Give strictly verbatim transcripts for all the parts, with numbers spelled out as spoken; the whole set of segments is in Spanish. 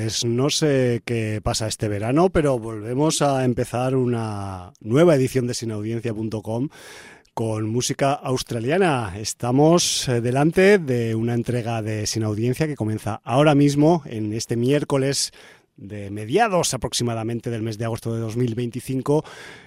Pues no sé qué pasa este verano, pero volvemos a empezar una nueva edición de sin audiencia punto com con música australiana. Estamos delante de una entrega de Sin Audiencia que comienza ahora mismo, en este miércoles de mediados aproximadamente del mes de agosto de dos mil veinticinco,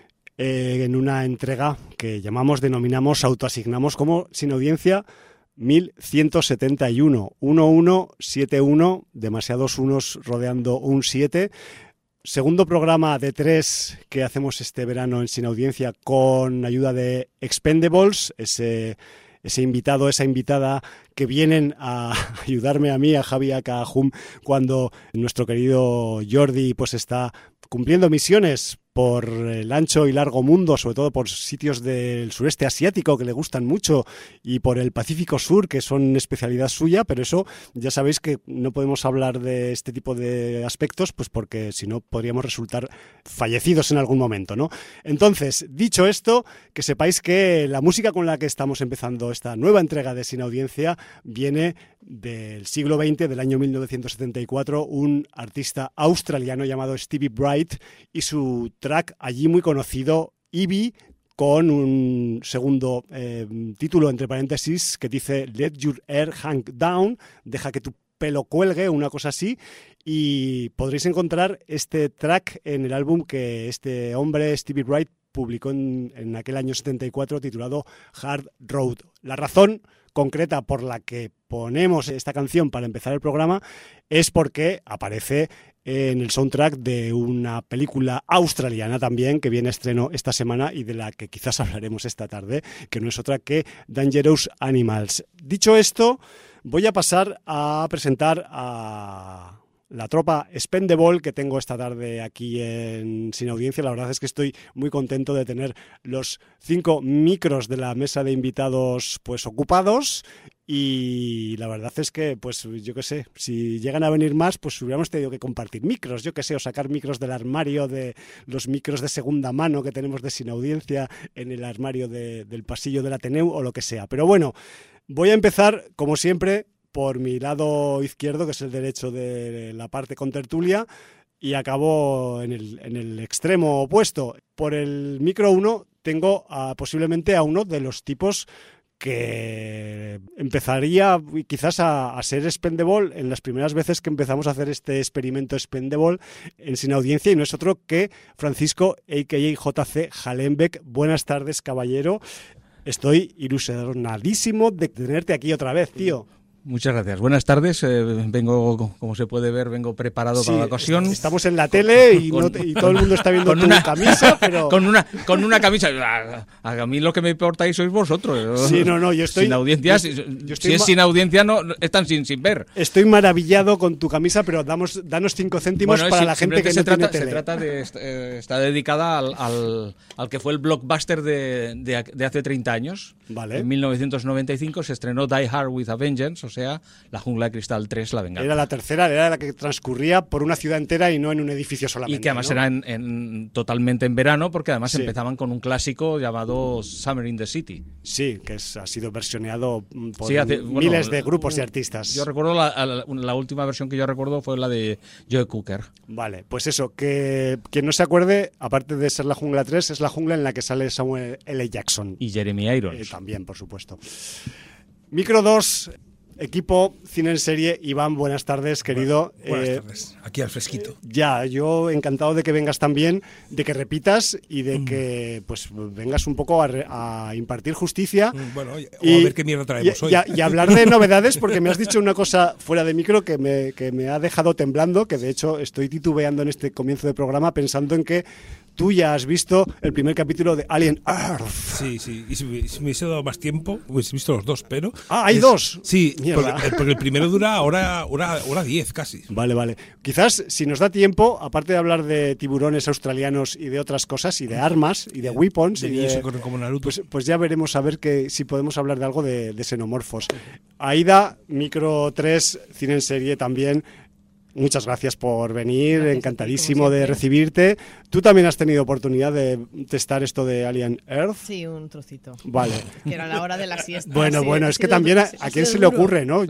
eh, en una entrega que llamamos, denominamos, autoasignamos como Sin Audiencia mil ciento setenta y uno, uno uno siete uno, demasiados unos rodeando un siete. Segundo programa de tres que hacemos este verano en Sin Audiencia con ayuda de Expendables, ese, ese invitado, esa invitada que vienen a ayudarme a mí, a Javi, a Cajum, cuando nuestro querido Jordi pues está cumpliendo misiones por el ancho y largo mundo, sobre todo por sitios del sureste asiático que le gustan mucho y por el Pacífico Sur, que son especialidad suya, pero eso ya sabéis que no podemos hablar de este tipo de aspectos, pues porque si no podríamos resultar fallecidos en algún momento, ¿no? Entonces, dicho esto, que sepáis que la música con la que estamos empezando esta nueva entrega de Sin Audiencia viene del siglo veinte, del año mil novecientos setenta y cuatro, un artista australiano llamado Stevie Bright y su track allí muy conocido, Ivy, con un segundo eh, título entre paréntesis que dice Let Your Hair Hang Down, deja que tu pelo cuelgue, una cosa así, y podréis encontrar este track en el álbum que este hombre, Stevie Bright, publicó en, en aquel año setenta y cuatro titulado Hard Road. La razón concreta por la que ponemos esta canción para empezar el programa es porque aparece en el soundtrack de una película australiana también que viene a estreno esta semana y de la que quizás hablaremos esta tarde, que no es otra que Dangerous Animals. Dicho esto, voy a pasar a presentar a la tropa Expendable que tengo esta tarde aquí en Sin Audiencia. La verdad es que estoy muy contento de tener los cinco micros de la mesa de invitados pues ocupados, y la verdad es que, pues yo qué sé, si llegan a venir más, pues hubiéramos tenido que compartir micros, yo qué sé, o sacar micros del armario, de los micros de segunda mano que tenemos de Sin Audiencia en el armario de, del pasillo del Ateneu o lo que sea. Pero bueno, voy a empezar, como siempre, por mi lado izquierdo, que es el derecho de la parte con tertulia, y acabo en el, en el extremo opuesto. Por el micro uno tengo a, posiblemente a uno de los tipos que empezaría quizás a, a ser Expendable en las primeras veces que empezamos a hacer este experimento Expendable en Sin Audiencia, y no es otro que Francisco, a k a. J C Hallenbeck. Buenas tardes, caballero. Estoy ilusionadísimo de tenerte aquí otra vez, tío. Muchas gracias. Buenas tardes. Eh, vengo, como se puede ver, vengo preparado sí, para la ocasión. Estamos en la tele y, con, no, y todo el mundo está viendo tu una, camisa, pero con una con una camisa. A, a mí lo que me importáis sois vosotros. Sí, no, no. Yo estoy sin audiencia. Yo, si yo si es sin audiencia, no están sin sin ver. Estoy maravillado con tu camisa, pero damos danos cinco céntimos bueno, para es, la gente que se no trata, tiene tele. Se trata de eh, está dedicada al, al al que fue el blockbuster de, de, de hace treinta años. Vale. En mil novecientos noventa y cinco se estrenó Die Hard with a Vengeance, o sea, La Jungla de Cristal tres, La Venganza. Era la tercera, era la que transcurría por una ciudad entera y no en un edificio solamente. Y que además ¿no? era en, en, totalmente en verano, porque además sí. empezaban con un clásico llamado Summer in the City. Sí, que es, ha sido versioneado por sí, hace, bueno, miles de grupos de artistas. Yo recuerdo, la, la, la última versión que yo recuerdo fue la de Joe Cooker. Vale, pues eso, que quien no se acuerde, aparte de ser La Jungla tres, es la jungla en la que sale Samuel L. Jackson. Y Jeremy Irons. Eh, también, por supuesto. Micro dos, equipo Cine en Serie. Iván, buenas tardes, querido. Bueno, buenas eh, tardes, aquí al fresquito. Eh, ya, yo encantado de que vengas también, de que repitas y de mm. que pues vengas un poco a, a impartir justicia. Mm, bueno, o y, a ver qué mierda traemos y, hoy. Y, a, y hablar de novedades, porque me has dicho una cosa fuera de micro que me, que me ha dejado temblando, que de hecho estoy titubeando en este comienzo de programa pensando en que tú ya has visto el primer capítulo de Alien Earth. Sí, sí. Y si me, si me hubiese dado más tiempo, hubiese visto los dos, pero... Ah, ¿hay es, dos? Sí, porque, porque el primero dura hora, hora, hora diez casi. Vale, vale. Quizás, si nos da tiempo, aparte de hablar de tiburones australianos y de otras cosas, y de armas, y de weapons, de y de, como Naruto. Pues, pues ya veremos a ver que, si podemos hablar de algo de, de xenomorfos. Aida, Micro tres, Cine en Serie también. Muchas gracias por venir, gracias, encantadísimo de recibirte. ¿Tú también has tenido oportunidad de testar esto de Alien Earth? Sí, un trocito. Vale. Que era la hora de la siesta. Bueno, sí, bueno, es que también a, a quién se le ocurre, ¿no? Claro.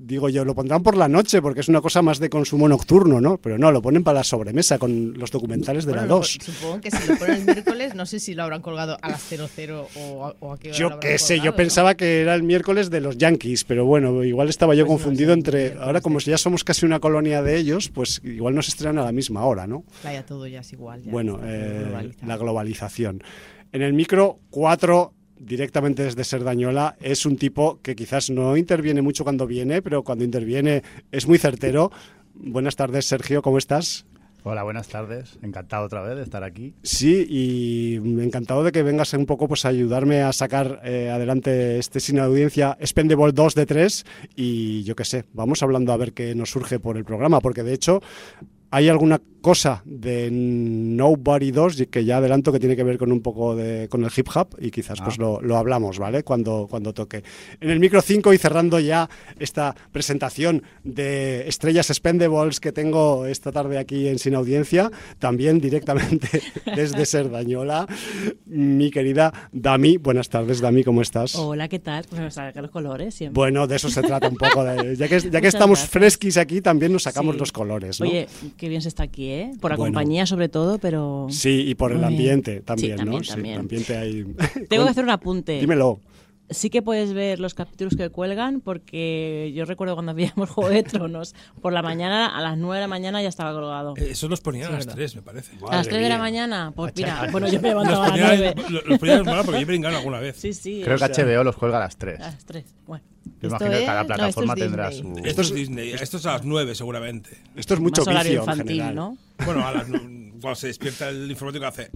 digo yo, lo pondrán por la noche porque es una cosa más de consumo nocturno, ¿no? Pero no, lo ponen para la sobremesa con los documentales de bueno, la dos. Supongo que si lo ponen el miércoles, no sé si lo habrán colgado a las cero cero o a, o a qué hora lo Yo habrán qué sé, colgado, yo ¿no? pensaba que era el miércoles de los Yankees, pero bueno, igual estaba yo Pues no confundido sé, entre... miércoles Ahora como de- ya somos casi una colonia de ellos, pues igual nos estrenan a la misma hora, ¿no? Vaya, todo ya es igual. Ya Bueno, está eh, globalizado. la globalización. En el micro cuatro, directamente desde Cerdañola, es un tipo que quizás no interviene mucho cuando viene, pero cuando interviene es muy certero. Buenas tardes, Sergio, ¿cómo estás? Hola, buenas tardes. Encantado otra vez de estar aquí. Sí, y encantado de que vengas un poco pues, a ayudarme a sacar eh, adelante este Sin Audiencia Expendable dos de tres y yo qué sé, vamos hablando a ver qué nos surge por el programa, porque de hecho hay alguna cosa de Nobody dos que ya adelanto que tiene que ver con un poco de con el hip hop y quizás Ah. pues lo, lo hablamos, ¿vale? Cuando, cuando toque. En el micro cinco y cerrando ya esta presentación de Estrellas Expendables que tengo esta tarde aquí en Sin Audiencia, también directamente desde Cerdañola, mi querida Dami. Buenas tardes, Dami, ¿cómo estás? Hola, ¿qué tal? Pues me sacan los colores siempre. Bueno, de eso se trata un poco. De, ya que, ya que Muchas estamos gracias. fresquis aquí, también nos sacamos Sí. los colores, ¿no? Oye, qué bien se está aquí, ¿eh? Por la Bueno. compañía sobre todo, pero... Sí, y por el Muy bien. ambiente también, Sí, también, ¿no? también. Sí, el ambiente hay... Tengo que hacer un apunte. Dímelo. Sí que puedes ver los capítulos que cuelgan porque yo recuerdo cuando veíamos Juego de Tronos, por la mañana, a las nueve de la mañana ya estaba colgado. Eh, Eso los ponían Sí, a las verdad. tres, me parece. ¿A las tres de la mía. mañana? Pues mira, bueno, yo me Los levantaba a las ponían, nueve. los, los ponían mal porque yo he brincado alguna vez. Sí, sí. Creo o que sea, H B O los cuelga a las tres. a las tres. Bueno. Yo Esto imagino que es- cada no, esto es plataforma tendrá Disney. su... Esto es Disney. Esto es a las nueve, seguramente. Esto es mucho Más horario vicio en infantil, general. ¿no? Bueno, a las, nu- cuando se despierta el informático hace...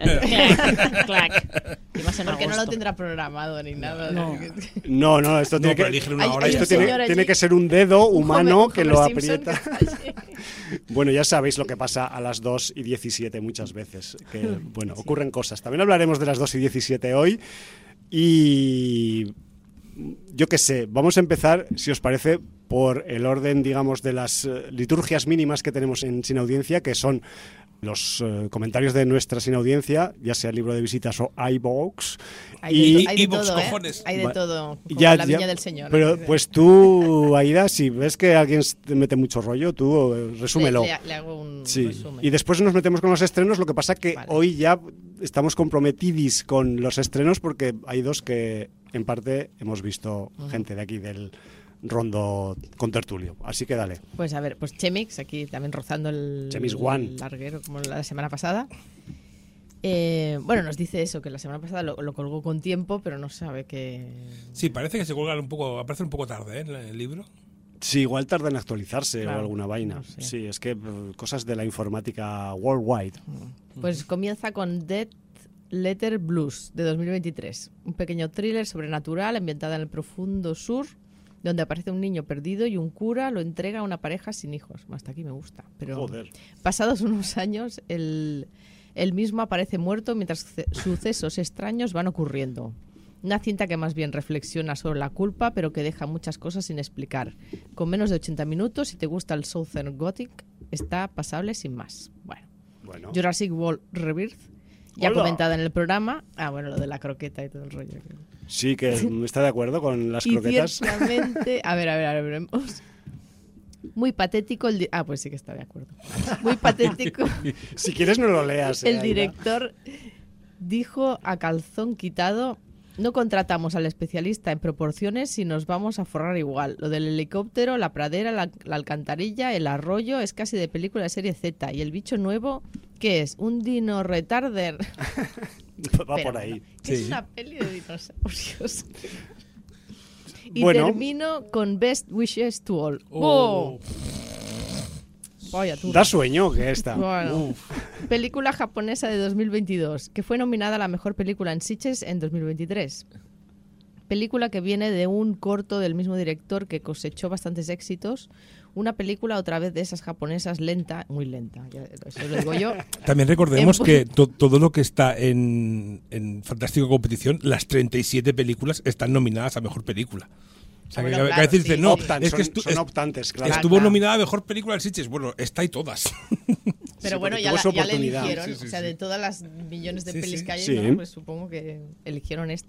Clac. Y más en Porque no lo agosto. tendrá programado ni nada. No. No, no, esto No, tiene pero que... eligen una Hay- hora hay y ya Esto un está. tiene, señor allí, tiene que ser un dedo Un humano Homer- un que Homer lo Simpson aprieta. que está allí. Bueno, ya sabéis lo que pasa a las dos y diecisiete muchas veces. Que, bueno, ocurren cosas. También hablaremos de las dos y diecisiete hoy. Y yo qué sé, vamos a empezar, si os parece, por el orden, digamos, de las eh, liturgias mínimas que tenemos en Sin Audiencia, que son los eh, comentarios de nuestra Sin Audiencia, ya sea el libro de visitas o iVoox. Hay Y- de, to- hay de iVoox, todo, ¿eh? cojones. Hay de Va- todo. Como Ya, la ya, viña del Señor. Pero ¿no? pues tú, Aida, si ves que alguien te mete mucho rollo, tú eh, resúmelo. Le, le- le hago un Sí, resumen. y después nos metemos con los estrenos, lo que pasa que Vale. hoy ya estamos comprometidis con los estrenos porque hay dos que en parte hemos visto gente de aquí del rondo con tertulio, así que dale. Pues a ver, pues Chemix, aquí también rozando el, Chemix One. el larguero como la semana pasada. Eh, bueno, nos dice eso, que la semana pasada lo, lo colgó con tiempo, pero no sabe que... Sí, parece que se cuelgan un poco, aparece un poco tarde, ¿eh? En el libro. Sí, igual tarda en actualizarse Claro, o alguna vaina. no sé. Sí, es que eh, cosas de la informática worldwide. Pues comienza con Dead Letter Blues de dos mil veintitrés, un pequeño thriller sobrenatural ambientada en el profundo sur, donde aparece un niño perdido y un cura lo entrega a una pareja sin hijos. Hasta aquí me gusta, pero Joder. pasados unos años el, el mismo aparece muerto mientras ce- sucesos extraños van ocurriendo. Una cinta que más bien reflexiona sobre la culpa, pero que deja muchas cosas sin explicar. Con menos de ochenta minutos, si te gusta el Southern Gothic, está pasable sin más. Bueno. Bueno, Jurassic World Rebirth, ya Hola. comentada en el programa. Ah, bueno, lo de la croqueta y todo el rollo. sí que está de acuerdo con las Y croquetas. ciertamente... A ver, a ver, a ver, veremos. Muy patético el... di- Ah, pues sí que está de acuerdo. Muy patético. Si quieres no lo leas. eh, El Aida. director dijo a calzón quitado: no contratamos al especialista en proporciones y nos vamos a forrar igual. Lo del helicóptero, la pradera, la, la alcantarilla, el arroyo es casi de película de serie Z. Y el bicho nuevo, ¿qué es? ¿Un dino retarder? Va Pero por ahí. bueno, que Sí. es una peli de dinosaurios. Y Bueno. termino con Best Wishes to All. Oh. ¡Oh! Vaya tú. Da sueño que esta. Bueno. Película japonesa de dos mil veintidós, que fue nominada a la mejor película en Sitges en dos mil veintitrés. Película que viene de un corto del mismo director que cosechó bastantes éxitos. Una película otra vez de esas japonesas lenta, muy lenta, ya, eso lo digo yo. También recordemos En- que to- todo lo que está en, en Fantástico Competición, las treinta y siete películas están nominadas a Mejor Película. O sea, Ah, que, bueno, que a claro, veces sí, dicen, no, sí. Optan, es son, que estu- son est- optantes, claro. estuvo Claro. nominada a Mejor Película en Sitges. Bueno, está y todas. Pero Sí, bueno, porque ya, tuvo la- su ya le oportunidad. eligieron. Sí, sí, o sea, sí. de todas las millones de Sí, pelis sí. que hay, Sí. ¿no? Pues supongo que eligieron esta.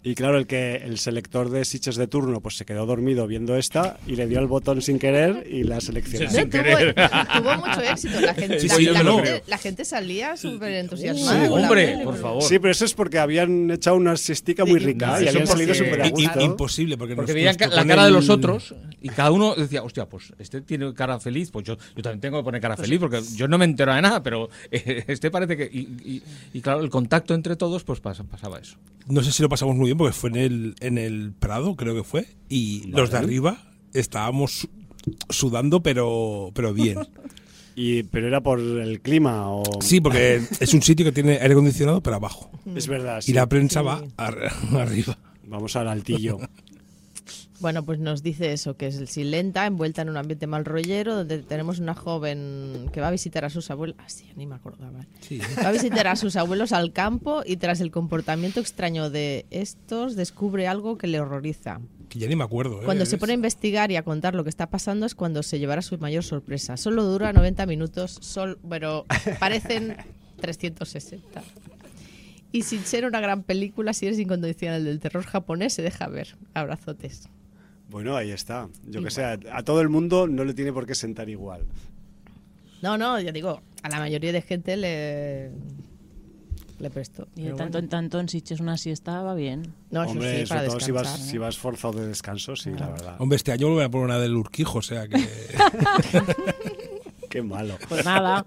Y claro, el que el selector de Sitges de turno pues se quedó dormido viendo esta y le dio al botón sin querer y la seleccionó. Sí, No, sin tuvo, querer. tuvo mucho éxito. La gente, Sí, la, sí, yo la me lo gente, creo. la gente salía súper entusiasmada. Sí, con la hombre, peli, por porque- favor. Sí, pero eso es porque habían echado una siestica muy Sí, rica no, y eso habían porque- salido súper a I- i- gusto. imposible, porque, Porque nos- veían nos ca- la proponen- cara de los otros y cada uno decía, hostia, pues este tiene cara feliz, pues yo, yo también tengo que poner cara feliz porque yo no me entero de nada, pero eh, este parece que... Y, y- y claro, el contacto entre todos, pues pasa- pasaba eso. No sé si lo pasamos muy bien porque fue en el, en el Prado, creo que fue, y Vale. los de arriba estábamos su- sudando, pero, pero bien. Y, pero era por el clima o... Sí, porque es un sitio que tiene aire acondicionado, pero abajo. Es verdad, sí. Y la prensa Sí. va ar- arriba. Vamos al altillo. Bueno, pues nos dice eso, que es el Silenta, envuelta en un ambiente mal rollero, donde tenemos una joven que va a visitar a sus abuelos. Ah, sí, ni me acordaba. Sí. Va a visitar a sus abuelos al campo y tras el comportamiento extraño de estos descubre algo que le horroriza. Que ya ni me acuerdo. ¿eh? Cuando se pone a investigar y a contar lo que está pasando es cuando se llevará su mayor sorpresa. Solo dura noventa minutos, sol, pero parecen trescientos sesenta. Y sin ser una gran película, si eres incondicional del terror japonés, se deja ver. Abrazotes. Bueno, ahí está. Yo que sé, a, a todo el mundo no le tiene por qué sentar igual. No, no, ya digo, a la mayoría de gente le, le presto. Y de Pero tanto en bueno. tanto en Sitges una siesta va bien. No, eso Hombre, sí, para sobre todo si vas, descansar, ¿eh? si vas forzado de descanso, sí, la verdad. Hombre, este año volveré a poner una del Urquijo, o sea que... Qué malo. Pues nada.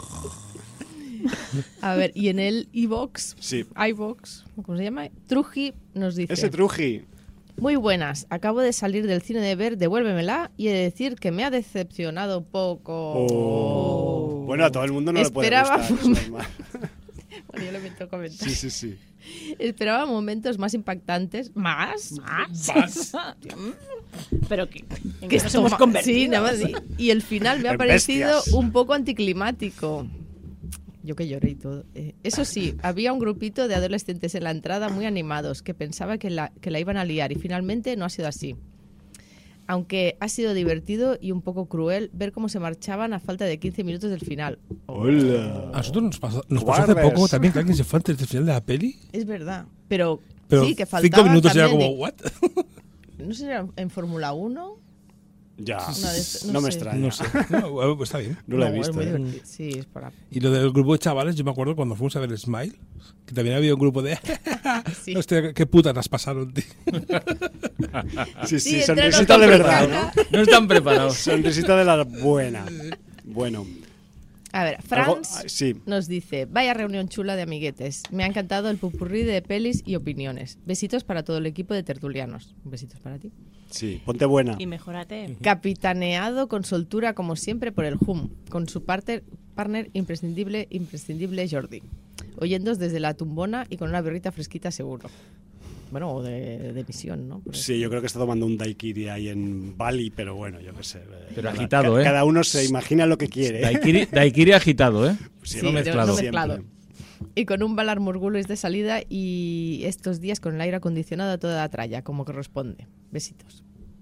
A ver, y en el iVox, Sí. iVox, ¿cómo se llama? Truji nos dice... Ese Truji. Muy buenas, acabo de salir del cine de ver Devuélvemela y he de decir que me ha decepcionado poco. Oh. Bueno, a todo el mundo no Esperaba- le puede gustar. es normal. Bueno, yo le meto comentar. Sí, sí, sí. Esperaba momentos más impactantes. ¿Más? ¿Más? Pero que, ¿en Que qué nos esto hemos ma- convertido? Sí, nada más. Y, y el final me ha En parecido bestias. un poco anticlimático. Yo que lloré y todo. Eh, eso sí, había un grupito de adolescentes en la entrada muy animados que pensaba que la, que la iban a liar y finalmente no ha sido así. Aunque ha sido divertido y un poco cruel ver cómo se marchaban a falta de quince minutos del final. Hola. A nosotros nos pasó, nos pasó hace Guarres. poco también que alguien se fue antes del final de la peli. Es verdad. Pero, Pero sí, que faltaba cinco minutos era también como, de- ¿what? No sé si era en Fórmula uno. Ya, Una de est- no, no me sé. extraña. No sé. No, bueno, pues está bien. No lo he es visto. muy ¿eh? divertido. Sí, es para... Y lo del grupo de chavales, yo me acuerdo cuando fuimos a ver Smile, que también había un grupo de... Sí. Hostia, qué putas las pasaron, tío. Sí, sí, Sí, entraron sonrisita con de verdad, caca. ¿no? No están preparados. Sonrisita de la buena. Bueno. A ver, algo- Franz ah, sí. nos dice, vaya reunión chula de amiguetes. Me ha encantado el pupurrí de pelis y opiniones. Besitos para todo el equipo de tertulianos. Besitos para ti. Sí, ponte buena. Y mejórate. Capitaneado con soltura, como siempre, por el Hum, con su partner, partner imprescindible, imprescindible Jordi. Oyéndos desde la tumbona y con una birrita fresquita seguro. Bueno, o de, de misión, ¿no? Por eso. Sí, yo creo que está tomando un daiquiri ahí en Bali, pero bueno, yo qué sé. Pero Cada- agitado, ca- ¿eh? Cada uno se imagina lo que quiere. Daiquiri, daiquiri agitado, ¿eh? Sí, no de- mezclado. no Siempre. mezclado. Y con un Valar Morgulis de salida y estos días con el aire acondicionado a toda la tralla, como corresponde. Besitos.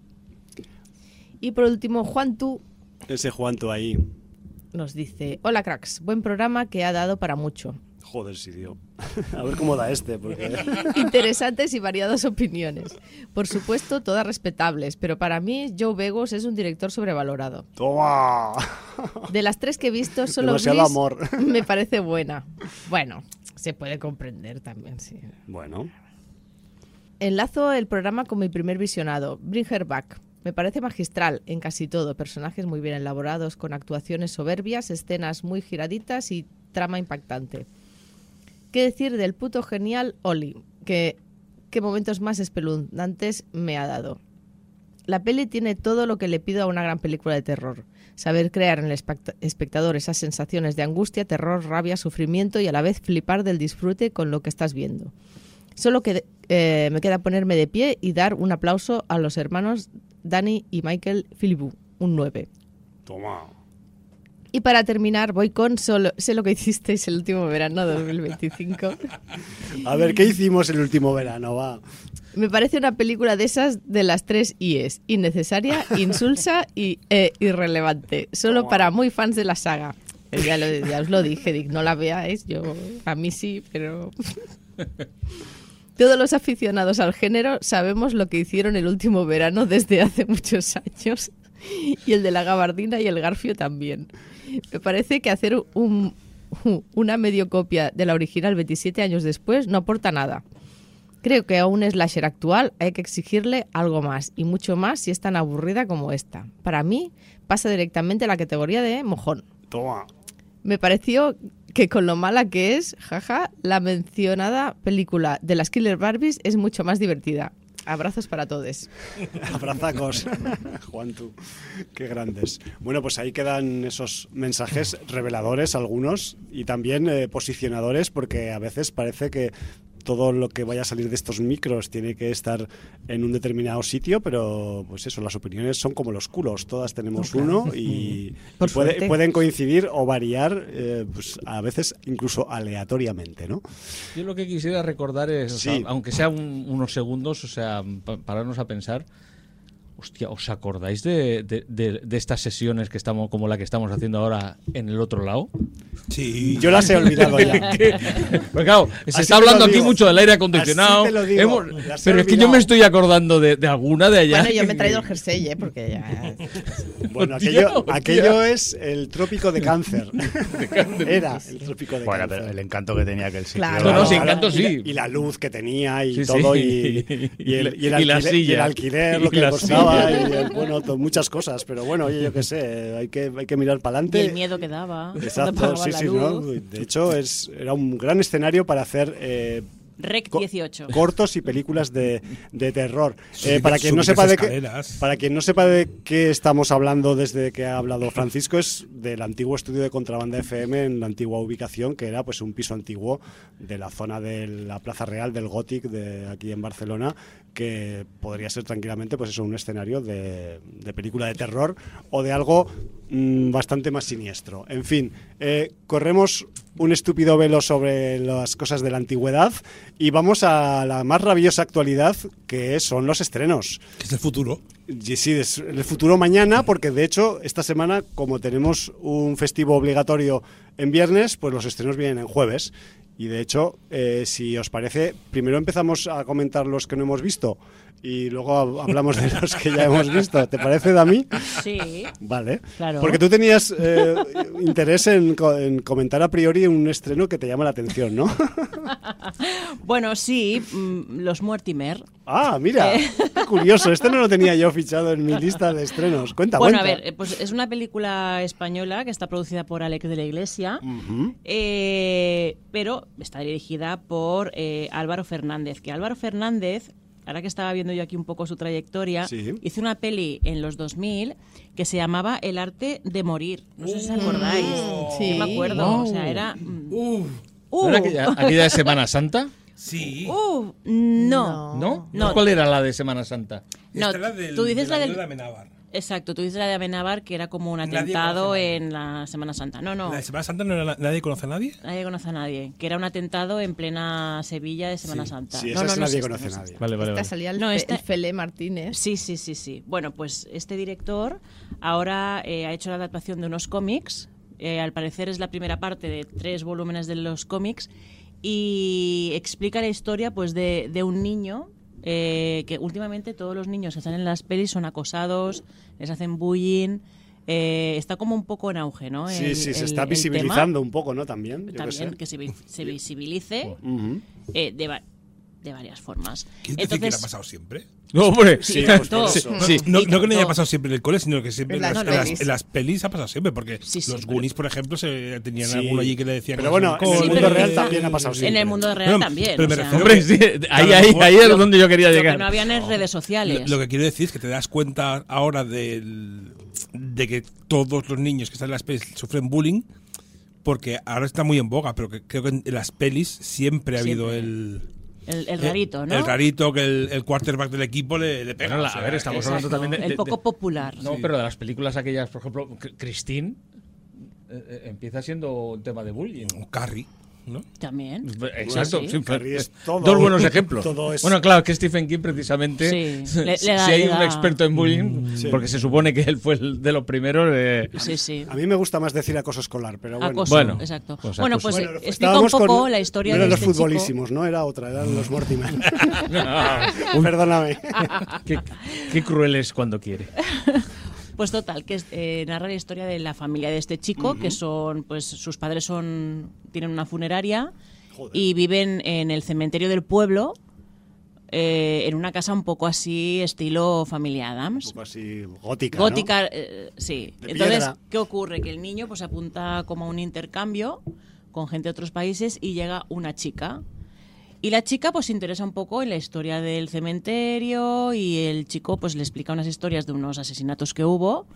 Y por último, Juan Tú Ese Juanto ahí. nos dice, hola cracks, buen programa que ha dado para mucho. Joder, sí, tío. A ver cómo da este, porque... Interesantes y variadas opiniones. Por supuesto, todas respetables, pero para mí Joe Begos es un director sobrevalorado. ¡Toma! De las tres que he visto, solo Demasiado Grease amor. me parece buena. Bueno, se puede comprender también, sí. Bueno, Enlazo el programa con mi primer visionado, Bring Her Back. Me parece magistral en casi todo, personajes muy bien elaborados, con actuaciones soberbias, escenas muy giraditas y trama impactante. ¿Qué decir del puto genial Oli? Que, qué momentos más espeluznantes me ha dado. La peli tiene todo lo que le pido a una gran película de terror. Saber crear en el espect- espectador esas sensaciones de angustia, terror, rabia, sufrimiento y a la vez flipar del disfrute con lo que estás viendo. Solo que eh, me queda ponerme de pie y dar un aplauso a los hermanos Danny y Michael Philippou, un nueve. toma. Y para terminar voy con solo, sé lo que hicisteis el último verano de dos mil veinticinco. A ver, ¿qué hicimos el último verano? Va. Me parece una película de esas de las tres I's. Innecesaria, insulsa y eh, irrelevante. Solo para muy fans de la saga. Eh, Ya, lo- ya os lo dije, Dick, no la veáis. Yo, a mí sí, pero... Todos los aficionados al género sabemos lo que hicieron el último verano desde hace muchos años. Y el de la gabardina y el garfio también. Me parece que hacer un, una mediocopia de la original veintisiete años después no aporta nada. Creo que a un slasher actual hay que exigirle algo más, y mucho más si es tan aburrida como esta. Para mí, pasa directamente a la categoría de mojón. Toma. Me pareció que con lo mala que es, jaja, la mencionada película de las Killer Barbies es mucho más divertida. Abrazos para todos. Abrazacos. Juan, tú. Qué grandes. Bueno, pues ahí quedan esos mensajes reveladores, algunos, y también eh, posicionadores, porque a veces parece que todo lo que vaya a salir de estos micros tiene que estar en un determinado sitio, pero pues eso, las opiniones son como los culos, todas tenemos uno y, y puede, pueden coincidir o variar, eh, pues a veces incluso aleatoriamente, ¿no? Yo lo que quisiera recordar es, Sí. o sea, aunque sea un- unos segundos, o sea, pa- pararnos a pensar. Hostia, ¿os acordáis de, de, de- de estas sesiones que estamos, como la que estamos haciendo ahora en el otro lado? Sí. Yo las he olvidado ya. Pues claro, se Así está te lo hablando aquí digo. mucho del aire acondicionado. Así te lo digo. Hemos- Las he pero es que yo olvidado. me estoy acordando de, de alguna de allá. Bueno, yo me he traído el jersey, ¿eh? Porque ya... Bueno, Hostia, aquello, hostia. aquello es el trópico de cáncer. Era el trópico de Bueno, cáncer. pero el encanto que tenía aquel sitio. Claro. No, no, Claro, sí, claro, encanto y la- sí. Y la luz que tenía y Sí, todo, sí. y, y el, y el Y la alquiler, silla. y el alquiler, lo Y que la costaba, silla. y el- bueno, to- muchas cosas. Pero bueno, oye, yo qué sé, hay que, hay que mirar para Y adelante. el miedo que daba. cuando Exacto, apagaban sí, la sí, luz. ¿no? De hecho, es, era un gran escenario para hacer eh, Rec co- dieciocho. cortos y películas de, de terror. Subir- Eh, para quien no subir sepa las de qué, escaleras. para quien no sepa de qué estamos hablando desde que ha hablado Francisco, es del antiguo estudio de Contrabanda F M en la antigua ubicación, que era pues un piso antiguo de la zona de la Plaza Real del Gothic de aquí en Barcelona, que podría ser tranquilamente pues eso, un escenario de, de película de terror o de algo mm, bastante más siniestro. En fin, eh, corremos un estúpido velo sobre las cosas de la antigüedad y vamos a la más rabiosa actualidad, que son los estrenos. Que es el futuro. Y sí, es el futuro mañana, porque de hecho esta semana, como tenemos un festivo obligatorio en viernes, pues los estrenos vienen en jueves. Y de hecho, eh, si os parece, primero empezamos a comentar los que no hemos visto y luego hab- hablamos de los que ya hemos visto. ¿Te parece, Dami? Sí. Vale. Claro. Porque tú tenías eh, interés en, co- en comentar a priori un estreno que te llama la atención, ¿no? Bueno, sí, mm, los Mortimer. Ah, mira, qué curioso. Este no lo tenía yo fichado en mi lista de estrenos. Cuenta, Bueno, a cuenta. ver, eh, pues es una película española que está producida por Alex de la Iglesia, Ujú. eh, pero está dirigida por eh, Álvaro Fernández. Que Álvaro Fernández, ahora que estaba viendo yo aquí un poco su trayectoria, Sí. hizo una peli en los dos mil que se llamaba El arte de morir. No sé si os acordáis. sí. Yo me acuerdo. Wow. O sea, era... mm, Uf, uh, ¿No era aquella, aquella de Semana Santa? sí. uh, no. ¿No? No. ¿Cuál era la de Semana Santa? No, Esta era del- tú dices del la año del... de Amenábar. Exacto, tú dices la de Amenábar, que era como un Nadie atentado conoce a nadie. en la Semana Santa. No, no, ¿La de Semana Santa no era la- nadie conoce a nadie? nadie conoce a nadie. Que era un atentado en plena Sevilla de Semana Sí, Santa. sí, no, esa no, es no nadie es esta, conoce no a es nadie. esta. Vale, vale, Esta vale. salía el, No, Fe- esta- el Fele Martínez. Sí, sí, sí, sí. Bueno, pues este director ahora eh, ha hecho la adaptación de unos cómics. Eh, al parecer es la primera parte de tres volúmenes de los cómics y explica la historia pues de, de un niño eh, que últimamente todos los niños que están en las pelis son acosados, les hacen bullying. Eh, está como un poco en auge, ¿no? Sí, El- sí, se el- está el visibilizando tema. un poco, ¿no? También, yo qué También sé. que se, vi- se visibilice Ujú. eh, de, va- de varias formas. ¿Quieres decir que le ha pasado siempre? No, hombre. Sí, Sí, pues por todo. eso. Sí. No, Y no que no haya todo. pasado siempre en el cole, sino que siempre En en las, las en las- pelis. en las pelis ha pasado siempre, porque Sí, sí, los pero- Goonies, por ejemplo, se tenían Sí. alguno allí que le decían... Pero cosas bueno, en el cole, mundo real también ha pasado En siempre. el mundo real No, también. pero o me sea, refiero Hombre, sí, que ahí, a lo ahí, mejor- ahí es donde yo quería lo que llegar. no habían es redes sociales. Lo, lo que quiero decir es que te das cuenta ahora del- de que todos los niños que están en las pelis sufren bullying, porque ahora está muy en boga, pero que creo que en las pelis siempre ha habido Siempre. el... el, el rarito, ¿no? El rarito que el, el quarterback del equipo le, le pega. Bueno, la- o sea, a ver, estamos Exacto, hablando también de, el de- poco de- popular. No, Sí. pero de las películas aquellas, por ejemplo, C- Christine, eh, eh, empieza siendo un tema de bullying. un Carrie. ¿no? También. Exacto. Sí. Sí, Carrie es todo- Dos buenos ejemplos. todo es- Bueno, claro, que Stephen King precisamente, Sí, le- si le da- hay le un da- experto en bullying, Sí. porque se supone que él fue el de los primeros. eh, Sí, sí. A mí me gusta más decir acoso escolar, pero bueno. Acoso, Bueno, exacto. pues bueno, acoso. pues Bueno, eh, explica un estábamos poco con- la historia no de eran los este chico. futbolísimos, ¿no? Era otra, eran los Mortimer. Uy, Perdóname. qué, qué cruel es cuando quiere. Pues total, que es, eh, narra la historia de la familia de este chico, que son, pues sus padres son tienen una funeraria Joder. y viven en el cementerio del pueblo, eh, en una casa un poco así estilo familia Un Adams. poco así gótica, Gótica, eh, sí. De Entonces, piedra. ¿qué ocurre? Que el niño pues apunta como a un intercambio con gente de otros países y llega una chica. Y la chica pues se interesa un poco en la historia del cementerio y el chico pues le explica unas historias de unos asesinatos que hubo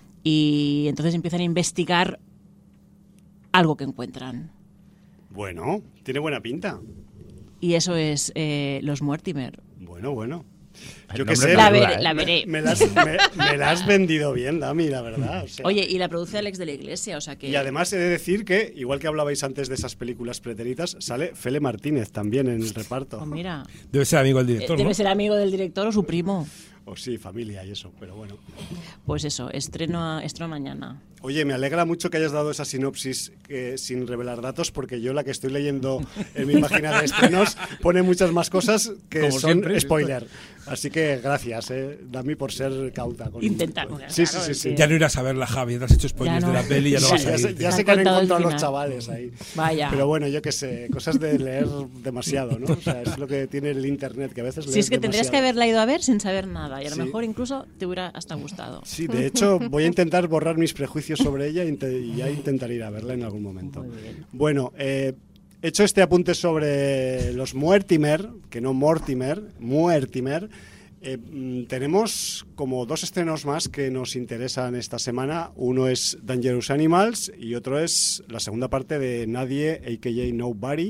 y entonces empiezan a investigar algo que encuentran. ¿no? Bueno, tiene buena pinta. Y eso es eh, Los Mortimer. Bueno, bueno. El Yo qué nombre sé. La, me veré, duda, ¿eh? la veré. Me la, has, me- me la has vendido bien, Dami, la verdad. o sea. Oye, y la produce Alex de la Iglesia, o sea que... Y además he de decir que, igual que hablabais antes de esas películas preteritas, sale Fele Martínez también en el reparto. Pues mira, Debe ser amigo del eh, director, debe ¿no? ser amigo del director o su primo. O sí, familia y eso, pero bueno. Pues eso, estreno, estreno mañana. Oye, me alegra mucho que hayas dado esa sinopsis eh, sin revelar datos, porque yo la que estoy leyendo en mi página de estrenos pone muchas más cosas que Como son siempre, spoiler. Así que gracias, eh, Dami, por ser cauta. Con... Intentamos, Sí, sí, claro, sí. es sí. que- Ya no irás a verla, Javi. Te has hecho spoilers Ya no. de la peli y ya no Sí, vas a ya ir. sé, ya Te sé han que han contado el encontrado los final. chavales ahí. Vaya. Pero bueno, yo qué sé, cosas de leer demasiado, ¿no? O sea, es lo que tiene el internet, que a veces Si lees es que tendrías que demasiado. haberla ido a ver sin saber nada y a lo Sí. mejor incluso te hubiera hasta gustado. Sí, de hecho, voy a intentar borrar mis prejuicios sobre ella e inte- y ya intentaré ir a verla en algún momento. Muy bien. Bueno, eh, hecho este apunte sobre los Mortimer, que no Mortimer, Mortimer, eh, mm, tenemos como dos estrenos más que nos interesan esta semana. Uno es Dangerous Animals y otro es la segunda parte de Nadie, a k a. Nobody,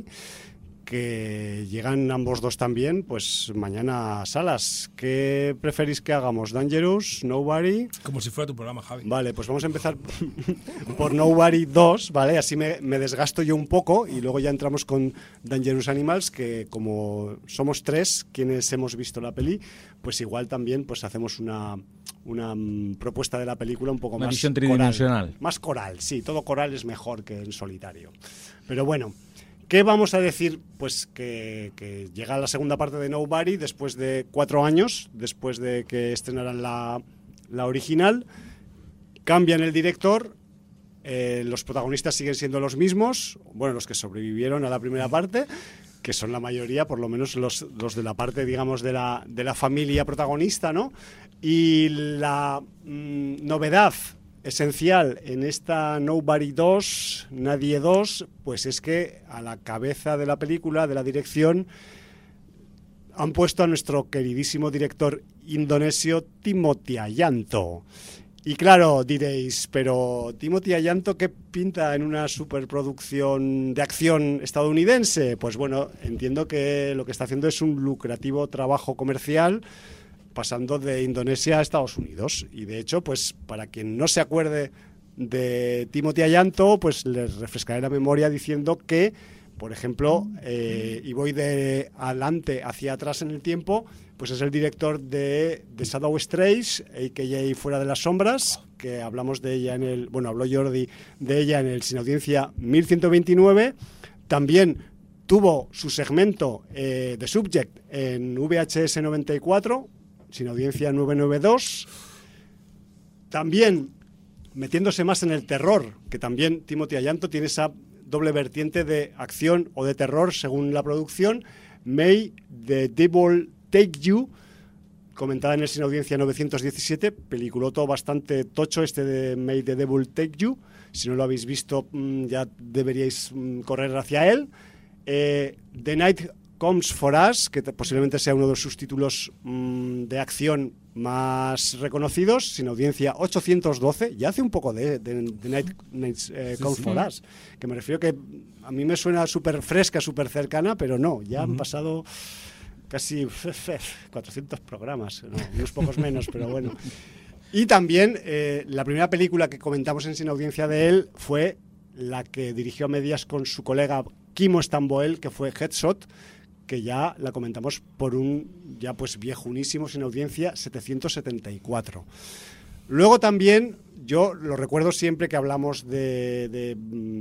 que llegan ambos dos también, pues mañana a salas. ¿Qué preferís que hagamos? ¿Dangerous? ¿Nobody? Como si fuera tu programa, Javi. Vale, pues vamos a empezar por Nobody dos, ¿vale? Así me, me desgasto yo un poco y luego ya entramos con Dangerous Animals, que como somos tres quienes hemos visto la peli, pues igual también pues hacemos una, una mm, propuesta de la película un poco Una más visión coral. tridimensional. Más coral, sí, todo coral es mejor que en solitario. Pero bueno, ¿qué vamos a decir? Pues que, que llega la segunda parte de Nobody después de cuatro años, después de que estrenaran la, la original. Cambian el director, eh, los protagonistas siguen siendo los mismos, bueno, los que sobrevivieron a la primera parte, que son la mayoría, por lo menos los, los de la parte, digamos, de la, de la familia protagonista, ¿no? Y la mm, novedad esencial en esta Nobody dos, Nadie dos, pues es que a la cabeza de la película, de la dirección, han puesto a nuestro queridísimo director indonesio Timothy Ayanto. Y claro, diréis, pero Timothy Ayanto, ¿qué pinta en una superproducción de acción estadounidense? Pues bueno, entiendo que lo que está haciendo es un lucrativo trabajo comercial pasando de Indonesia a Estados Unidos. Y de hecho, pues para quien no se acuerde de Timothy Ayanto, pues les refrescaré la memoria diciendo que, por ejemplo, eh, y voy de adelante hacia atrás en el tiempo, pues es el director de The Shadow Strays, a k a. Fuera de las Sombras, que hablamos de ella en el, bueno, habló Jordi de ella en el Sin Audiencia mil ciento veintinueve. También tuvo su segmento eh, de Subject en V H S noventa y cuatro, Sin Audiencia novecientos noventa y dos. También metiéndose más en el terror, que también Timothy Ayanto tiene esa doble vertiente de acción o de terror según la producción. May the Devil Take You, comentada en el Sin Audiencia novecientos diecisiete, peliculoto bastante tocho este de May the Devil Take You. Si no lo habéis visto, ya deberíais correr hacia él. Eh, The Night Comes for Us, que posiblemente sea uno de sus títulos mmm, de acción más reconocidos, Sin Audiencia ochocientos doce, ya hace un poco de, de, de The Night, Night eh, sí, Comes sí. for Us, que me refiero que a mí me suena súper fresca, súper cercana, pero no, ya uh-huh. han pasado casi cuatrocientos programas, no, unos pocos menos, pero bueno. Y también eh, la primera película que comentamos en Sin Audiencia de él fue la que dirigió a medias con su colega Kimo Stamboel, que fue Headshot, que ya la comentamos por un ya pues viejunísimo sin audiencia, setecientos setenta y cuatro. Luego también, yo lo recuerdo siempre que hablamos de, de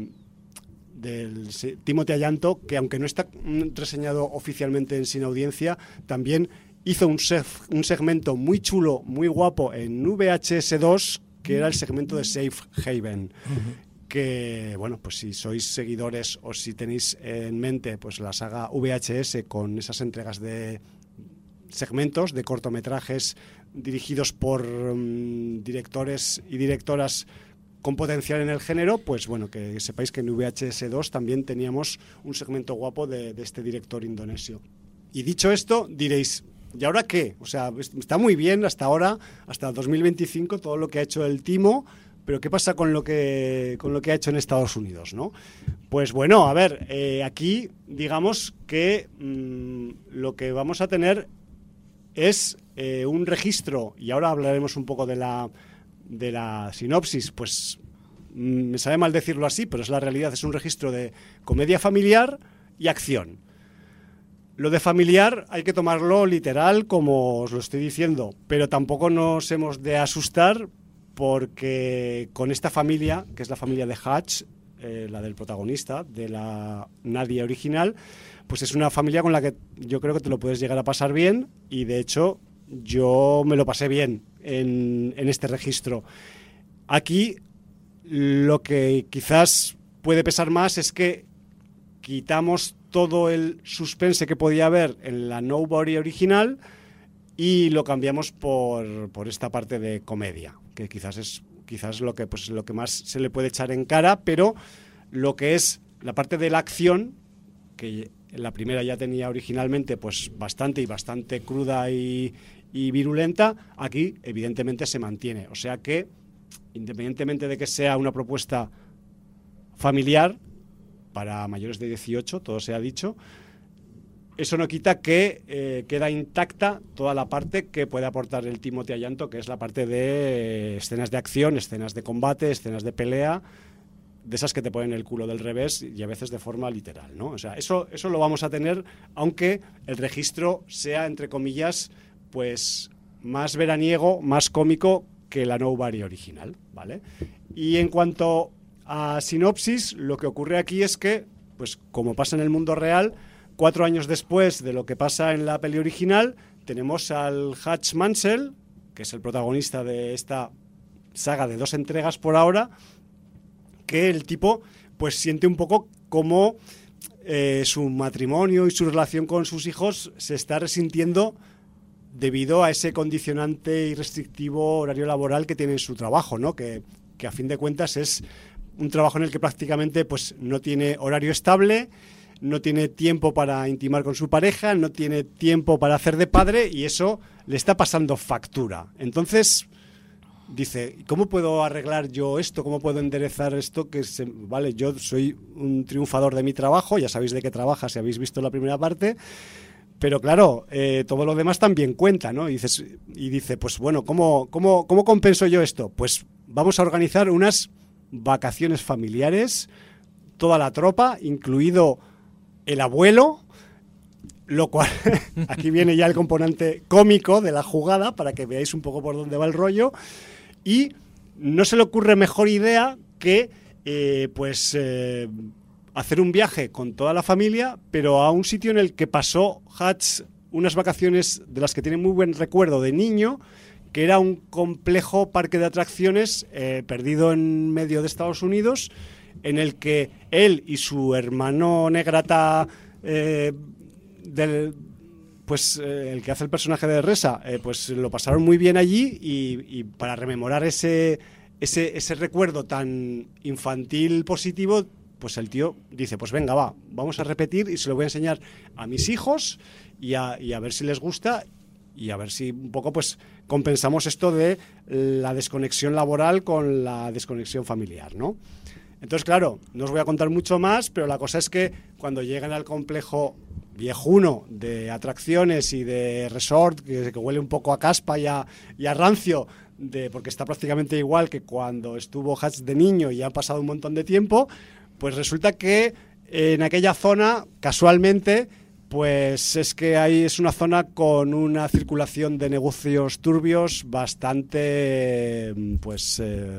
del Timothy Ayanto, que aunque no está reseñado oficialmente en Sin Audiencia, también hizo un, seg un segmento muy chulo, muy guapo en V H S dos, que era el segmento de Safe Haven. Uh-huh. Que, bueno, pues si sois seguidores o si tenéis en mente pues la saga V H S con esas entregas de segmentos, de cortometrajes dirigidos por um, directores y directoras con potencial en el género, pues bueno, que sepáis que en V H S dos también teníamos un segmento guapo de, de este director indonesio. Y dicho esto, diréis, ¿y ahora qué? O sea, está muy bien hasta ahora, hasta dos mil veinticinco, todo lo que ha hecho el Timo, pero ¿qué pasa con lo que con lo que ha hecho en Estados Unidos, ¿no? Pues bueno, a ver, eh, aquí digamos que mmm, lo que vamos a tener es eh, un registro, y ahora hablaremos un poco de la, de la sinopsis, pues mmm, me sabe mal decirlo así, pero es la realidad, es un registro de comedia familiar y acción. Lo de familiar hay que tomarlo literal, como os lo estoy diciendo, pero tampoco nos hemos de asustar, porque con esta familia, que es la familia de Hutch, eh, la del protagonista, de la Nadia original, pues es una familia con la que yo creo que te lo puedes llegar a pasar bien, y de hecho yo me lo pasé bien en, en este registro. Aquí lo que quizás puede pesar más es que quitamos todo el suspense que podía haber en la Nobody original y lo cambiamos por, por esta parte de comedia, que quizás es quizás lo que pues lo que más se le puede echar en cara, pero lo que es la parte de la acción, que en la primera ya tenía originalmente pues bastante y bastante cruda y, y virulenta, aquí evidentemente se mantiene. O sea que, independientemente de que sea una propuesta familiar para mayores de dieciocho, todo se ha dicho, eso no quita que eh, queda intacta toda la parte que puede aportar el Timothy Ayanto, que es la parte de eh, escenas de acción, escenas de combate, escenas de pelea, de esas que te ponen el culo del revés y a veces de forma literal, ¿no? O sea, eso, eso lo vamos a tener, aunque el registro sea, entre comillas, pues más veraniego, más cómico que la Nobody original, ¿vale? Y en cuanto a sinopsis, lo que ocurre aquí es que, pues como pasa en el mundo real, cuatro años después de lo que pasa en la peli original, tenemos al Hutch Mansell, que es el protagonista de esta saga de dos entregas por ahora, que el tipo pues siente un poco como eh, su matrimonio y su relación con sus hijos se está resintiendo debido a ese condicionante y restrictivo horario laboral que tiene en su trabajo, ¿no? Que, que a fin de cuentas es un trabajo en el que prácticamente pues no tiene horario estable, no tiene tiempo para intimar con su pareja, no tiene tiempo para hacer de padre, y eso le está pasando factura. Entonces dice, ¿cómo puedo arreglar yo esto? ¿Cómo puedo enderezar esto? Que se, vale, yo soy un triunfador de mi trabajo, ya sabéis de qué trabaja si habéis visto la primera parte, pero claro, eh, todo lo demás también cuenta, ¿no? Y, dices, y dice, pues bueno, ¿cómo, cómo, ¿cómo compenso yo esto? Pues vamos a organizar unas vacaciones familiares, toda la tropa, incluido el abuelo, lo cual, aquí viene ya el componente cómico de la jugada para que veáis un poco por dónde va el rollo, y no se le ocurre mejor idea que eh, pues eh, hacer un viaje con toda la familia, pero a un sitio en el que pasó Hutch unas vacaciones de las que tiene muy buen recuerdo de niño, que era un complejo parque de atracciones eh, perdido en medio de Estados Unidos, en el que él y su hermano negrata, eh, del, pues eh, el que hace el personaje de Reza, eh, pues lo pasaron muy bien allí, y, y para rememorar ese, ese, ese recuerdo tan infantil positivo, pues el tío dice, pues venga, va, vamos a repetir y se lo voy a enseñar a mis hijos y a, y a ver si les gusta, y a ver si un poco pues compensamos esto de la desconexión laboral con la desconexión familiar, ¿no? Entonces, claro, no os voy a contar mucho más, pero la cosa es que cuando llegan al complejo viejuno de atracciones y de resort, que, que huele un poco a caspa y a, y a rancio, de, porque está prácticamente igual que cuando estuvo Hutch de niño y ha pasado un montón de tiempo, pues resulta que en aquella zona, casualmente, pues es que ahí es una zona con una circulación de negocios turbios bastante, pues, eh,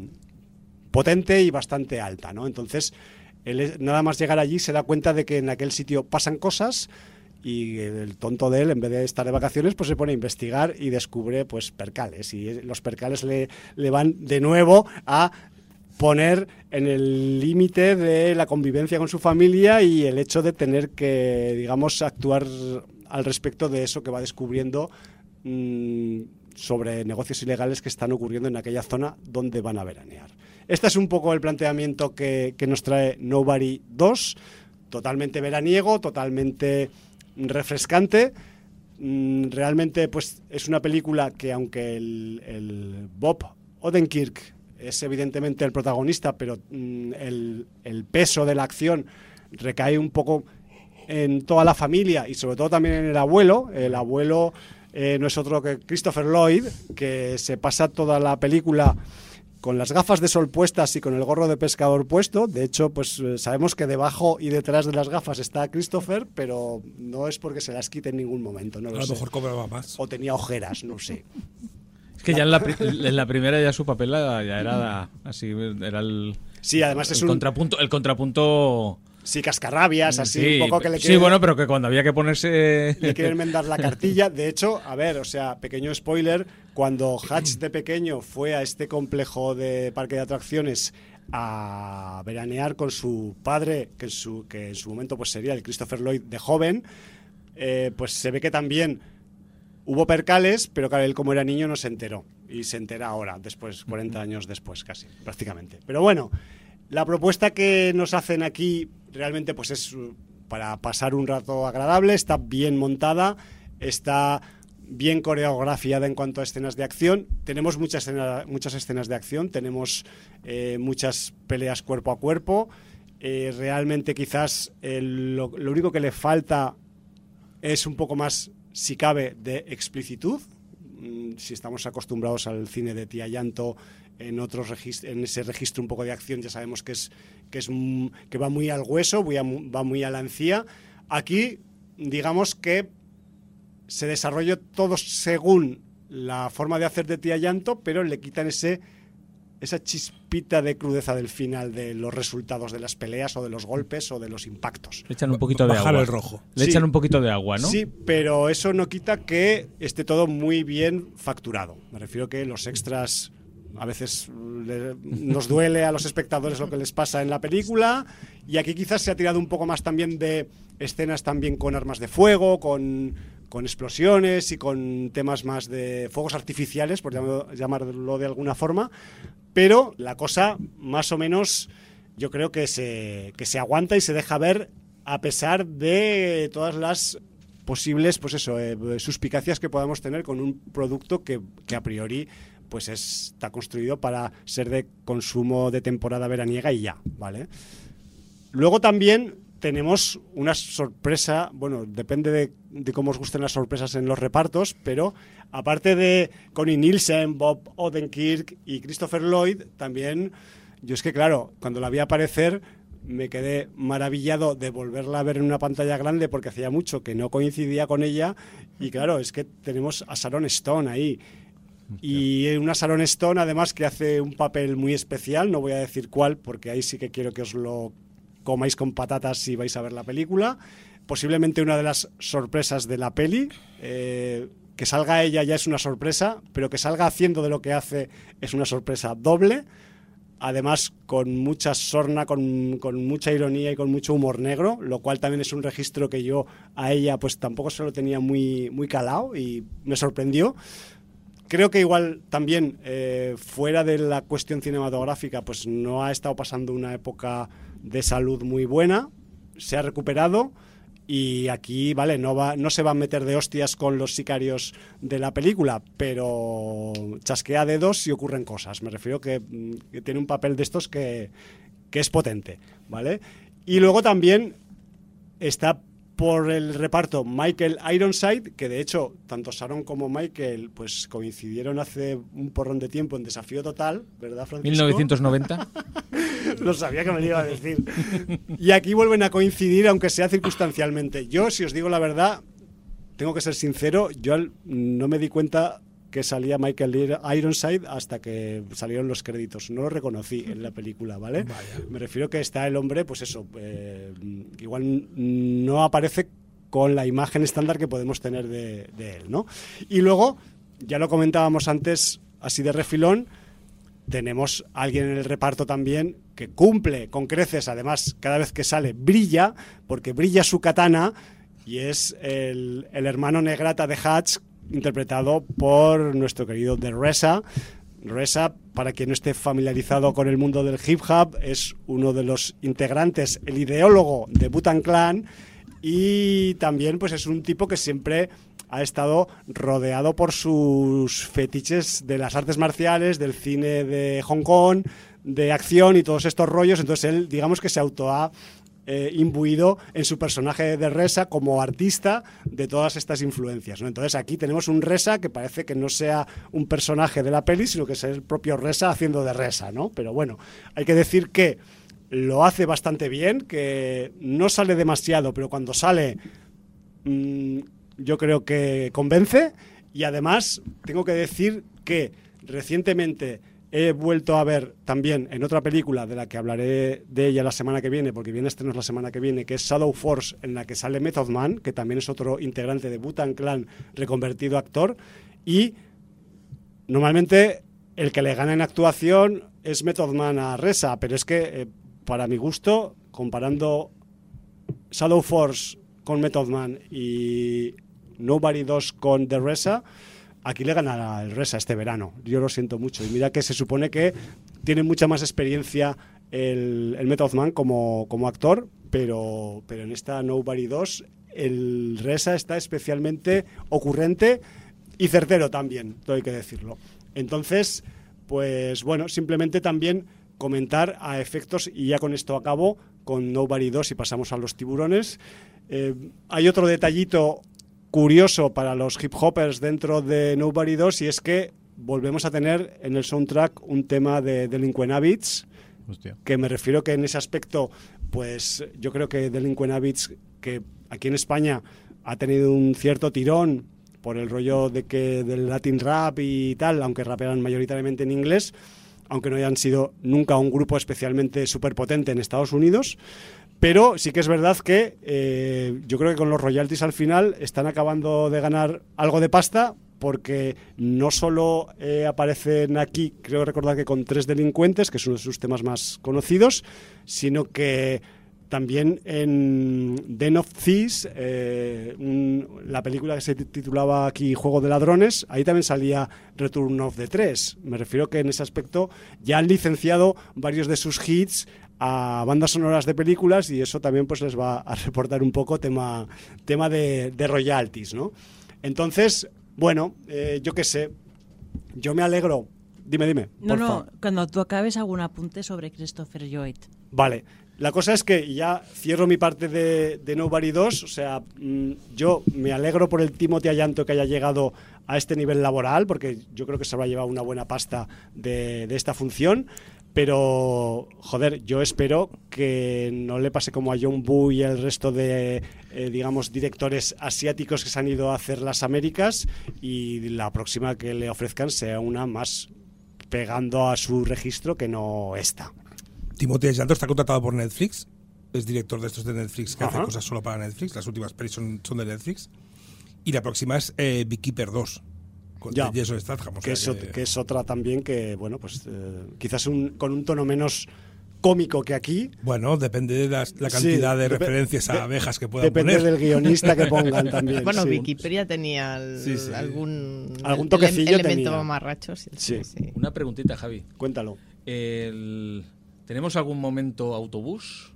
potente y bastante alta, ¿no? Entonces, él, nada más llegar allí se da cuenta de que en aquel sitio pasan cosas y el tonto de él, en vez de estar de vacaciones, pues se pone a investigar y descubre, pues, percales. Y los percales le, le van de nuevo a poner en el límite de la convivencia con su familia y el hecho de tener que, digamos, actuar al respecto de eso que va descubriendo mmm, sobre negocios ilegales que están ocurriendo en aquella zona donde van a veranear. Este es un poco el planteamiento que, que nos trae Nobody dos, totalmente veraniego, totalmente refrescante. Mm, realmente, pues, es una película que, aunque el, el Bob Odenkirk es evidentemente el protagonista, pero mmm, el, el peso de la acción recae un poco en toda la familia y sobre todo también en el abuelo. El abuelo eh, no es otro que Christopher Lloyd, que se pasa toda la película con las gafas de sol puestas y con el gorro de pescador puesto. De hecho, pues sabemos que debajo y detrás de las gafas está Christopher, pero no es porque se las quite en ningún momento. No lo a lo sé. mejor cobraba más. O tenía ojeras, no sé. Es que ya en la, en la primera ya su papel ya era así, era el, sí, además es el un contrapunto, el contrapunto. Sí, cascarrabias, así Sí, un poco que le sí, quieren, bueno, pero que cuando había que ponerse le quieren enmendar la cartilla. De hecho, a ver, o sea, pequeño spoiler, cuando Hutch de pequeño fue a este complejo de parque de atracciones a veranear con su padre, que en su, que en su momento pues sería el Christopher Lloyd de joven, eh, pues se ve que también hubo percales, pero claro, él como era niño no se enteró. Y se entera ahora, después, cuarenta años después casi, prácticamente. Pero bueno, la propuesta que nos hacen aquí realmente pues es para pasar un rato agradable, está bien montada, está bien coreografiada en cuanto a escenas de acción. Tenemos muchas escenas, muchas escenas de acción, tenemos eh, muchas peleas cuerpo a cuerpo. Eh, realmente quizás el, lo, lo único que le falta es un poco más, si cabe, de explicitud. Si estamos acostumbrados al cine de Tía Llanto, en otros regist- en ese registro un poco de acción ya sabemos que es que es que va muy al hueso, muy a, va muy a la encía. Aquí digamos que se desarrolla todo según la forma de hacer de Tía Llanto, pero le quitan ese esa chispita de crudeza del final de los resultados de las peleas o de los golpes o de los impactos. Le echan un poquito de Bajar agua. el rojo. Le Sí. echan un poquito de agua, ¿no? Sí, pero eso no quita que esté todo muy bien facturado. Me refiero que los extras a veces le, nos duele a los espectadores lo que les pasa en la película, y aquí quizás se ha tirado un poco más también de escenas también con armas de fuego, con, con explosiones y con temas más de fuegos artificiales, por llamarlo, llamarlo de alguna forma, pero la cosa más o menos yo creo que se, que se aguanta y se deja ver a pesar de todas las posibles, pues eso, eh, suspicacias que podamos tener con un producto que, que a priori pues es, está construido para ser de consumo de temporada veraniega y ya, ¿vale? Luego también tenemos una sorpresa, bueno, depende de, de cómo os gusten las sorpresas en los repartos, pero aparte de Connie Nielsen, Bob Odenkirk y Christopher Lloyd, también, yo es que claro, cuando la vi aparecer me quedé maravillado de volverla a ver en una pantalla grande porque hacía mucho que no coincidía con ella, y claro, es que tenemos a Sharon Stone ahí. Y una Sharon Stone además que hace un papel muy especial, no voy a decir cuál porque ahí sí que quiero que os lo comáis con patatas si vais a ver la película. Posiblemente una de las sorpresas de la peli, eh, que salga ella ya es una sorpresa, pero que salga haciendo de lo que hace es una sorpresa doble, además con mucha sorna, con, con mucha ironía y con mucho humor negro, lo cual también es un registro que yo a ella pues tampoco se lo tenía muy, muy calado y me sorprendió. Creo que igual también, eh, fuera de la cuestión cinematográfica, pues no ha estado pasando una época de salud muy buena, se ha recuperado y aquí, vale, no va, no se va a meter de hostias con los sicarios de la película, pero chasquea dedos y ocurren cosas. Me refiero que, que tiene un papel de estos que, que es potente, ¿vale? Y luego también está por el reparto Michael Ironside, que de hecho tanto Sharon como Michael pues coincidieron hace un porrón de tiempo en Desafío Total, ¿verdad, Francisco? mil novecientos noventa. Lo sabía que me lo iba a decir. Y aquí vuelven a coincidir, aunque sea circunstancialmente. Yo, si os digo la verdad, tengo que ser sincero, yo no me di cuenta que salía Michael Ironside hasta que salieron los créditos. No lo reconocí en la película, ¿vale? Vaya. Me refiero que está el hombre, pues eso, eh, igual no aparece con la imagen estándar que podemos tener de, de él, ¿no? Y luego, ya lo comentábamos antes, así de refilón, tenemos a alguien en el reparto también que cumple con creces, además, cada vez que sale brilla, porque brilla su katana, y es el, el hermano negrata de Hutch, interpretado por nuestro querido The Reza. Reza, para quien no esté familiarizado con el mundo del hip hop, es uno de los integrantes, el ideólogo de Wu-Tang Clan, y también pues es un tipo que siempre ha estado rodeado por sus fetiches de las artes marciales, del cine de Hong Kong, de acción y todos estos rollos. Entonces él, digamos que se auto ha Eh, imbuido en su personaje de Reza como artista de todas estas influencias, ¿no? Entonces aquí tenemos un Reza que parece que no sea un personaje de la peli, sino que es el propio Reza haciendo de Reza, ¿no? Pero bueno, hay que decir que lo hace bastante bien, que no sale demasiado, pero cuando sale mmm, yo creo que convence. Y además tengo que decir que recientemente he vuelto a ver también en otra película de la que hablaré de ella la semana que viene, porque viene estrenos la semana que viene, que es Shadow Force, en la que sale Method Man, que también es otro integrante de Wu-Tang Clan reconvertido a actor, y normalmente el que le gana en actuación es Method Man a Reza, pero es que eh, para mi gusto, comparando Shadow Force con Method Man y Nobody dos con The Reza, aquí le gana el Reza este verano. Yo lo siento mucho. Y mira que se supone que tiene mucha más experiencia el, el Method Man como, como actor, pero, pero en esta Nobody dos el Reza está especialmente ocurrente y certero también, todo hay que decirlo. Entonces, pues bueno, simplemente también comentar a efectos, y ya con esto acabo, con Nobody dos y pasamos a los tiburones. Eh, hay otro detallito curioso para los hip hoppers dentro de Nobody dos, y es que volvemos a tener en el soundtrack un tema de Delinquent Habits. Hostia. Que me refiero que en ese aspecto, pues yo creo que Delinquent Habits, que aquí en España ha tenido un cierto tirón por el rollo de que del Latin rap y tal, aunque rapean mayoritariamente en inglés, aunque no hayan sido nunca un grupo especialmente superpotente en Estados Unidos. Pero sí que es verdad que eh, yo creo que con los royalties al final están acabando de ganar algo de pasta, porque no solo eh, aparecen aquí, creo recordar que con Tres Delincuentes, que es uno de sus temas más conocidos, sino que también en Den of Thieves, eh, un, la película que se titulaba aquí Juego de Ladrones, ahí también salía Return of the Tres. Me refiero que en ese aspecto ya han licenciado varios de sus hits a bandas sonoras de películas, y eso también pues les va a reportar un poco tema, tema de, de royalties, ¿no? Entonces, bueno, eh, yo qué sé, yo me alegro. Dime, dime. No, no, favor. Cuando tú acabes algún apunte sobre Christopher Lloyd. Vale. La cosa es que ya cierro mi parte de, de Nobody dos, o sea, mmm, yo me alegro por el Timothy Ayanto que haya llegado a este nivel laboral, porque yo creo que se habrá llevado una buena pasta de, de esta función, pero, joder, yo espero que no le pase como a John Woo y el resto de, eh, digamos, directores asiáticos que se han ido a hacer las Américas, y la próxima que le ofrezcan sea una más pegando a su registro que no esta. Timothy Ayanto está contratado por Netflix, es director de estos de Netflix que Ajá. hace cosas solo para Netflix, las últimas pelis son, son de Netflix, y la próxima es eh, Beekeeper dos, con Ya, de Jason Statham. O que, sea es, que... que es otra también que, bueno, pues eh, quizás un, con un tono menos cómico que aquí. Bueno, depende de la, la cantidad Sí, de dep- referencias a de- abejas que puedan Depende poner. del guionista que pongan también. Bueno, sí. Wikipedia tenía el- Sí, sí. algún, Algún ele- toquecillo elemento tenía. mamarracho. Sí, Sí. sí. Una preguntita, Javi. Cuéntalo. El- ¿Tenemos algún momento autobús?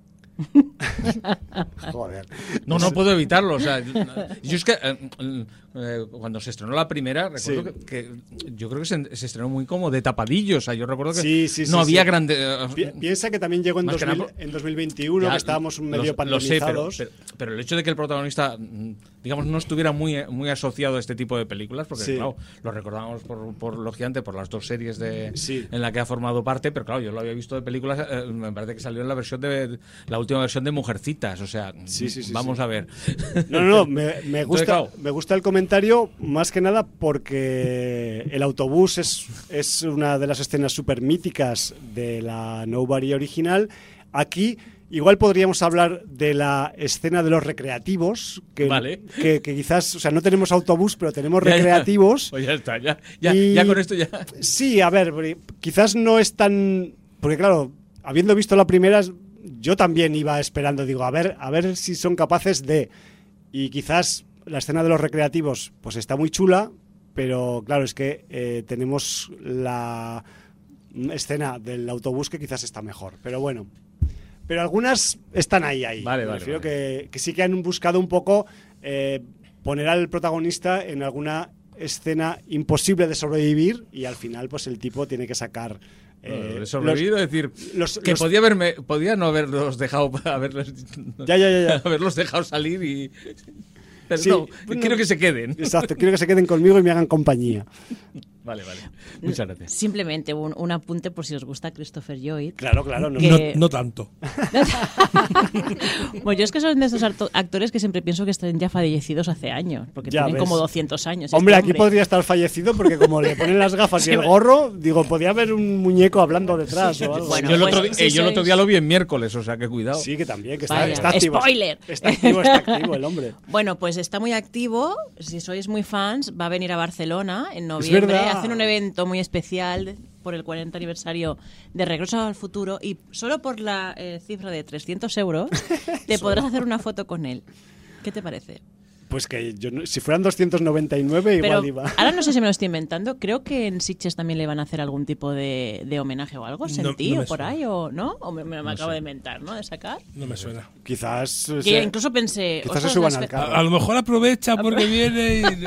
Joder. No, no puedo evitarlo. O sea, yo es que eh, eh, cuando se estrenó la primera, recuerdo Sí. que, que yo creo que se, se estrenó muy como de tapadillo. O sea, yo recuerdo que Sí, sí, sí, no había sí. grande. Pi- Piensa que también llegó en, Más que dos mil, nada por- en dos mil veintiuno, Ya, que estábamos medio lo- lo sé, pero, pandemizados. pero, pero el hecho de que el protagonista, mm, digamos, no estuviera muy, muy asociado a este tipo de películas, porque Sí. claro, lo recordábamos por, por lógicamente por las dos series de Sí. en la que ha formado parte, pero claro, yo lo había visto de películas, eh, me parece que salió en la versión de la última versión de Mujercitas, o sea, Sí, sí, sí, vamos sí. a ver. No, no, no, me, me Entonces, gusta, claro, me gusta el comentario más que nada porque el autobús es, es una de las escenas súper míticas de la Nobody original. Aquí igual podríamos hablar de la escena de los recreativos, que, Vale. que, que quizás, o sea, no tenemos autobús, pero tenemos Ya, ya. recreativos. Pues ya está, ya, ya, Y- ya con esto ya. Sí, a ver, porque quizás no es tan... Porque claro, habiendo visto la primera, yo también iba esperando, digo, a ver, a ver si son capaces de... Y quizás la escena de los recreativos pues está muy chula, pero claro, es que eh, tenemos la escena del autobús que quizás está mejor. Pero bueno, pero algunas están ahí, ahí. Vale, Me vale, refiero vale. Que, que sí que han buscado un poco eh, poner al protagonista en alguna escena imposible de sobrevivir y al final pues el tipo tiene que sacar... eh, He sobrevivido, es decir, los- que los- podía haberme, podía no haberlos dejado, haberles, Ya, ya, ya, ya. haberlos dejado salir y, pero Sí, no, bueno, quiero que se queden. Exacto, quiero que se queden conmigo y me hagan compañía. Vale, vale. Muchas gracias. Simplemente un, un apunte por si os gusta Christopher Lloyd. Claro, claro. No, Que- No, Eh, no tanto. Bueno, yo es que son de esos acto- actores que siempre pienso que están ya fallecidos hace años, porque Ya tienen ves. como doscientos años. este Hombre, aquí podría estar fallecido porque como le ponen las gafas y el gorro, digo, podía haber un muñeco hablando detrás o algo. Bueno, yo el, pues, otro, di- si eh, yo el otro sois- día lo vi en miércoles, o sea que cuidado. Sí, que también, que está, Vaya, está activo. spoiler. Está activo, está activo el hombre. Bueno, pues está muy activo. Si sois muy fans, va a venir a Barcelona en noviembre. verdad. Hacen un evento muy especial por el cuarenta aniversario de Regreso al Futuro y solo por la eh, cifra de trescientos euros te podrás hacer una foto con él. ¿Qué te parece? Pues que yo no- si fueran doscientos noventa y nueve Pero igual iba. ahora no sé si me lo estoy inventando. Creo que en Sitges también le van a hacer algún tipo de, de homenaje o algo. No- ¿Sentí no me o por suena. ahí? O, ¿no? ¿O me, me- me acabo de inventar, ¿no? De sacar. No me suena. Quizás... eh, Que se- incluso pensé... quizás se ostras, suban las al fe- carro. A, a lo mejor aprovecha porque viene y...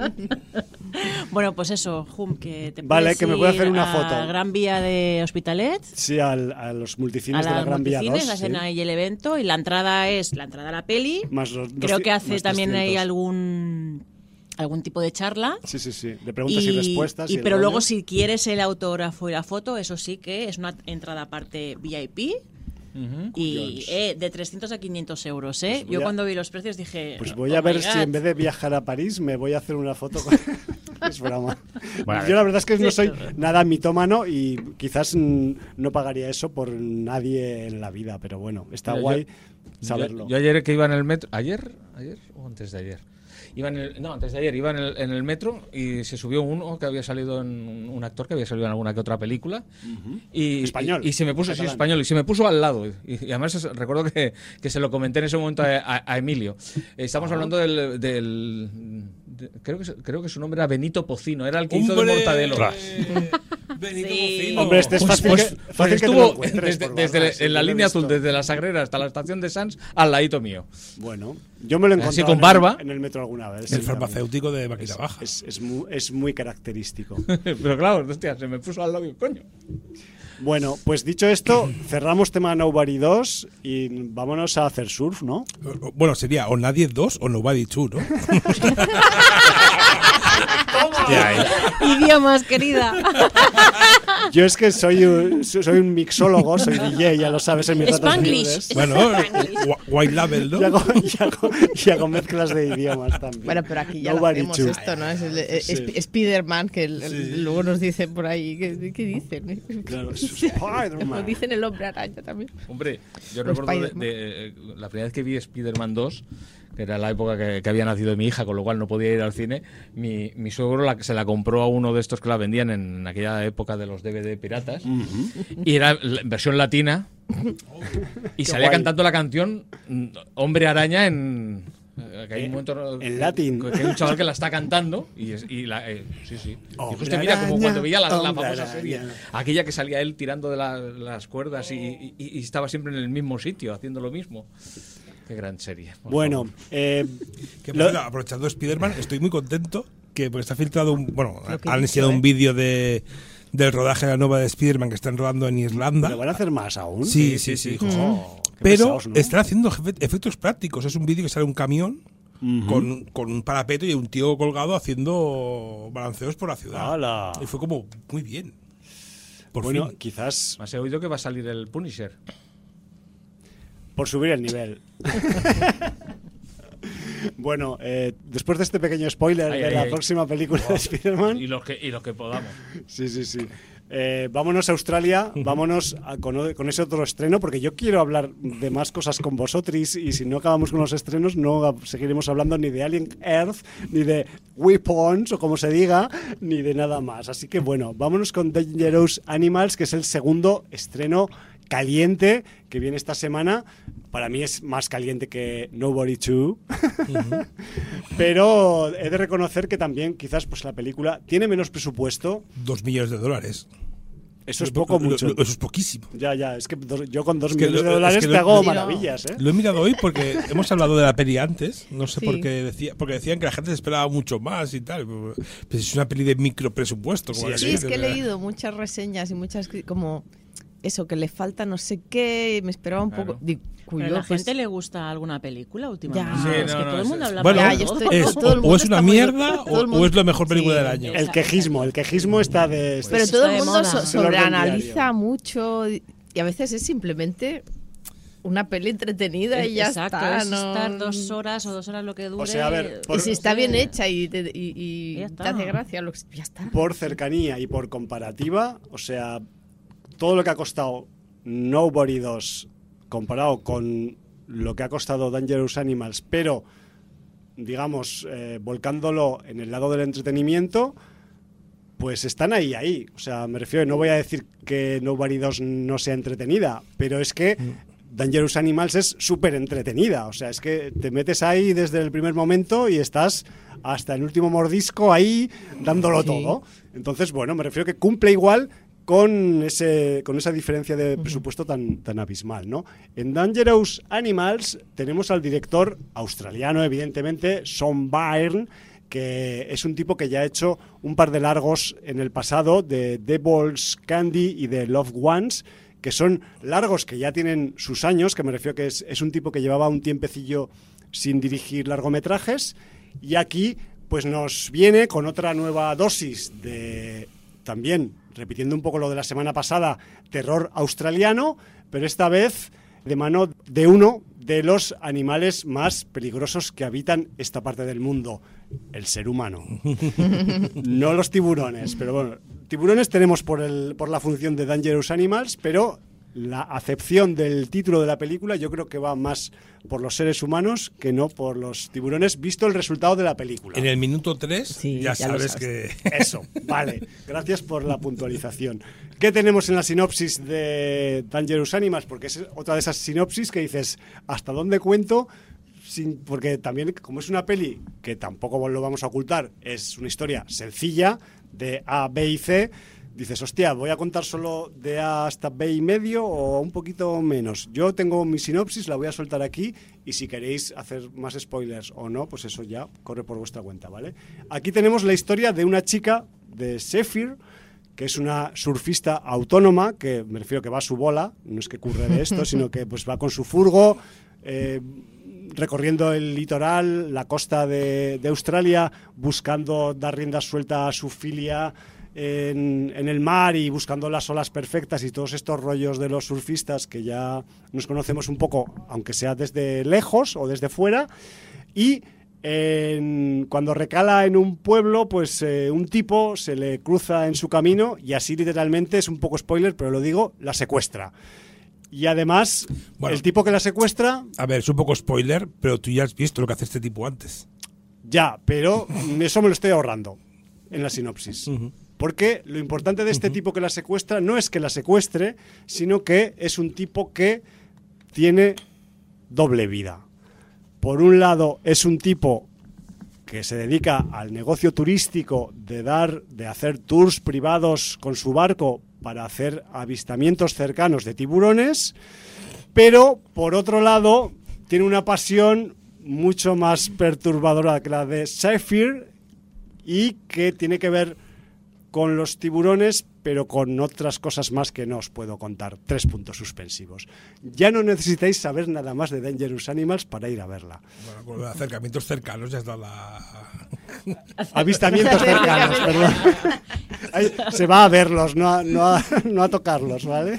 Bueno, pues eso, Hum, que te Vale, puedes que me pueda ir hacer una a foto. Gran Vía de Hospitalet, Sí, al- a los multicines a de la las Gran Vía multicines, dos. hacen sí. ahí el evento y la entrada es la entrada a la peli. Más los- Creo que doscientos, hace más también ahí trescientos. algún algún tipo de charla. Sí, sí, sí. De preguntas y, respuestas. y- y el pero rollo. luego si quieres el autógrafo y la foto, eso sí que es una entrada aparte V I P. Ujú. Y eh, de trescientos a quinientos euros, ¿eh? Pues voy Yo a- cuando vi los precios dije... Pues voy "Oh a my ver si God". en vez de viajar a París me voy a hacer una foto con... Es broma. Bueno, a ver. Yo la verdad es que no soy nada mitómano y quizás mm, no pagaría eso por nadie en la vida, pero bueno, está Mira, guay yo- saberlo. Yo, yo ayer que iba en el metro. ¿Ayer? ¿Ayer o antes de ayer? Iba en el, no, antes de ayer iba en el, en el metro y se subió uno que había salido en un actor que había salido en alguna que otra película y, Español, y, y se me puso sí, catalán. español y se me puso al lado y, y además es- recuerdo que, que se lo comenté en ese momento a, a- a Emilio. Estamos hablando del, del de- creo que se- creo que su nombre era Benito Pocino, era el que hizo de ¡Hombre! Mortadelo. Benito Sí. Pocino. Hombre, este es Pues- fácil, pues- que, pues fácil que te lo estuvo encuentres desde, por desde Barbas, sí, en la yo lo he línea azul, visto. desde la Sagrera hasta la estación de Sans, al ladito mío. Bueno, yo me lo he Así encontrado con en el- barba. en el metro alguna vez. El sí, también. farmacéutico de Vaquita Baja. Es, es, muy, es muy característico. Pero claro, hostia, se me puso al lado y coño. Bueno, pues dicho esto, cerramos tema Nobody dos y vámonos a hacer surf, ¿no? Bueno, sería o Nadie dos o Nobody two, ¿no? Idiomas, querida. Yo es que soy un, soy un mixólogo, soy D J, ya lo sabes en mis ratos Spanglish. libres. Bueno, Wh- White Label, ¿no? Y hago, y, hago, y hago mezclas de idiomas también. Bueno, pero aquí ya Nobody lo hacemos two. esto, ¿no? Es el, es- Sí. Sp- Spiderman, que el- el- Sí. luego nos dicen por ahí. ¿Qué, qué dicen? Claro, es Nos Spider-Man. dicen el hombre araña también. Hombre, yo O recuerdo de, Spider-Man. de- la primera vez que vi Spider-Man dos, que era la época que, que había nacido mi hija, con lo cual no podía ir al cine, mi, mi suegro la, se la compró a uno de estos que la vendían en aquella época de los D V D piratas, y era la- en versión latina, y Qué salía guay. cantando la canción mm, Hombre Araña en... eh, que hay un momento en que- latín. que hay un chaval que la está cantando y, es- y la, eh, sí sí y Hombre justo mira como araña, cuando veía la, la hombre famosa araña. serie aquella que salía él tirando de la- las cuerdas y, y- y estaba siempre en el mismo sitio haciendo lo mismo. Qué gran serie. Bueno, eh, Que, lo- bueno, aprovechando Spider-Man, estoy muy contento que porque está filtrado un, bueno, Lo que han he enseñado dicho, un ¿eh? vídeo de del rodaje de la nueva de Spider-Man que están rodando en Irlanda. ¿lo van a hacer más aún? Sí, sí, sí. Jo, qué Pero pesados, ¿no? están haciendo efe- efectos prácticos. Es un vídeo que sale un camión Ujú. con, con un parapeto y un tío colgado haciendo balanceos por la ciudad. ¡Hala! Y fue como muy bien. Por Bueno, fin. quizás Más he oído que va a salir el Punisher. por subir el nivel. Bueno, eh, después de este pequeño spoiler Ay, de ay, la ay. próxima película de Spider-Man, Y los que, y los que podamos. sí, sí, sí. Eh, vámonos a Australia, vámonos a- con, con ese otro estreno, porque yo quiero hablar de más cosas con vosotros y si no acabamos con los estrenos no a- seguiremos hablando ni de Alien Earth, ni de Weapons, o como se diga, ni de nada más. Así que bueno, vámonos con Dangerous Animals, que es el segundo estreno caliente que viene esta semana. Para mí es más caliente que Nobody Two. Pero he de reconocer que también quizás pues la película tiene menos presupuesto. Dos millones de dólares. Eso es poco o Lo- mucho. lo- Eso es poquísimo. Ya, ya, es que dos- yo con dos Es que millones lo- de dólares es que te lo- hago Sí, no. maravillas, ¿eh? Lo he mirado hoy porque hemos hablado de la peli antes. No sé Sí. por qué decía, porque decían que la gente se esperaba mucho más y tal. Pues es una peli de micro presupuesto. Como Sí, la Sí, es que he ¿verdad? leído muchas reseñas y muchas cri- como eso, que le falta no sé qué, me esperaba un Claro. poco. Digo, ¿Pero a cuyo, la pues, gente le gusta alguna película últimamente? Ya. Sí, es no, que no, todo el es- mundo habla Bueno, mal Ya, de yo todo. estoy- es, todo el o, mundo o es está una muy- mierda todo o, el mundo- o es la mejor película Sí. del año. El quejismo, el quejismo está de... Pero Eso todo está el de mundo moda. so- Es el orden sobreanaliza diario. mucho y y a veces es simplemente una peli entretenida y ya Exacto, está. es no- estar dos horas o dos horas lo que dure. O sea, a ver, por- Y si está Sí. bien hecha y te, y, y Ya te está. hace gracia, lo que- ya está. Por cercanía y por comparativa, o sea, todo lo que ha costado Nobody dos comparado con lo que ha costado Dangerous Animals, pero digamos, eh, volcándolo en el lado del entretenimiento, pues están ahí, ahí. O sea, me refiero, no voy a decir que Nobody dos no sea entretenida, pero es que Dangerous Animals es súper entretenida. O sea, es que te metes ahí desde el primer momento y estás hasta el último mordisco ahí dándolo Sí. todo. Entonces, bueno, me refiero que cumple igual con ese con esa diferencia de presupuesto tan, tan abismal, ¿no? En Dangerous Animals tenemos al director australiano, evidentemente, Sean Byrne, que es un tipo que ya ha hecho un par de largos en el pasado, de Devil's Candy y de Loved Ones, que son largos que ya tienen sus años, que me refiero que es, es un tipo que llevaba un tiempecillo sin dirigir largometrajes, y aquí pues nos viene con otra nueva dosis de, también, repitiendo un poco lo de la semana pasada, terror australiano, pero esta vez de mano de uno de los animales más peligrosos que habitan esta parte del mundo, el ser humano. No los tiburones, pero bueno, tiburones tenemos por, el, por la función de Dangerous Animals, pero la acepción del título de la película yo creo que va más por los seres humanos que no por los tiburones, visto el resultado de la película. En el minuto tres Sí, ya, ya lo sabes sabes. que... Eso, vale. Gracias por la puntualización. ¿Qué tenemos en la sinopsis de Dangerous Animals? Porque es otra de esas sinopsis que dices, ¿hasta dónde cuento? Sin, porque también, como es una peli que tampoco lo vamos a ocultar, es una historia sencilla de A, B y C, dices, hostia, ¿voy a contar solo de A hasta B y medio o un poquito menos? Yo tengo mi sinopsis, la voy a soltar aquí y si queréis hacer más spoilers o no, pues eso ya corre por vuestra cuenta, ¿vale? Aquí tenemos la historia de una chica de Sheffield, que es una surfista autónoma, que me refiero que va a su bola, no es que curre de esto, sino que pues va con su furgo, eh, recorriendo el litoral, la costa de, de Australia, buscando dar rienda suelta a su filia en, en el mar y buscando las olas perfectas y todos estos rollos de los surfistas que ya nos conocemos un poco, aunque sea desde lejos o desde fuera. Y en, cuando recala en un pueblo, pues eh, un tipo se le cruza en su camino y así literalmente, es un poco spoiler, pero lo digo, la secuestra. Y además, Bueno. el tipo que la secuestra, A ver, es un poco spoiler, pero tú ya has visto lo que hace este tipo antes. ya, pero eso me lo estoy ahorrando en la sinopsis. Ujú. Porque lo importante de este tipo que la secuestra no es que la secuestre, sino que es un tipo que tiene doble vida. Por un lado, es un tipo que se dedica al negocio turístico de dar, de hacer tours privados con su barco para hacer avistamientos cercanos de tiburones, pero por otro lado tiene una pasión mucho más perturbadora que la de Zephyr y que tiene que ver con los tiburones, pero con otras cosas más que no os puedo contar. Tres puntos suspensivos. Ya no necesitáis saber nada más de Dangerous Animals para ir a verla. Bueno, con los acercamientos cercanos ya está la... Avistamientos cercanos, perdón. Ahí, se va a verlos, no a, no a, no a tocarlos, ¿vale?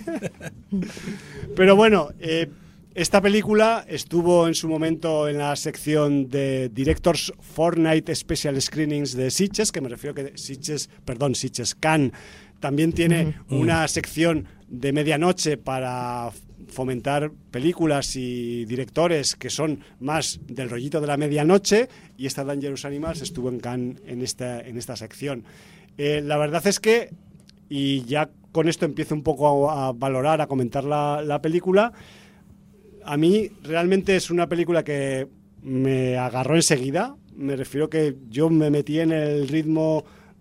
Pero bueno, eh, esta película estuvo en su momento en la sección de Directors Fortnight Special Screenings de Sitges, que me refiero que Sitges, perdón, Sitges Cannes también tiene uh-huh. una sección de medianoche para fomentar películas y directores que son más del rollito de la medianoche, y esta Dangerous Animals estuvo en Cannes en esta, en esta sección. Eh, la verdad es que, y ya con esto empiezo un poco a, a valorar, a comentar la, la película, a mí realmente es una película que me agarró enseguida. Me refiero que yo me metí en el ritmo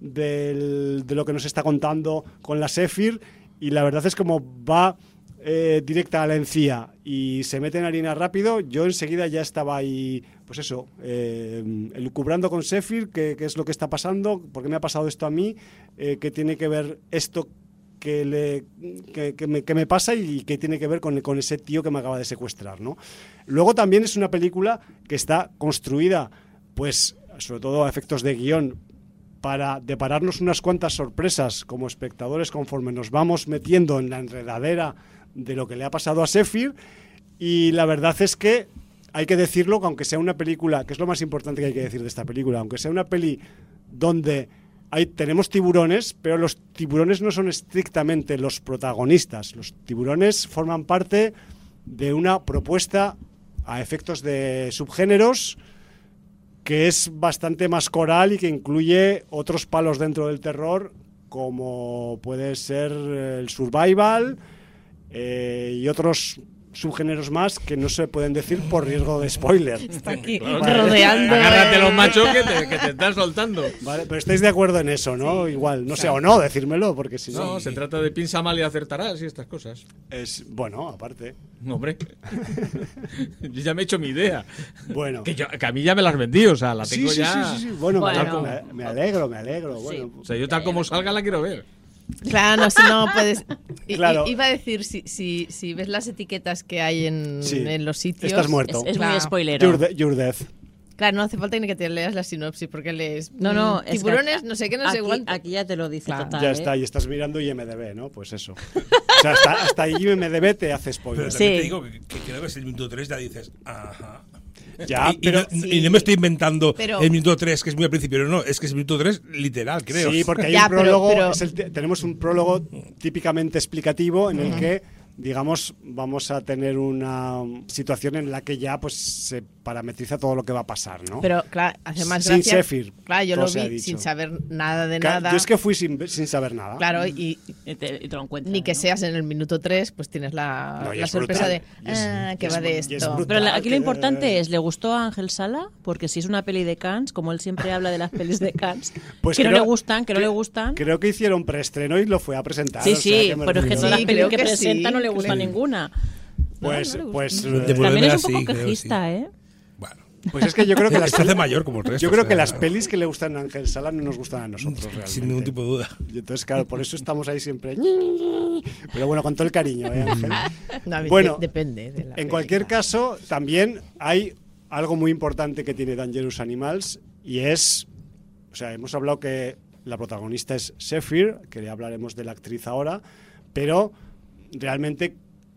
del, de lo que nos está contando con la Zephyr, y la verdad es como va eh, directa a la encía y se mete en harina rápido. Yo enseguida ya estaba ahí, pues eso, eh, elucubrando con Zephyr qué, qué es lo que está pasando, por qué me ha pasado esto a mí, eh, qué tiene que ver esto que, le, que, que, me, que me pasa y que tiene que ver con, con ese tío que me acaba de secuestrar, ¿no? Luego también es una película que está construida, pues, sobre todo a efectos de guión, para depararnos unas cuantas sorpresas como espectadores conforme nos vamos metiendo en la enredadera de lo que le ha pasado a Zephyr. Y la verdad es que hay que decirlo, que aunque sea una película, que es lo más importante que hay que decir de esta película, aunque sea una peli donde hay, tenemos tiburones, pero los tiburones no son estrictamente los protagonistas. Los tiburones forman parte de una propuesta a efectos de subgéneros que es bastante más coral y que incluye otros palos dentro del terror, como puede ser el survival eh, y otros subgéneros más que no se pueden decir por riesgo de spoiler. Está aquí Claro, rodeando. Agárrate eh. los machos que te, que te están soltando. Vale, pero estáis de acuerdo en eso, ¿no? Igual, no sé, o no, decírmelo, porque si no... No, se trata de pinza mal y acertarás y estas cosas. Es, bueno, aparte. Hombre, yo ya me he hecho mi idea. Bueno. Que, yo, que a mí ya me las vendí, o sea, la Sí, tengo sí, ya. sí, sí, sí. Bueno, me Bueno. alegro, me, me alegro, me alegro. Bueno, O sea, yo tal como salga la quiero ver. Claro, no, si no puedes. I- Claro. i- Iba a decir, si, si, si ves las etiquetas que hay en, Sí. en los sitios. Estás muerto. Es, es Claro. muy spoilero. Your, de- your death. Claro, no hace falta ni que te leas la sinopsis porque lees. No, no, mm, es que tiburones, aquí- no sé qué, no sé aquí, cuánto. aquí ya te lo dice Claro. total. Ya ¿eh? está, y estás mirando I M D B, ¿no? Pues eso. O sea, hasta, hasta ahí I M D B te hace Pero spoiler. Sí. también te digo que, que creo que es el minuto tres, ya dices, ajá. Ya, y, y pero... no, y no me estoy inventando Pero- el minuto tres, que es muy al principio, no, no, es que es el minuto tres literal, creo. Sí, porque hay Ya, un pero- prólogo, pero- es el te- tenemos un prólogo típicamente explicativo en el que, digamos, vamos a tener una situación en la que ya pues se parametriza todo lo que va a pasar, ¿no? Pero, claro, hace más Sin gracia. Zephyr, Claro, yo todo lo se ha vi dicho. sin saber nada de Ca- nada. Yo es que fui sin, sin saber nada. Claro, y Y te, y te lo encuentras. ni que ¿no? seas en el minuto tres, pues tienes la, No, y la es sorpresa brutal. de. Y es- Ah, y que es va de bru- y es esto. brutal. Pero la- aquí lo que- importante es, ¿le gustó a Ángel Sala? Porque si es una peli de Cannes, como él siempre habla de las pelis de Cannes, Pues que no creo- le gustan, que no le gustan. Creo que hicieron preestreno y lo fue a presentar. Sí, o sea, sí, me pero es que refiero- todas las Sí, pelis creo que, que presenta sí, no le gusta creo. ninguna. Pues, No, no le pues, gusta. eh, De También volver es un así, poco creo, quejista, ¿eh? Bueno, pues es que yo creo que las se hace mayor como el resto. Yo creo o sea, que las pelis que le gustan a Ángel Sala no nos gustan a nosotros realmente. sin ningún tipo de duda. Y entonces, claro, por eso estamos ahí siempre. Pero bueno, con todo el cariño, ¿eh, Ángel? No, de- Bueno, depende. De la En cualquier película. caso, también hay algo muy importante que tiene Dangerous Animals y es, o sea, hemos hablado que la protagonista es Zephyr, que ya hablaremos de la actriz ahora, pero realmente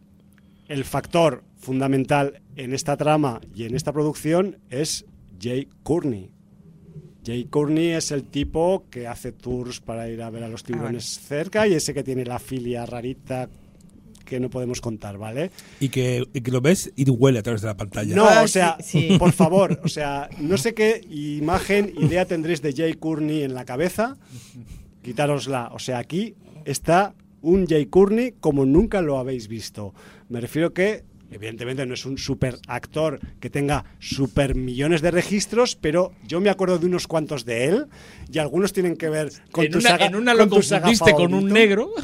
el factor fundamental en esta trama y en esta producción es Jay Courtney. Jay Courtney es el tipo que hace tours para ir a ver a los tiburones cerca y ese que tiene la filia rarita que no podemos contar, ¿vale? Y que, y que lo ves y huele a través de la pantalla. No, Ah, o sea, sí, sí. por favor, o sea, no sé qué imagen, idea tendréis de Jay Courtney en la cabeza, quitárosla. O sea, aquí está un Jay Courtney como nunca lo habéis visto. Me refiero que, evidentemente, no es un super actor que tenga super millones de registros, pero yo me acuerdo de unos cuantos de él y algunos tienen que ver con En tu una, saga, en una con lo tu saga confundiste con un favorito. negro.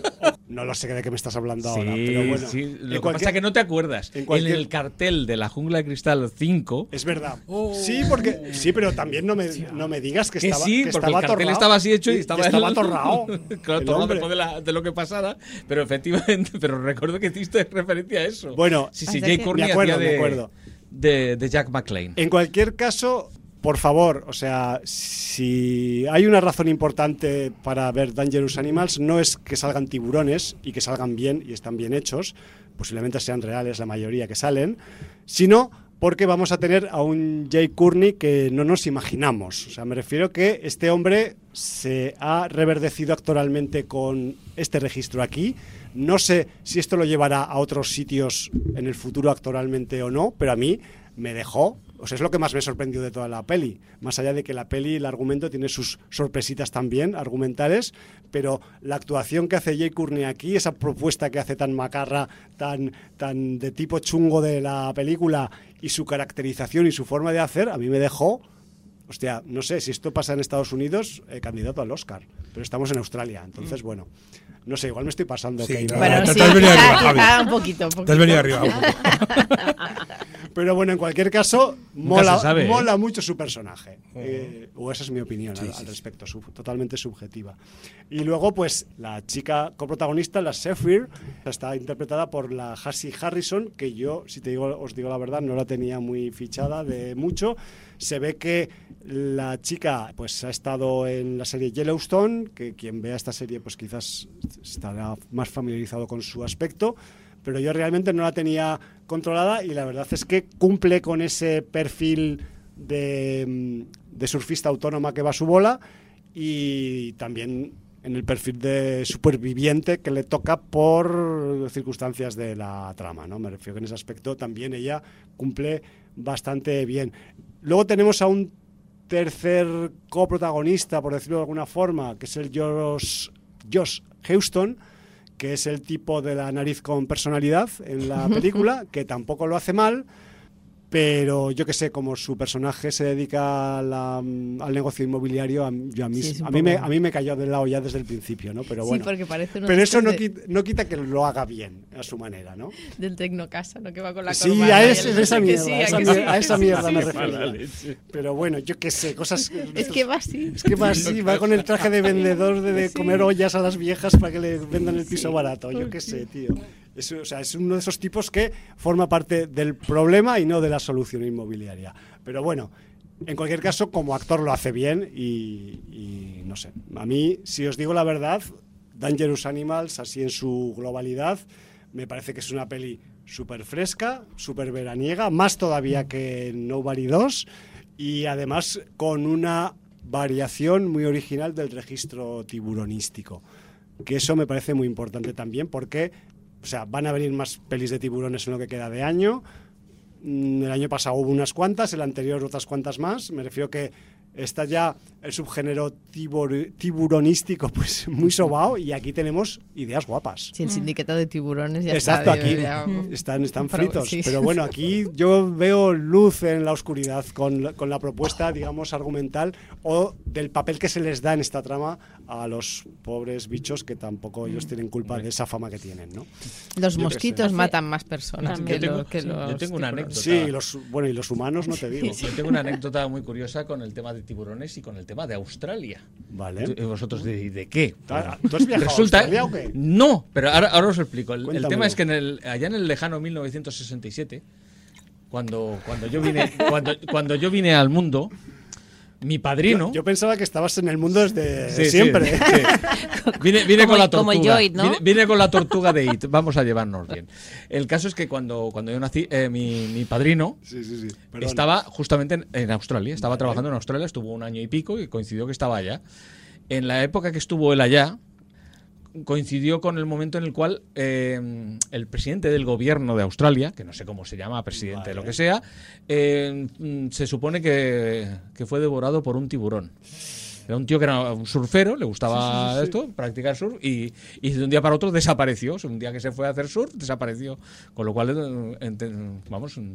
No lo sé de qué me estás hablando Sí, ahora, pero bueno. sí. en Lo que cualquier- pasa es que no te acuerdas. en En, cualquier- el cartel de la Jungla de Cristal cinco. Es verdad. Sí, porque sí, pero también no me, no me digas que Que estaba sí, que porque estaba el cartel atorrao. estaba así hecho y Que estaba, estaba el- atorrao. Claro, el atorrao hombre. después de, la- de lo que pasara, pero efectivamente, pero recuerdo que hiciste referencia a eso. Bueno, sí, sí, hasta Jay que- Courtney Me acuerdo, hacía me de, acuerdo. de, de Jack McClane. En cualquier caso, por favor, o sea, si hay una razón importante para ver Dangerous Animals, no es que salgan tiburones y que salgan bien y están bien hechos, posiblemente sean reales la mayoría que salen, sino porque vamos a tener a un Jay Courtney que no nos imaginamos. O sea, me refiero que este hombre se ha reverdecido actoralmente con este registro aquí. No sé si esto lo llevará a otros sitios en el futuro actoralmente o no, pero a mí me dejó, o sea, es lo que más me sorprendió de toda la peli, más allá de que la peli, el argumento tiene sus sorpresitas también, argumentales, pero la actuación que hace Jay Courtney aquí, esa propuesta que hace tan macarra, tan, tan de tipo chungo de la película, y su caracterización y su forma de hacer, a mí me dejó, hostia, no sé, si esto pasa en Estados Unidos, eh, candidato al Oscar, pero estamos en Australia, entonces, bueno, no sé, igual me estoy pasando. Sí, que no, no- Bueno, te sí, has venido quizá, arriba, Javi. quizá un poquito, un poquito. Te has venido arriba. un poco. Pero bueno, en cualquier caso, Nunca mola, se sabe, ¿eh? mola mucho su personaje. Eh, o esa es mi opinión al, al respecto, sub- totalmente subjetiva. Y luego, pues, la chica coprotagonista, la Zephyr, está interpretada por la Hassie Harrison, que yo, si te digo, os digo la verdad, no la tenía muy fichada de mucho. Se ve que la chica pues ha estado en la serie Yellowstone, que quien vea esta serie pues quizás estará más familiarizado con su aspecto, pero yo realmente no la tenía controlada y la verdad es que cumple con ese perfil de, de surfista autónoma que va a su bola y también en el perfil de superviviente que le toca por circunstancias de la trama, ¿no? Me refiero que en ese aspecto también ella cumple bastante bien. Luego tenemos a un tercer coprotagonista, por decirlo de alguna forma, que es el Josh, Josh Huston, que es el tipo de la nariz con personalidad en la película, que tampoco lo hace mal, pero yo que sé, como su personaje se dedica a la- al negocio inmobiliario, a, yo a mí, Sí, es un a, mí me, poco- a mí me cayó del lado ya desde el principio, ¿no? Pero Sí, bueno. porque parece uno Pero de eso estos no de- quita, no quita que lo haga bien, a su manera, ¿no? del Tecnocasa, ¿no? Que va con la Sí, corbata a, y ese- el- esa que mierda, sí, a a esa que mier- sí, a esa sí, mierda sí, me sí. refería. Pero bueno, yo qué sé, cosas... Es que va así. Es que va así, va con el traje de vendedor de, de Sí. comer ollas a las viejas para que le vendan el piso barato. Yo qué sé, tío. Es, o sea, es uno de esos tipos que forma parte del problema y no de la solución inmobiliaria. Pero bueno, en cualquier caso, como actor lo hace bien y, y no sé. A mí, si os digo la verdad, Dangerous Animals, así en su globalidad, me parece que es una peli súper fresca, súper veraniega, más todavía que Nobody dos, y además con una variación muy original del registro tiburonístico, que eso me parece muy importante también porque, o sea, van a venir más pelis de tiburones en lo que queda de año. Mm, El año pasado hubo unas cuantas, el anterior otras cuantas más. Me refiero que está ya el subgénero tibur- tiburonístico pues muy sobao y aquí tenemos ideas guapas. Sí, el sindicato de tiburones ya Exacto, está. aquí ya- están, están Pero, fritos. sí. Pero bueno, aquí yo veo luz en la oscuridad con, la- con la propuesta, digamos, argumental o del papel que se les da en esta trama a los pobres bichos que tampoco ellos tienen culpa de esa fama que tienen, ¿no? Los Yo qué mosquitos sé. matan más personas También. que, Yo tengo- los, que sí, los yo tengo una tiburones. anécdota. Sí, los, bueno, y los humanos no te digo. Yo tengo una anécdota muy curiosa con el tema de tiburones y con el tema de Australia. Vale. ¿Y vosotros de, de qué? Ah, ¿tú has viajado a Resulta, Australia o qué? No, pero ahora, ahora os explico. El, el Cuéntamelo. tema es que en el, allá en el lejano mil novecientos sesenta y siete, cuando, cuando, yo vine, cuando, cuando yo vine al mundo, mi padrino... Yo, yo pensaba que estabas en el mundo desde Sí, sí, siempre. sí. Vine, vine Como- con la como tortuga. Lloyd, ¿no? Vine, vine con la tortuga de It. Vamos a llevarnos bien. El caso es que cuando, cuando yo nací, eh, mi, mi padrino Sí, sí, sí. Perdón. estaba justamente en, en Australia. Estaba trabajando en Australia, estuvo un año y pico y coincidió que estaba allá. En la época que estuvo él allá, coincidió con el momento en el cual eh, el presidente del gobierno de Australia, que no sé cómo se llama, presidente, Vale. lo que sea, eh, mm, se supone que, que fue devorado por un tiburón. Era un tío que era un surfero, le gustaba esto, practicar surf, y, y de un día para otro desapareció. O sea, un día que se fue a hacer surf, desapareció. Con lo cual, eh, ente- vamos,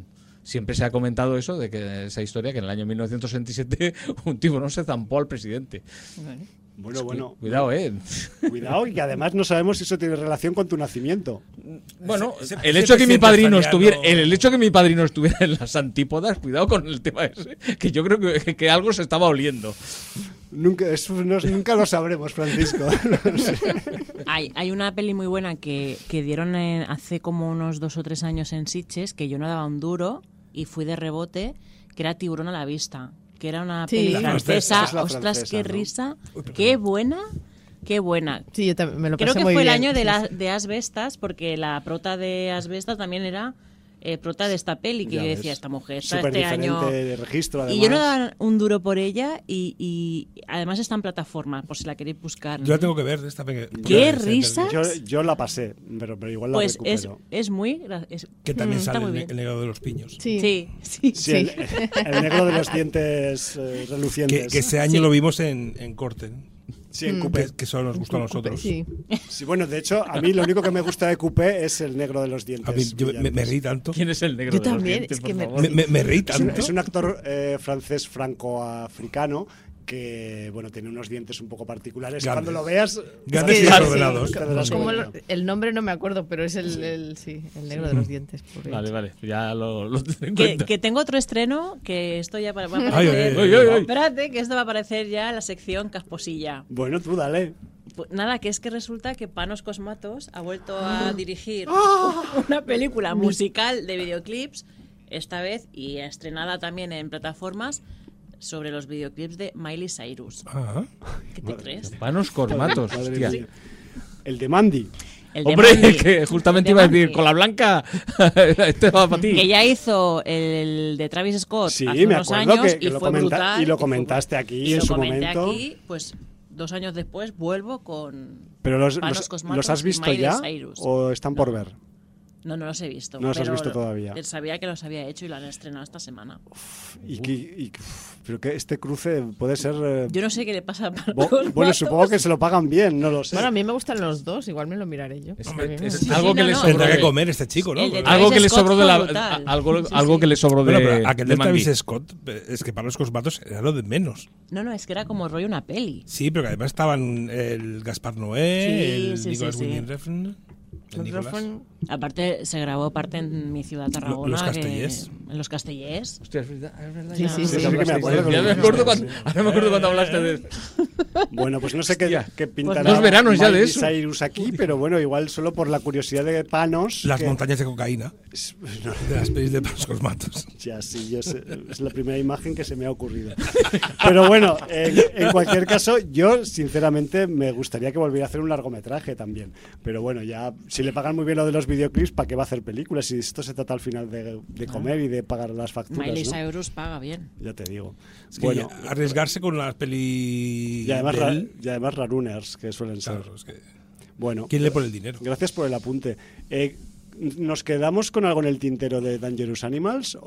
siempre se ha comentado eso, de que esa historia, que en el año mil novecientos sesenta y siete un tiburón se zampó al presidente. Bueno, bueno. Cuidado, eh. Cuidado, y que además no sabemos si eso tiene relación con tu nacimiento. Bueno, Ese- ese- el ese hecho de que mi presidente padrino australiano- estuviera, el hecho de que mi padrino estuviera en las antípodas, cuidado con el tema ese, que yo creo que, que algo se estaba oliendo. Nunca, eso no- nunca lo sabremos, Francisco. No sé. Hay, hay una peli muy buena que, que dieron en- hace como unos dos o tres años en Sitges, que yo no daba un duro y fui de rebote, que era Tiburón a la vista, que era una Sí. peli La francesa. francesa, es la Ostras, francesa, qué ¿no? risa, qué buena, qué buena. Sí, yo también me lo Creo pasé que muy fue el bien. año de, la, de Asbestas, porque la prota de Asbestas también era eh, prota de esta peli, que Ya yo ves. decía, esta mujer está Súper este año... diferente de registro, además. Y yo no daba un duro por ella y, y además está en plataforma, por si la queréis buscar. Yo la tengo que ver. Esta, que- ¡Qué esa- risa! Yo, yo la pasé, pero, pero igual la Pues es, recupero. es muy... gra- es- Que también Mm, sale está muy el, bien. el negro de los piños. Sí. Sí, sí. Sí, el, el negro de los dientes eh, Que, relucientes. que ese año Sí. lo vimos en, en corte. Sí, en Mm. Coupé. Que, que solo nos gustó a nosotros. Sí. Sí, bueno, de hecho, a mí lo único que me gusta de Coupé es el negro de los dientes. A mí yo me, me brillantes. reí tanto. ¿Quién es el negro Yo de los también, dientes, es que por me- favor? Me, me- me reí Es un, tanto. es un actor eh, francés franco-africano que, bueno, tiene unos dientes un poco particulares. Grandes. Cuando lo veas... Grandes te y darás- desordenados. te darás Como cuenta. lo- el nombre no me acuerdo, pero es el, el- sí, el negro de los dientes. pobre. Vale, vale, ya lo, lo tendré en Que, cuenta. que tengo otro estreno, que esto ya va va a Ay, aparecer... ay, ay, ay, ay. Espérate, que esto va a aparecer ya en la sección Casposilla. Bueno, tú dale. Pues nada, que es que resulta que Panos Cosmatos ha vuelto a dirigir ¡Ah! una película musical de videoclips, esta vez, y estrenada también en plataformas, sobre los videoclips de Miley Cyrus. Ah, ¿Qué te crees? Panos Cormatos, Madre hostia. mía. El de Mandy. El de Hombre, Mandy. que justamente El iba de a decir, Mandy. con la blanca, este va para ti. Que ya hizo el de Travis Scott Sí, hace me unos acuerdo años que- que y lo fue comenta- brutal. y lo fue- comentaste aquí y en lo su comenté momento. aquí, pues dos años después vuelvo con ¿Pero los, Panos los- Cosmatos los has y visto Miley ya Cyrus. o están por No. ver? No, no los he visto. No los has pero visto todavía. él sabía que los había hecho y lo han estrenado esta semana. Y, que- y- uf, pero que este cruce puede ser... eh, Yo no sé qué le pasa a Panos bo- bueno, Cosmatos. supongo que se lo pagan bien, no lo sé. Bueno, a mí me gustan los dos, igual me lo miraré yo. Es- A mí me es gusta. algo sí, que no, le no. sobró tendrá que de- comer este chico, ¿no? El de algo que le Travis Scott sobró de fue la brutal. algo, Sí, algo sí. que le sobró de, Bueno, pero aquel de de Mandy. Travis Scott, eh, es que para los cosmatos era lo de menos. No, no, es que era como rollo una peli. Sí, pero que además estaban el Gaspar Noé, Sí, el sí, Nicolás sí, sí. Winding Refn, el Nicolás. Aparte, se grabó parte en mi ciudad, Tarragona. Los que- Castellers. en los Castellers. Hostia, es verdad, es verdad. Sí, ya- sí, ya sí. Sí, sí que me hablasteis acuerdo de- que ya lo me acuerdo dijiste, cuando, ahora me acuerdo cuando hablaste de... Bueno, pues no sé qué, Hostia. qué Pues pintará dos veranos ya de Miley eso. Cyrus aquí, pero bueno, igual solo por la curiosidad de Panos. Las que- montañas de cocaína Es- no, de las pelis de los cosmatos. ya, sí, yo sé, es la primera imagen que se me ha ocurrido. Pero bueno, en, en cualquier caso, yo sinceramente me gustaría que volviera a hacer un largometraje también. Pero bueno, ya si le pagan muy bien lo de los videoclips, ¿para qué va a hacer películas? Si esto se trata al final de, de comer y de pagar las facturas, Miley ¿no? Cyrus paga bien. Ya te digo. Es que Bueno, ya arriesgarse con las pelis y además, de ra- él, y además raruners, que suelen ser. claro, es que Bueno, ¿quién le pone el dinero? gracias por el apunte. Eh, ¿Nos quedamos con algo en el tintero de Dangerous Animals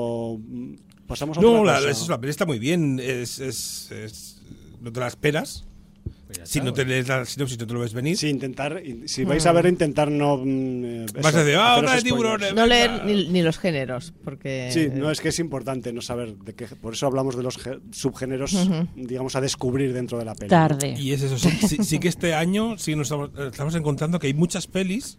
o mm, pasamos a No, otra la, cosa? eso, la peli está muy bien. Es, es, es- no te la esperas. Si no te lees la sinopsis, no te lo ves venir. Sí, intentar, y- si vais a ver, intentar no... mm, eh, Vas a decir, ah, haceros otra de spoilers. tiburones. No leer ni, ni los géneros, porque... Sí, no, es que es importante no saber de qué... Por eso hablamos de los ge- subgéneros, digamos, a descubrir dentro de la peli. Tarde. Y es eso. Sí, sí- sí que este año sí nos estamos, estamos encontrando que hay muchas pelis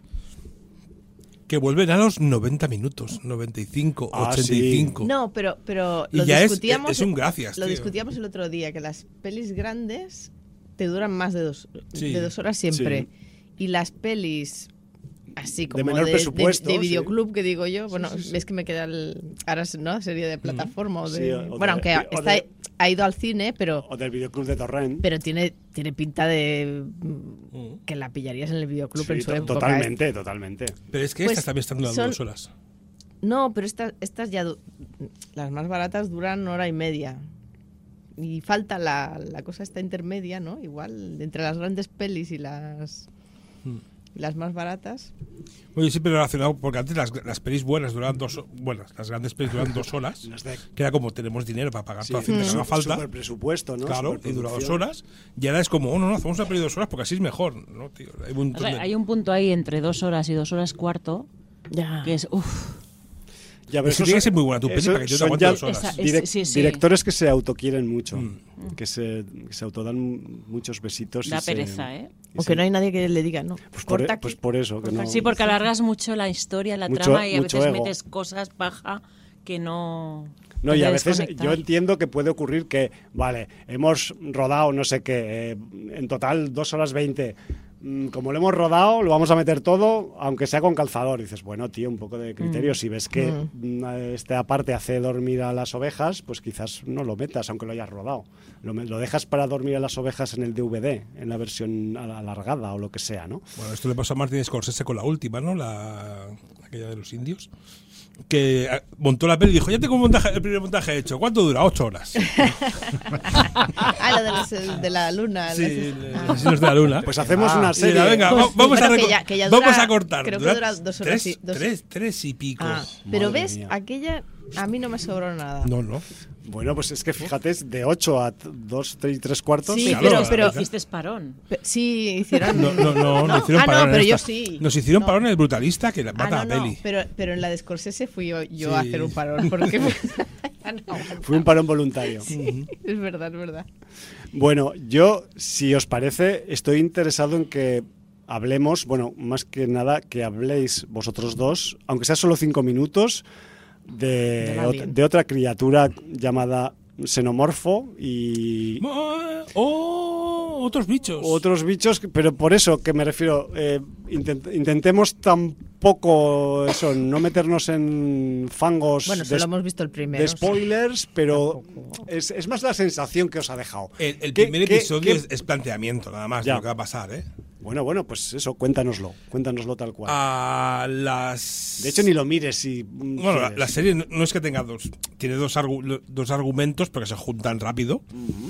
que vuelven a los noventa minutos, noventa y cinco, Ah, ochenta y cinco. No, pero, pero Y lo ya es- discutíamos... es un gracias, Lo tío. discutíamos el otro día, que las pelis grandes te duran más de dos, Sí. de dos horas siempre. Y las pelis así como menor de, presupuesto, de sí. videoclub, que digo yo, bueno, es que me queda el, ahora es, ¿no? Serie de plataforma o de... Sí, o de- bueno, aunque o está, de- ha ido al cine, pero... O del videoclub de Torrent. Pero tiene, tiene pinta de mm, que la pillarías en el videoclub Sí, en su to- época. ¿eh? totalmente, totalmente. Pero es que Pues estas también están durando son- dos horas. No, pero estas, estas ya, du- las más baratas duran hora y media. Y falta la, la cosa esta intermedia, ¿no? Igual, entre las grandes pelis y las, y las más baratas. Oye, siempre relacionado, porque antes las, las pelis buenas duraban dos ho- buenas, las grandes pelis duraban dos horas, Las de- que era como tenemos dinero para pagar Sí, toda la cinta que su- haga falta. super presupuesto, ¿no? Claro, y dura dos Superproducción. horas. Y ahora es como, oh, no, no, hacemos una peli de dos horas porque así es mejor. ¿No, tío? Hay un montón O sea, de- hay un punto ahí entre dos horas y dos horas cuarto Ya. que es, uff, Ya, pero Eso esos tiene que son- ser muy buena tu peli eso para que yo te son aguante ya dos horas. Esa- direc- Es- sí, sí. directores que se autoquieren mucho, Mm. que se, que se autodan muchos besitos. Da y se- pereza, ¿eh? y O se- que no hay nadie que le diga, no, Pues por, corta e- pues aquí. por eso, que no... Sí, porque alargas mucho la historia, la Mucho- trama y a mucho veces ego. metes cosas paja que no... No, te y a hace veces desconectar. yo entiendo que puede ocurrir que, vale, hemos rodado no sé qué, eh, en total dos horas veinte. Mm, Como lo hemos rodado, lo vamos a meter todo, aunque sea con calzador. Y dices, bueno, tío, un poco de criterio. Mm. Si ves que Mm. mm, esta parte hace dormir a las ovejas, pues quizás no lo metas, aunque lo hayas rodado. Lo, me- lo dejas para dormir a las ovejas en el D V D, en la versión al- alargada o lo que sea, ¿no? Bueno, esto le pasó a Martin Scorsese con la última, ¿no? La, aquella de los indios. Que ah, montó la peli y dijo, ya tengo un montaje, el primer montaje hecho. ¿Cuánto dura? Ocho horas. Ah, lo de, los, el de la luna. Sí, las- el- ah. los asesinos de la luna. Pues hacemos una Y serie. la, venga, Pues, va- vamos, bueno, a que reco- ya- que ya vamos dura- a cortar. creo que Dura dura dos horas tres, y- dos- tres, tres y pico. Ah, pero Madre ves, mía. aquella a mí no me sobró nada. No, no. Bueno, pues es que fíjate, es de ocho a dos, tres, tres cuartos. Sí, Claro, pero, pero Hiciste parón. pe- sí hicieron. No, no, no, no hicieron Ah, parón no, en pero yo esta. sí. Nos hicieron No. parón en el brutalista que la Ah, mata no, la no, peli. pero, pero en la de Scorsese fui yo, yo Sí. a hacer un parón porque me- ya no Fue un parón voluntario. es verdad, es verdad. Bueno, yo, si os parece, estoy interesado en que hablemos, bueno, más que nada, que habléis vosotros dos, aunque sea solo cinco minutos, de, Del ot- alien. de otra criatura llamada xenomorfo y Oh, otros bichos. otros bichos, que- pero por eso que me refiero, eh, intent- intentemos tampoco eso, no meternos en fangos Bueno, de, solo hemos visto el primero. de sí. spoilers, pero Tampoco. es, es más la sensación que os ha dejado. El, el ¿Qué- primer qué- episodio qué- Es, es planteamiento, nada más, Ya. de lo que va a pasar, ¿eh? Bueno, bueno, pues eso, cuéntanoslo, cuéntanoslo tal cual. A las... De hecho, ni lo mires si... mm, Bueno, la, quieres. la serie no, no es que tenga dos, tiene dos, argu- dos argumentos, pero que se juntan rápido.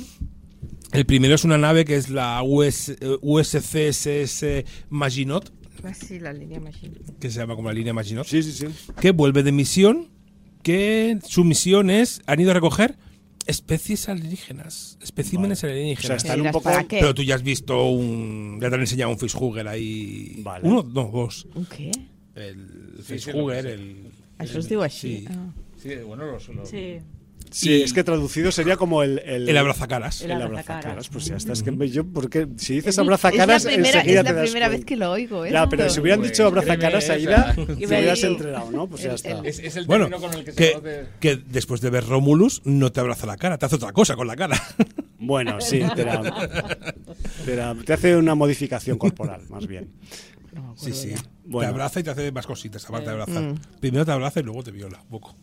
El primero es una nave que es la U S, eh, U S C S S Maginot, Ah, sí, la línea Machine. que se llama como la línea Maginot, Sí, sí, sí. que vuelve de misión, que su misión es, han ido a recoger especies alienígenas, especímenes O sea, alienígenas. están un ¿Dirás poco... para qué? Pero tú ya has visto un... Ya te han enseñado un Fishhugger ahí... Vale. Uno, no, dos. ¿Un qué? El Sí, sí, Fishhugger, lo que el... Eso os digo así. Sí. Ah. Sí, bueno, los, los- Sí. Sí, Y- es que traducido sería como el... El, El abrazacaras. El el abrazacaras. abrazacaras. Pues ya está, es que yo, porque si dices Es abrazacaras, la primera, enseguida es te la das primera cuenta. vez que lo oigo, ¿eh? Ya, pero si hubieran Pues, dicho abrazacaras, créeme, Aida, o sea, te Iba hubieras ahí- enterado, ¿no? Pues ya el- está. el- Es, es el Bueno, término con el que, se que, conoce. que después de ver Romulus no te abraza la cara, te hace otra cosa con la cara. Bueno, sí, te, la- te la- te hace una modificación corporal, más bien. No me acuerdo Sí, sí. ya. Bueno. Te abraza y te hace más cositas, aparte de abrazar. Mm. Primero te abraza y luego te viola un poco.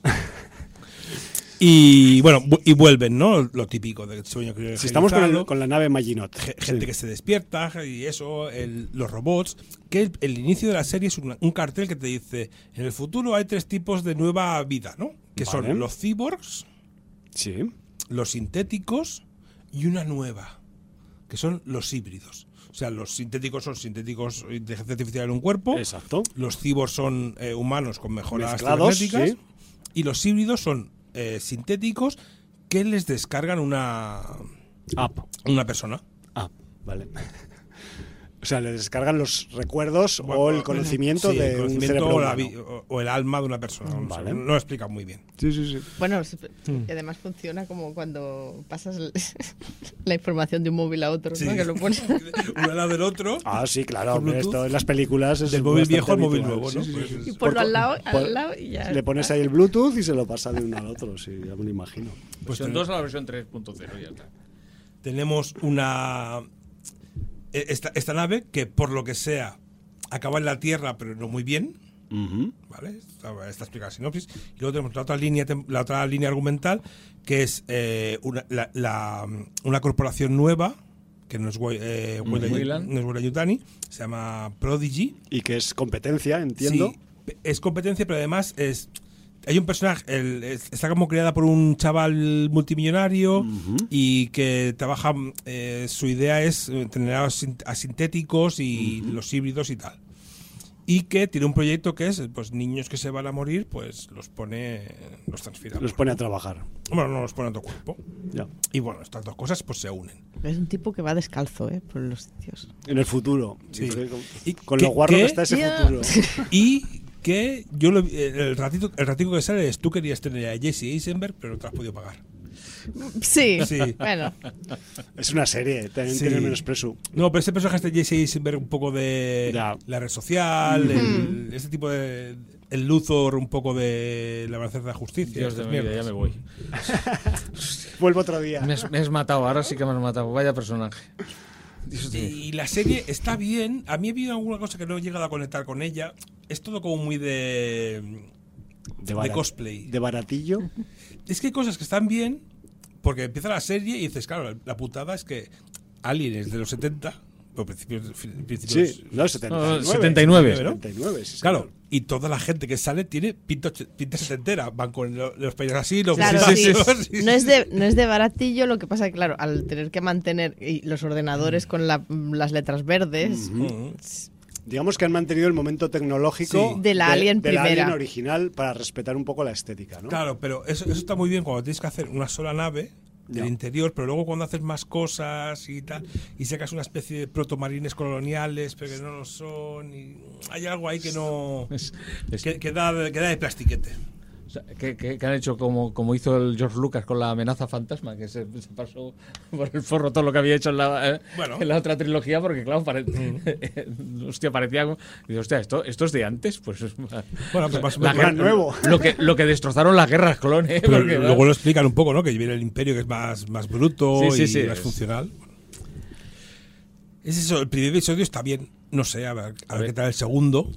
Y bueno, vu- y vuelven, ¿no? Lo típico del sueño que Si estamos con, el- con la nave Maginot. Ge- gente Sí. que se despierta y eso, el- los robots, que el, el inicio de la serie es una- un cartel que te dice, en el futuro hay tres tipos de nueva vida, ¿no? Que Vale. son los cyborgs, Sí. los sintéticos y una nueva, que son los híbridos. O sea, los sintéticos son sintéticos, inteligencia artificial en un cuerpo, Exacto. los cyborgs son eh, humanos con mejoras Mezclados, cibernéticas sí. y los híbridos son eh, sintéticos que les descargan una, App. una persona. Ah, vale. O sea, le descargan los recuerdos Bueno, o el conocimiento sí, de el un conocimiento cerebro o, la humano. vi- o- o el alma de una persona. No, Vale. sé, no lo explica muy bien. Sí, sí, sí. Bueno, se- y además funciona como cuando pasas el- la información de un móvil a otro, Sí. ¿no? Que lo pones. Uno al lado del otro. Ah, sí, claro. Por hombre, Bluetooth. esto en las películas es Del móvil bastante viejo al móvil habitual. nuevo, ¿no? Sí, sí, Pues- sí. Y ponlo Por- al lado, por- al lado y ya. Le pones ahí el Bluetooth y se lo pasa de uno al otro, sí, ya me lo imagino. Pues versión ten- dos a la versión tres punto cero, ya está. tenemos una. eh, Esta, esta nave que, por lo que sea, acaba en la Tierra, pero no muy bien. Ujú. ¿Vale? Esta, esta explica la sinopsis. Y luego tenemos la otra línea, tem- la otra línea argumental, que es eh, una, la- la- una corporación nueva, que no es, Wei- eh, Weyland- Weyland. no es Weyland-Yutani, se llama Prodigy. Y que es competencia, entiendo. Sí, es competencia, pero además es. Hay un personaje, el- es- está como creada por un chaval multimillonario y que trabaja. eh, su idea es eh, tener a, sin- a sintéticos y los híbridos y tal. Y que tiene un proyecto que es, pues niños que se van a morir, pues los pone, los transfiere. a Los otro pone a cuerpo. trabajar. Bueno, no los pone a otro cuerpo. Ya. Y bueno, estas dos cosas pues se unen. Es un tipo que va descalzo, ¿eh? Por los sitios. En el futuro. Sí. Con, ¿Y con qué- lo guarro qué? que está ese Ya. futuro. Y que yo lo- el ratito el ratito que sale es tú querías tener a Jesse Eisenberg, pero no te has podido pagar. Sí, Sí. bueno. Es una serie, también Sí. tiene menos preso. No, pero ese personaje de Jesse Eisenberg un poco de Ya. la red social, el- ese tipo de el Luthor un poco de la Amanecer de la Justicia. Dios de estas mi vida, mierdas. ya me voy. Vuelvo otro día. Me has, me has matado, ahora sí que me has matado. Vaya personaje. Dios de mi- Y la serie está bien. A mí ha habido alguna cosa que no he llegado a conectar con ella. Es todo como muy de, de, barat- cosplay. De baratillo. Es que hay cosas que están bien porque empieza la serie y dices, claro, la, la putada es que Alien es de los setenta, pero principios, fin- principios Sí, no, setenta y nueve. No, setenta y nueve. setenta y nueve, sí, Claro, señor. y toda la gente que sale tiene pinta, och- pinta setentera. Van con lo- los peines así, los Claro, vestidos sí. así, sí, No es sí. de no es de baratillo, lo que pasa que claro, al tener que mantener y los ordenadores con la- las letras verdes, Ujú. Digamos que han mantenido el momento tecnológico Sí. De la Alien de la primera. Alien original para respetar un poco la estética, ¿no? Claro, pero eso, eso está muy bien cuando tienes que hacer una sola nave del Ya. interior, pero luego cuando haces más cosas y tal, y sacas una especie de protomarines coloniales, pero que no lo son, y hay algo ahí que no. Es- es- que, que da, que da de plastiquete. O sea, que, que- que han hecho como, como hizo el George Lucas con la amenaza fantasma, que se, se pasó por el forro todo lo que había hecho en la, eh, Bueno. en la otra trilogía, porque claro, pare- hostia, parecía como... Y dice, hostia, ¿esto, ¿esto es de antes? Pues es Bueno, pues más o la menos- guerra- nuevo. Lo que, lo que destrozaron las guerras clones. Pero porque, luego lo explican un poco, ¿no? Que viene el imperio que es más, más bruto Sí, sí, y sí, más es- funcional. Es eso, el primer episodio está bien. No sé, a ver, a ver qué tal el segundo.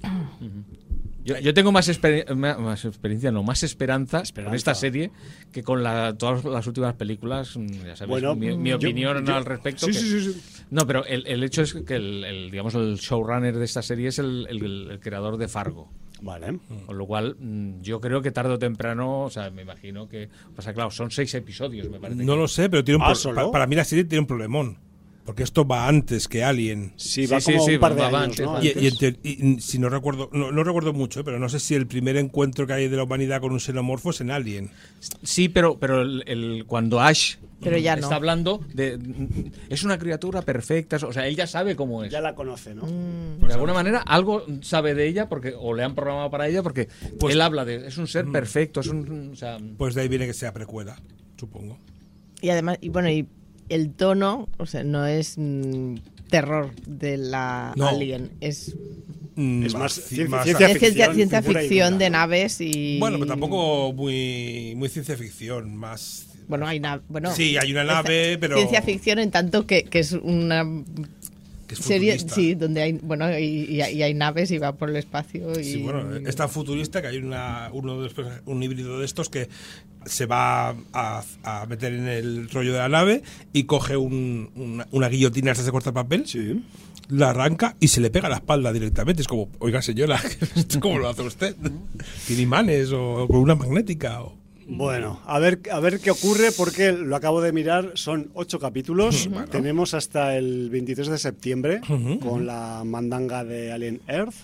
Yo, yo tengo más, exper- ma- más experiencia, no, más esperanza, con esta serie que con la, todas las últimas películas. mm, Ya sabéis, Bueno, mi, mi yo- opinión yo- al respecto. Sí, que- sí, sí, sí. No, pero el, el hecho es que el, el, digamos, el showrunner de esta serie es el, el- el creador de Fargo. Vale. Con lo cual, mm, yo creo que tarde o temprano, o sea, me imagino que. Pasa, claro, son seis episodios, me parece. No que- lo sé, pero tiene un Ah, pro- ¿solo? pa- para mí la serie tiene un problemón. Porque esto va antes que Alien. Sí, Sí, va sí, como sí, un par de va años, antes, ¿no? va Y, Antes. y en te- y si no recuerdo, no, no recuerdo mucho, ¿eh? Pero no sé si el primer encuentro que hay de la humanidad con un xenomorfo es en Alien. Sí, pero, pero el, el- cuando Ash Pero ya está no. hablando de. Es una criatura perfecta, o sea, él ya sabe cómo es. Ya la conoce, ¿no? De alguna manera, algo sabe de ella porque o le han programado para ella porque Pues- él habla de. Es un ser perfecto, es un. O sea, Pues de ahí viene que sea precuela, supongo. y además y bueno, y el tono, o sea, no es mm, terror de la No. Alien, es, Mm, Es más ci- ciencia- más- ciencia es ciencia, ficción ciencia pura y ficción dura, de ¿no? naves y Bueno, pero tampoco muy, muy ciencia ficción, más... bueno, hay na- bueno, Sí, hay una nave, es pero... ciencia ficción en tanto que, que es una que es serie, futurista. sí, donde hay bueno y, y hay y hay naves y va por el espacio y Sí, bueno, es tan futurista que hay una, uno de los personajes- un híbrido de estos que se va a, a meter en el rollo de la nave y coge un- una, una guillotina esa de cortar papel, Sí. la arranca y se le pega a la espalda directamente. Es como, oiga señora, ¿esto ¿cómo lo hace usted? ¿Tiene imanes o con una magnética? O... Bueno, a ver, a ver qué ocurre porque lo acabo de mirar, son ocho capítulos, tenemos hasta el veintitrés de septiembre con la mandanga de Alien Earth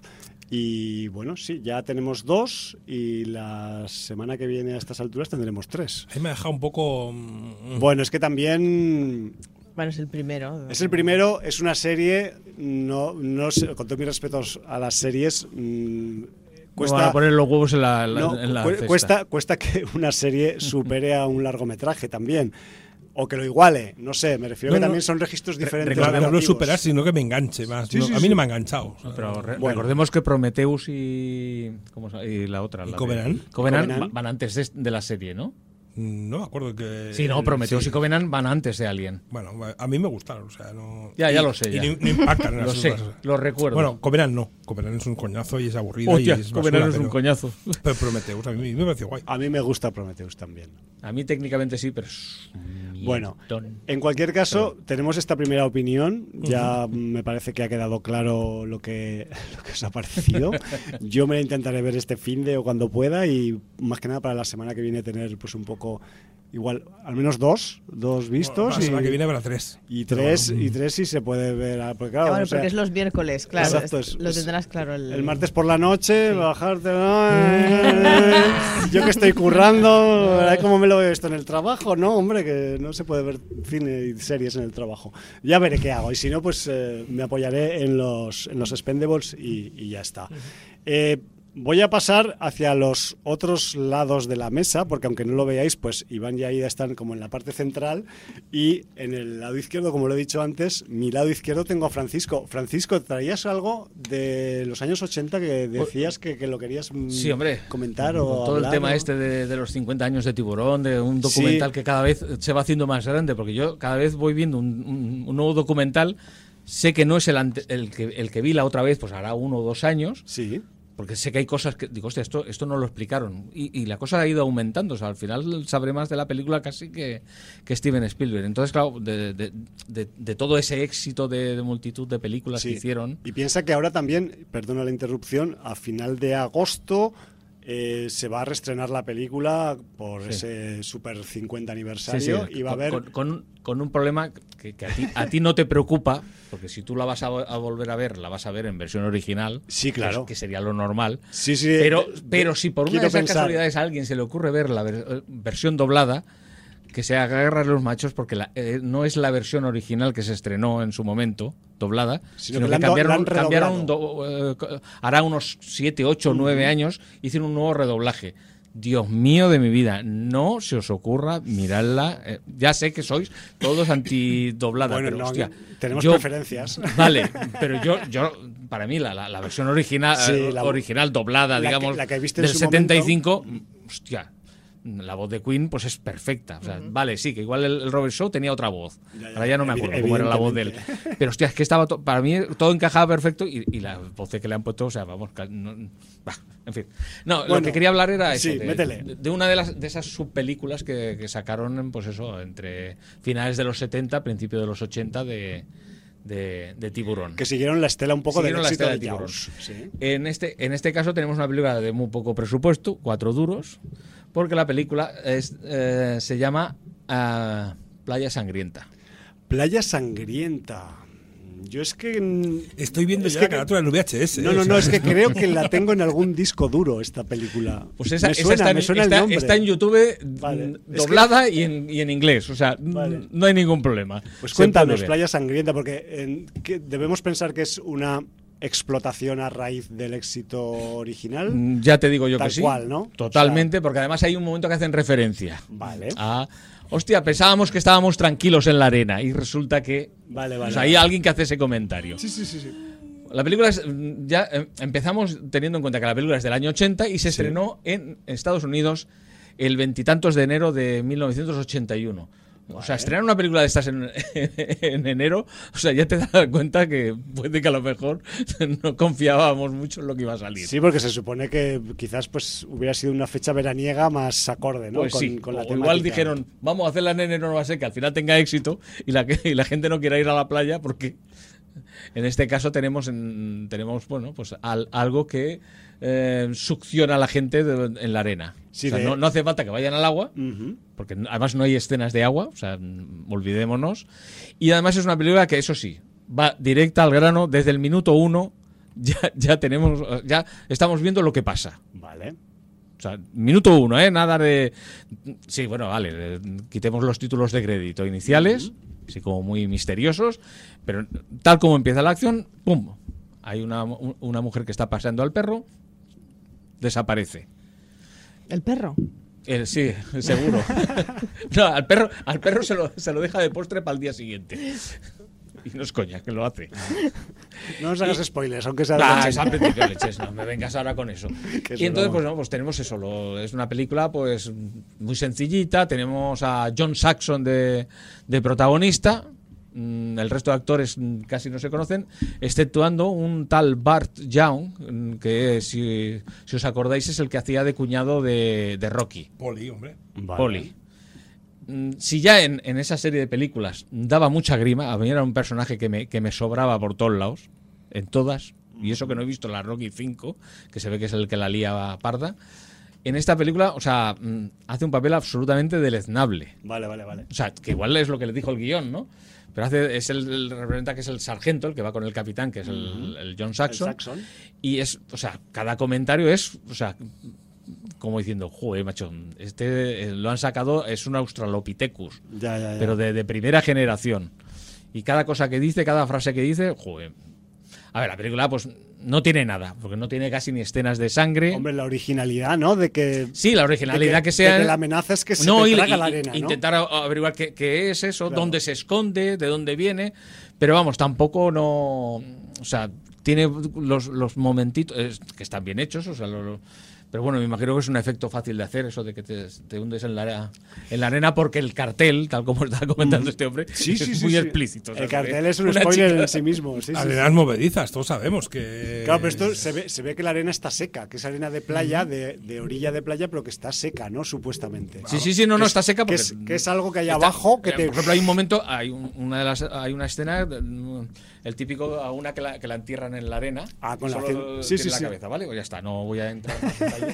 y bueno, sí, ya tenemos dos y la semana que viene a estas alturas tendremos tres. Ahí me ha dejado un poco... mm, Bueno, es que también bueno, es el primero. es el primero, es una serie, no, no sé, con todos mis respetos a las series, mm, cuesta, cuesta... a poner los huevos en la, la- No, en la cu- cesta. cuesta, cuesta que una serie supere a un largometraje también. O que lo iguale, no sé, me refiero No, que no, también son registros diferentes. Claro, no narrativos. superar, sino que me enganche más. Sí, No, sí, a mí sí. no me ha enganchado. No, pero re- Bueno. recordemos que Prometheus y, ¿cómo se- y la otra, ¿Y la de- Covenant? Covenant Covenant. va- van antes de, de la serie, ¿no? No me acuerdo que... Sí, no, Prometheus sí. y Covenant van antes de Alien. Bueno, a mí me gustaron, o sea, no... Ya, ya y- lo sé, Y ya. no, no impactan en Lo sé, absoluto. lo recuerdo. Bueno, Covenant no. Covenant es un coñazo y es aburrido Hostia, y es Covenant basura, es un pero- coñazo. Pero Prometheus, a mí me pareció guay. A mí me gusta Prometheus también. A mí técnicamente sí, pero es un Bueno, mierdón. en cualquier caso, tenemos esta primera opinión. Ya me parece que ha quedado claro lo que, lo que os ha parecido. Yo me la intentaré ver este fin de o cuando pueda y más que nada para la semana que viene tener pues un poco, igual, al menos dos, dos vistos. La semana y, que viene habrá tres. y Pero tres, bueno, y tres si se puede ver. ah, Porque, Ah, claro, bueno, o sea, porque es los miércoles, claro. Exacto, es- es- lo es- tendrás claro el, el martes por la noche, bajarte. Yo que estoy currando, ¿verdad? ¿Cómo me lo veo esto en el trabajo? No, hombre, que no se puede ver cine y series en el trabajo. Ya veré qué hago. Y si no, pues eh, me apoyaré en los, en los Expendables y, y ya está. Eh, voy a pasar hacia los otros lados de la mesa, porque aunque no lo veáis, pues Iván y Aida están como en la parte central y en el lado izquierdo, como lo he dicho antes, mi lado izquierdo tengo a Francisco. Francisco, ¿traías algo de los años ochenta que decías que, que lo querías mm, sí, hombre, comentar con o todo hablar, el tema ¿no? este de, de los cincuenta años de Tiburón, de un documental Sí. que cada vez se va haciendo más grande, porque yo cada vez voy viendo un, un, un nuevo documental, sé que no es el, ante, el, que, el que vi la otra vez, pues hará uno o dos años, Sí. porque sé que hay cosas que digo, hostia, esto, esto no lo explicaron. Y, y la cosa ha ido aumentando. O sea, al final sabré más de la película casi que, que Steven Spielberg. Entonces, claro, de, de, de, de todo ese éxito de, de multitud de películas Sí. que hicieron. Y piensa que ahora también, perdona la interrupción, a final de agosto eh, se va a reestrenar la película por Sí. ese super cincuenta Sí, aniversario sí, y va a con, haber... con, con, con un problema que, que a, ti, a ti no te preocupa, porque si tú la vas a, a volver a ver, la vas a ver en versión original. Sí, claro. Que, que sería lo normal. Sí, sí, Pero, de- pero de- si por una quiero de esas pensar- casualidades a alguien se le ocurre ver la ver- versión doblada, que se agarra los machos, porque la- eh, no es la versión original que se estrenó en su momento, doblada, Sino sino, que la que, han do- cambiaron, la han cambiaron do- eh, co- hará unos siete, ocho, nueve años, hicieron un nuevo redoblaje. Dios mío de mi vida, no se os ocurra mirarla. Eh, ya sé que sois todos antidoblada, Bueno, pero no, hostia, tenemos yo- preferencias. Vale, pero yo, yo para mí la, la, la versión original, Sí, eh, la- original doblada, la que- digamos, la que viste en del su setenta y cinco, hostia, la voz de Queen pues es perfecta. O sea, Ujú. vale, sí, que igual el, el Robert Shaw tenía otra voz. Ya, ya, Ahora ya no me evi- acuerdo cómo era la voz de él. evidentemente. Pero hostia, es que estaba to- para mí todo encajaba perfecto y, y la voz que le han puesto, o sea, vamos, ca- no- bah, en fin. No, lo Bueno, que quería hablar era eso, sí, de, métele. de- de una de las de esas subpelículas que, que sacaron, pues eso, entre finales de los setenta, principios de los ochenta de, de, de Tiburón. Que siguieron la estela un poco del Siguieron la éxito estela de de Tiburón. Jaws. Sí. En este, en este caso tenemos una película de muy poco presupuesto, cuatro duros, porque la película es, eh, se llama ah, Playa Sangrienta. Playa Sangrienta. Yo es que... mm, Estoy viendo es ya que- la carátula del V H S. No, eh, no, o no, sea, es que creo que la tengo en algún disco duro, esta película. Pues esa, me esa suena, está, en, me suena el está- nombre. está en YouTube Vale. mm, Es doblada y, en, y en inglés, o sea, Vale. mm, no hay ningún problema. Pues Se cuéntanos, puede ver. Playa Sangrienta, porque en- que debemos pensar que es una explotación a raíz del éxito original. Mm, Ya te digo yo Tal que sí. cual, ¿no? Totalmente, porque además hay un momento que hacen referencia Vale. a... Hostia, pensábamos que estábamos tranquilos en la arena y resulta que... Vale, vale. O sea, hay alguien que hace ese comentario. Sí, sí, sí, sí. La película es, mm, ya eh, empezamos teniendo en cuenta que la película es del año ochenta y se Sí. estrenó en Estados Unidos el veintitantos de enero de mil novecientos ochenta y uno. O sea, Vale. estrenar una película de estas en, en enero, o sea, ya te das cuenta que puede que a lo mejor no confiábamos mucho en lo que iba a salir. Sí, porque se supone que quizás pues hubiera sido una fecha veraniega más acorde, ¿no? Pues con, sí, con la o igual temática. dijeron, vamos a hacerla en enero, no va a ser que al final tenga éxito y la, que, y la gente no quiera ir a la playa porque en este caso tenemos, en- tenemos bueno, pues al- algo que eh, succiona a la gente de- en la arena. Sí, o sea, de- no, no hace falta que vayan al agua, Ujú. porque además no hay escenas de agua, o sea, mm, olvidémonos. Y además es una película que, eso sí, va directa al grano, desde el minuto uno ya, ya tenemos, ya estamos viendo lo que pasa. Vale. O sea, minuto uno, ¿eh? Nada de... Sí, bueno, vale, eh, quitemos los títulos de crédito iniciales, así como muy misteriosos, pero tal como empieza la acción, ¡pum! Hay una, una mujer que está paseando al perro, desaparece. El perro. Eh, sí, seguro. No, al perro, al perro se lo, se lo deja de postre para el día siguiente. Y no es coña, que lo hace. No nos hagas Y- spoilers, aunque sea... Ah, de- es al principio, leches, no me vengas ahora con eso. Que es Y entonces, broma. pues, no, pues tenemos eso. Lo, es una película, pues, muy sencillita. Tenemos a John Saxon de, de protagonista. Mm, El resto de actores mm, casi no se conocen, exceptuando un tal Bart Young, mm, que si, si os acordáis es el que hacía de cuñado de, de Rocky. Poli, hombre. Vale. Poli. Mm, Si ya en, en esa serie de películas daba mucha grima, a mí era un personaje que me, que me sobraba por todos lados, en todas, y eso que no he visto la Rocky cinco, que se ve que es el que la lía parda. En esta película, o sea, mm, hace un papel absolutamente deleznable. Vale, vale, vale. O sea, que igual es lo que le dijo el guión, ¿no? Pero hace, es el, el representa que es el sargento, el que va con el capitán, que es el, el John Saxon. El Saxon. Y es, o sea, cada comentario es, o sea, como diciendo, joder, macho, este eh, lo han sacado, es un Australopithecus, Ya, ya, ya. pero de, de primera generación. Y cada cosa que dice, cada frase que dice, joder. A ver, la película pues no tiene nada, porque no tiene casi ni escenas de sangre. Hombre, la originalidad, ¿no? De que... Sí, la originalidad de que, que sea... de que la amenaza es que se no, te y, traga y, la arena, ¿no? Intentar averiguar qué, qué es eso, Claro. dónde se esconde, de dónde viene. Pero vamos, tampoco no... O sea, tiene los, los momentitos eh, que están bien hechos, o sea, lo, lo- pero bueno, me imagino que es un efecto fácil de hacer, eso de que te, te hundes en la, en la arena, porque el cartel, tal como estaba comentando este hombre, Sí, sí, es sí, muy sí. explícito. o sea, El se ve cartel es un una spoiler chica- en sí mismo. Sí, sí, sí. Arenas movedizas, todos sabemos que... Claro, pero esto se ve, se ve que la arena está seca, que es arena de playa, de, de orilla de playa, pero que está seca, ¿no? Supuestamente. Sí, sí, sí, no, Que no, es- está seca que porque... es, que es algo que hay Está- abajo que eh, te... Por ejemplo, hay un momento, hay un- una de las, hay una escena, mm, el típico, a una que la, que la entierran en la arena. Ah, con la solo cien- sí, tiene sí, la sí. cabeza, ¿vale? Pues ya está, no voy a entrar en detalle.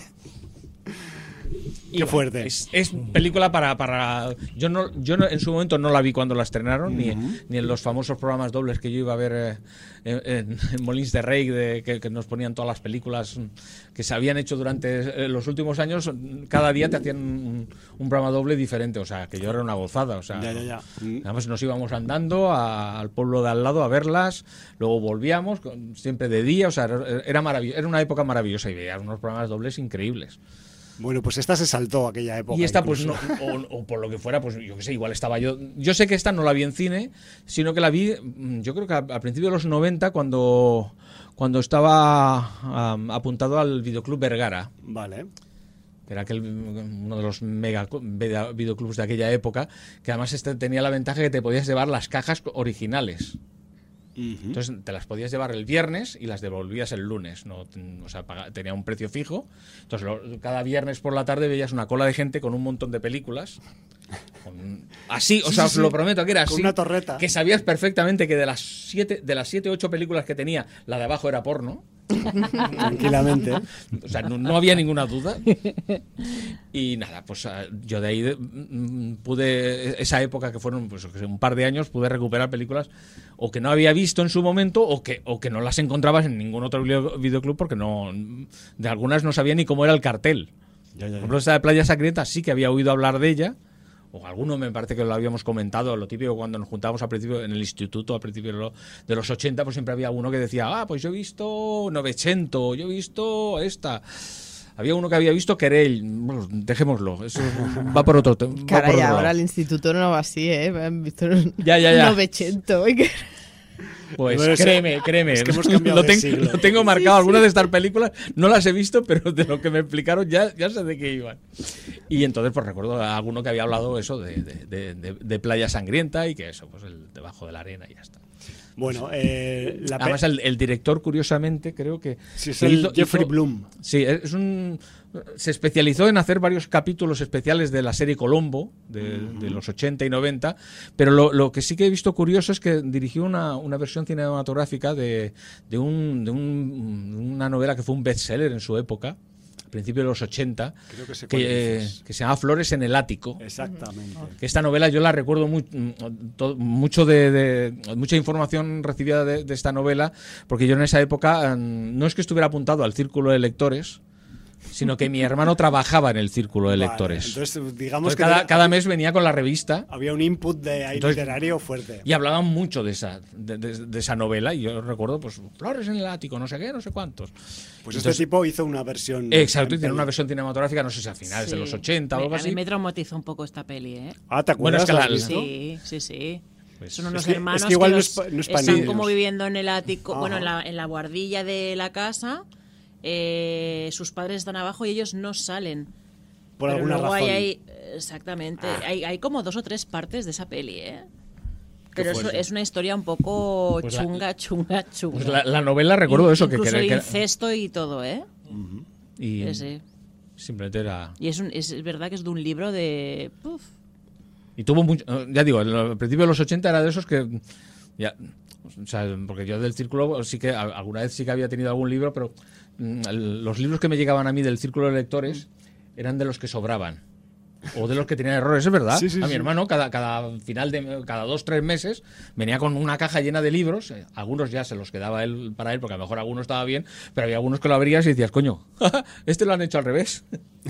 Y Qué bueno, fuerte. Es, es película para, para yo no yo no, en su momento no la vi cuando la estrenaron, ni, ni en los famosos programas dobles que yo iba a ver eh, en, en- en Molins de Rey, de, que, que nos ponían todas las películas que se habían hecho durante eh, los últimos años. Cada día te hacían un, un programa doble diferente, o sea, que yo era una gozada, o sea, Ya, ya, ya. además nos íbamos andando a- al pueblo de al lado a verlas, luego volvíamos, con- siempre de día, o sea, era, era maravilloso, era una época maravillosa y veías unos programas dobles increíbles. Bueno, pues esta se saltó aquella época. Y esta, pues incluso. no, o, o por lo que fuera, pues yo qué sé, igual estaba yo. Yo sé que esta no la vi en cine, sino que la vi, mm, yo creo que a, a principios de los noventa, cuando, cuando estaba am, apuntado al Videoclub Vergara, Vale. que era aquel, uno de los mega cl- veda- videoclubs de aquella época, que además este tenía la ventaja que te podías llevar las cajas originales. Entonces te las podías llevar el viernes y las devolvías el lunes, no, o sea, paga- tenía un precio fijo. Entonces lo- cada viernes por la tarde veías una cola de gente con un montón de películas. Con- así, o Sí, sea, sí, os sí. lo prometo que era Con así. una torreta. Que sabías perfectamente que de las siete, de las siete ocho películas que tenía, la de abajo era porno. Tranquilamente. O sea, no, no había ninguna duda. Y nada, pues ah, yo de ahí de- mm, pude, esa época que fueron pues, que sé, un par de años, pude recuperar películas o que no había visto en su momento o que, o que no las encontrabas en ningún otro video- videoclub porque no, de algunas no sabía ni cómo era el cartel. Ya, ya, Por ya. ejemplo, esta de Playa Sangrienta sí que había oído hablar de ella. O alguno me parece que lo habíamos comentado, lo típico cuando nos juntábamos al principio en el instituto, al principio de, lo- de los ochenta, pues siempre había uno que decía, ah, pues yo he visto Novecento, yo he visto esta. Había uno que había visto Querell. Bueno, dejémoslo, eso va por otro tema. Caray, ahora el instituto no va así, ¿eh? Han visto un Ya, ya, ya. novecento. y que- Pues Bueno, es- créeme, créeme. es que hemos cambiado lo, de ten- siglo. lo tengo marcado. Algunas de estas películas no las he visto, pero de lo que me explicaron ya, ya sé de qué iban. Y entonces, pues recuerdo a alguno que había hablado eso de, de, de- de- de Playa Sangrienta y que eso, pues el debajo de la arena y ya está. Bueno, eh, la pe- Además, el, el director, curiosamente, creo que. Sí, es que el Jeffrey hizo- Bloom. Sí, es un. Se especializó en hacer varios capítulos especiales de la serie Colombo, de, de los ochenta y noventa, pero lo, lo que sí que he visto curioso es que dirigió una, una versión cinematográfica de, de, un, de un- una novela que fue un bestseller en su época, a principios de los ochenta, Creo que sé cuál que, dices. que se llama Flores en el ático. Exactamente. Que esta novela yo la recuerdo muy, to- mucho de, de- mucha información recibida de, de esta novela, porque yo en esa época mm, no es que estuviera apuntado al círculo de lectores, sino que mi hermano trabajaba en el círculo de Vale, lectores. entonces, digamos Entonces, que cada, era- cada mes venía con la revista había un input de ahí Entonces- literario fuerte. y hablaban mucho de esa, de, de- de esa novela, y yo recuerdo, pues, Flores en el ático, no sé qué, no sé cuántos. Pues Entonces- este tipo hizo una versión. Exacto, y en tiene una peli. versión cinematográfica, no sé si a finales de Sí. los ochenta o algo Me- A así. mí me traumatizó un poco esta peli, ¿eh? Ah, ¿te Bueno, acuerdas? es que ¿La la- has visto? Sí, sí, sí. Pues- Son unos Es que- es hermanos que igual no los- es pa- no es para están niños. como viviendo en el ático, Ajá. bueno, en la, en la guardilla de la casa. eh, sus padres están abajo y ellos no salen. Por Pero alguna luego razón. hay, hay- exactamente, hay, hay como dos o tres partes de esa peli, ¿eh? Qué Pero eso fuerte. es una historia un poco Pues la- chunga, chunga, chunga. Pues la, la novela recuerdo eso, que, Incluso que- que- incesto y todo, ¿eh? y Sí, sí. simplemente era. Y es, un- es verdad que es de un libro de... Uf, Y tuvo mucho. Ya digo, al principio de los ochenta era de esos que. Ya, o sea, porque yo del círculo sí que a- alguna vez sí que había tenido algún libro, pero mm, el- los libros que me llegaban a mí del círculo de lectores eran de los que sobraban. O de los que tenían errores, es verdad. Sí, sí, a mi sí. hermano, cada, cada final de cada dos, tres meses, venía con una caja llena de libros. eh, Algunos ya se los quedaba él para él, porque a lo mejor alguno estaba bien, pero había algunos que lo abrías y decías, coño, este lo han hecho al revés.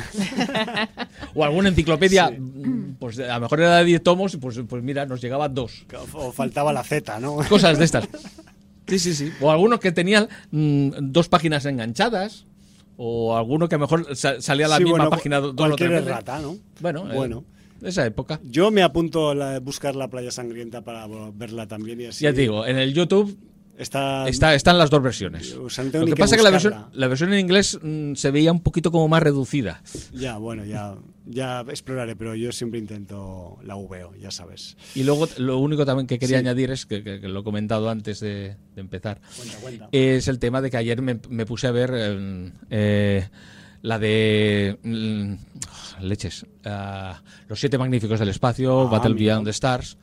O alguna enciclopedia, mm, pues a lo mejor era de diez tomos, y pues, pues mira, nos llegaban dos. O faltaba la Z, ¿no? Cosas de estas. Sí, sí, sí. O algunos que tenían mmm, dos páginas enganchadas. O alguno que a lo mejor sa- salía a la Sí, misma bueno, página dos o cualquier tres veces. rata, ¿no? Bueno, Bueno. eh, esa época. Yo me apunto a buscar la Playa Sangrienta para verla también y así. Ya te digo, en el YouTube Está, está, están las dos versiones. O sea, no tengo Lo ni que que pasa es que la versión, buscarla. la versión en inglés mmm, se veía un poquito como más reducida. Ya, bueno, ya, ya exploraré, pero yo siempre intento la veo, ya sabes. Y luego lo único también que quería Sí. añadir es que, que- que lo he comentado antes de, de empezar. Cuenta, cuenta. Es el tema de que ayer me, me puse a ver eh, eh, la de mm, leches, ah, Los Siete Magníficos del Espacio, Ah, Battle mira. Beyond the Stars.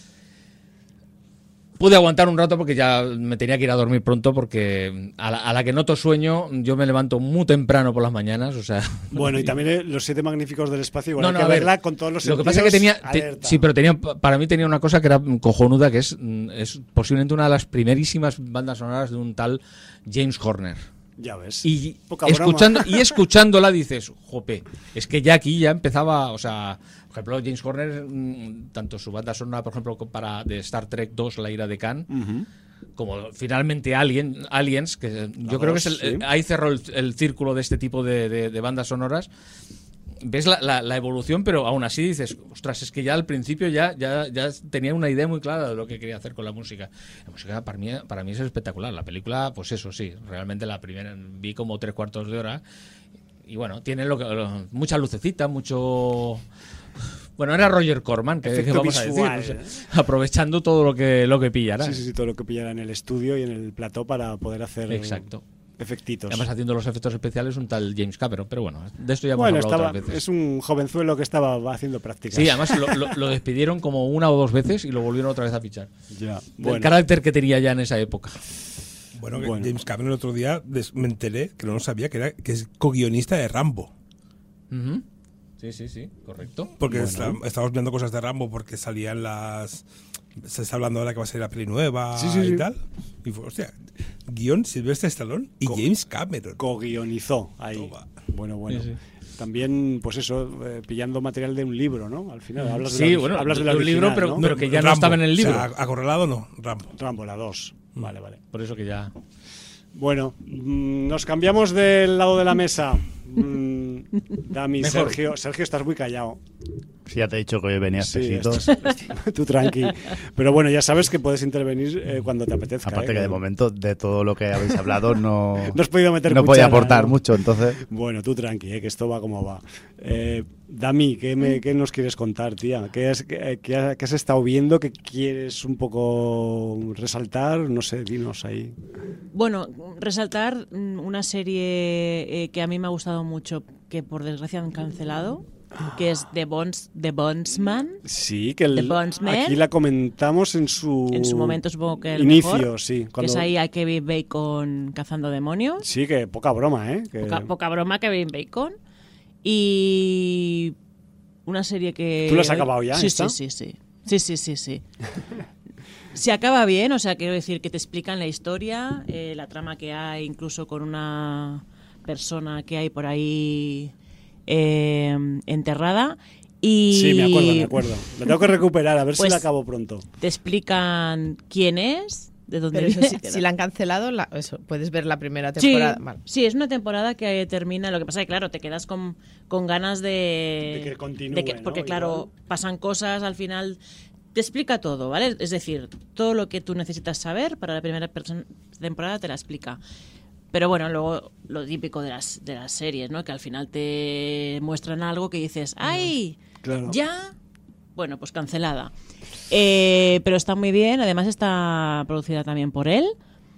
Pude aguantar un rato porque ya me tenía que ir a dormir pronto porque a la, a la que noto sueño yo me levanto muy temprano por las mañanas, o sea. Bueno, y también eh, Los Siete Magníficos del Espacio, igual No, hay no, que a ver, verla con todos los lo que sentidos. pasa es que tenía te- alerta. sí, pero tenía para mí tenía una cosa que era cojonuda, que es, mm, es posiblemente una de las primerísimas bandas sonoras de un tal James Horner. Ya ves. Y Poca broma. escuchando y escuchándola dices, jope, es que ya aquí ya empezaba, o sea, por ejemplo, James Horner, mm, tanto su banda sonora, por ejemplo, para de Star Trek dos, La ira de Khan, Ujú. como finalmente Alien, Aliens, que yo creo que es el, dos, sí. ahí cerró el, el círculo de este tipo de, de- de bandas sonoras. Ves la, la- la evolución, pero aún así dices, ostras, es que ya al principio ya, ya, ya tenía una idea muy clara de lo que quería hacer con la música. La música para mí, para mí es espectacular. La película, pues eso sí, realmente la primera vi como tres cuartos de hora. Y bueno, tiene lo que, lo- mucha lucecita, mucho... Bueno, era Roger Corman, que, Efecto que vamos visual, a decir, no sé, aprovechando todo lo que, lo que pillara. Sí, sí, sí, todo lo que pillara en el estudio y en el plató para poder hacer Exacto. efectitos. Además haciendo los efectos especiales un tal James Cameron, pero bueno, de esto ya hemos Bueno, hablado estaba, otras veces. es un jovenzuelo que estaba haciendo prácticas. Sí, además lo, lo- lo despidieron como una o dos veces y lo volvieron otra vez a fichar. Ya, El bueno. carácter que tenía ya en esa época. Bueno, que Bueno. James Cameron el otro día des- me enteré, que no lo sabía, que, era, que es co-guionista de Rambo. Ujú. Sí, sí, sí, correcto. Porque Bueno. está- estamos viendo cosas de Rambo porque salían las... Se está hablando ahora que va a salir la peli nueva Sí, sí, y sí. tal. Y fue, hostia, guión Sylvester Stallone y Co- James Cameron. Co-guionizó ahí. Toma. Bueno, bueno. Sí, También, pues eso, eh, pillando material de un libro, ¿no? Al final hablas de Sí, la, bueno, hablas de de la un libro, original, pero- ¿no? pero que ya no Rambo. estaba en el libro. O sea, acorralado no, Rambo. Rambo, la dos. Vale, vale. Por eso que ya... Bueno, mm, nos cambiamos del lado de la mesa. Mm, Dami, Mejor. Sergio, Sergio, estás muy callado. Sí, ya te he dicho que hoy venía Sí, espesito. estás- tú tranqui. Pero bueno, ya sabes que puedes intervenir eh, cuando te apetezca. Aparte ¿eh? que de momento, de todo lo que habéis hablado, no, No has podido meter no podía cuchara, aportar ¿no? mucho, entonces... Bueno, tú tranqui, eh, que esto va como va. Eh, Dami, ¿qué, me- qué nos quieres contar, tía? ¿Qué has, qué- qué has- qué has estado viendo? ¿Qué quieres un poco resaltar? No sé, dinos ahí. Bueno, resaltar mm, una serie eh, que a mí me ha gustado mucho, que por desgracia han cancelado, que es The, Bonds, The Bondsman. Sí, que el- The Bondsman. aquí la comentamos en su, En su momento supongo que el inicio, mejor, sí. Que cuando- es ahí a Kevin Bacon cazando demonios. Sí, que poca broma, ¿eh? Que- Poca, poca broma, Kevin Bacon. Y una serie que... ¿Tú la has acabado ya, Sí, esta? sí, sí, sí. Sí, sí, sí, sí. Se acaba bien, o sea, quiero decir que te explican la historia, eh, la trama que hay, incluso con una persona que hay por ahí eh, enterrada. Y Sí, me acuerdo, me acuerdo. La tengo que recuperar, a ver Pues- si la acabo pronto. te explican quién es, de dónde Pero eso, viene. si, si la han cancelado, la- eso, puedes ver la primera Sí, temporada. Vale. sí, es una temporada que termina. Lo que pasa es que, claro, te quedas con, con ganas de. De que continúe, de que- ¿no? Porque, claro, Igual. pasan cosas al final. Te explica todo, ¿vale? Es decir, todo lo que tú necesitas saber para la primera perso- temporada te la explica. Pero bueno, luego lo típico de las, de las series, ¿no? Que al final te muestran algo que dices, ¡ay! Claro. ¿Ya? Bueno, pues cancelada. Eh, pero está muy bien, además está producida también por él.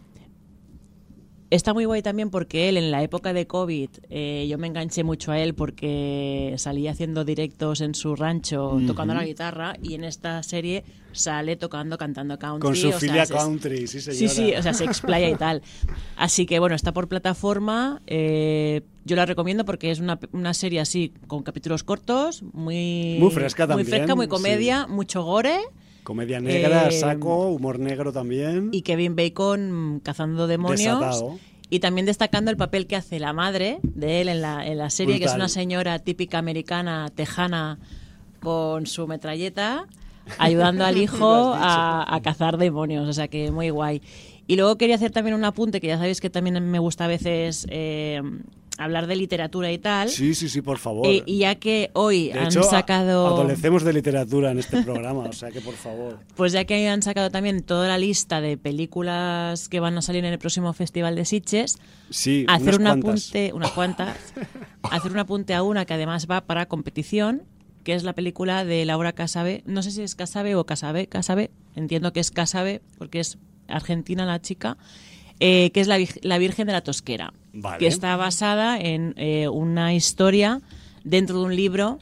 Está muy guay también porque él, en la época de COVID, eh, yo me enganché mucho a él porque salía haciendo directos en su rancho tocando la guitarra, y en esta serie sale tocando, cantando country. Con su o sea, filia se- country, sí, Sí, señora. sí, o sea, se explaya y tal. Así que bueno, está por plataforma. eh, yo la recomiendo porque es una, una serie así, con capítulos cortos, muy, Muy fresca muy también, fresca, muy sí. comedia, mucho gore. Comedia negra, Eh, saco, humor negro también. Y Kevin Bacon mm, cazando demonios. Desatado. Y también destacando el papel que hace la madre de él en la, en la serie, que es Brutal. una señora típica americana, tejana, con su metralleta, ayudando al hijo Lo has dicho. a, a cazar demonios. O sea que muy guay. Y luego quería hacer también un apunte, que ya sabéis que también me gusta a veces eh, hablar de literatura y tal. Sí, sí, sí, por favor. Eh, y ya que hoy de han hecho, sacado... a- adolecemos de literatura en este programa, o sea que por favor. Pues ya que hoy han sacado también toda la lista de películas que van a salir en el próximo Festival de Sitges, Sí, hacer unas un cuantas. apunte, unas cuantas, hacer un apunte a una que además va para competición, que es la película de Laura Casabe. No sé si es Casabe o Casabe, Casabe, entiendo que es Casabe porque es argentina la chica, eh, que es la, Vir- la Virgen de la Tosquera, Vale. que está basada en eh, una historia dentro de un libro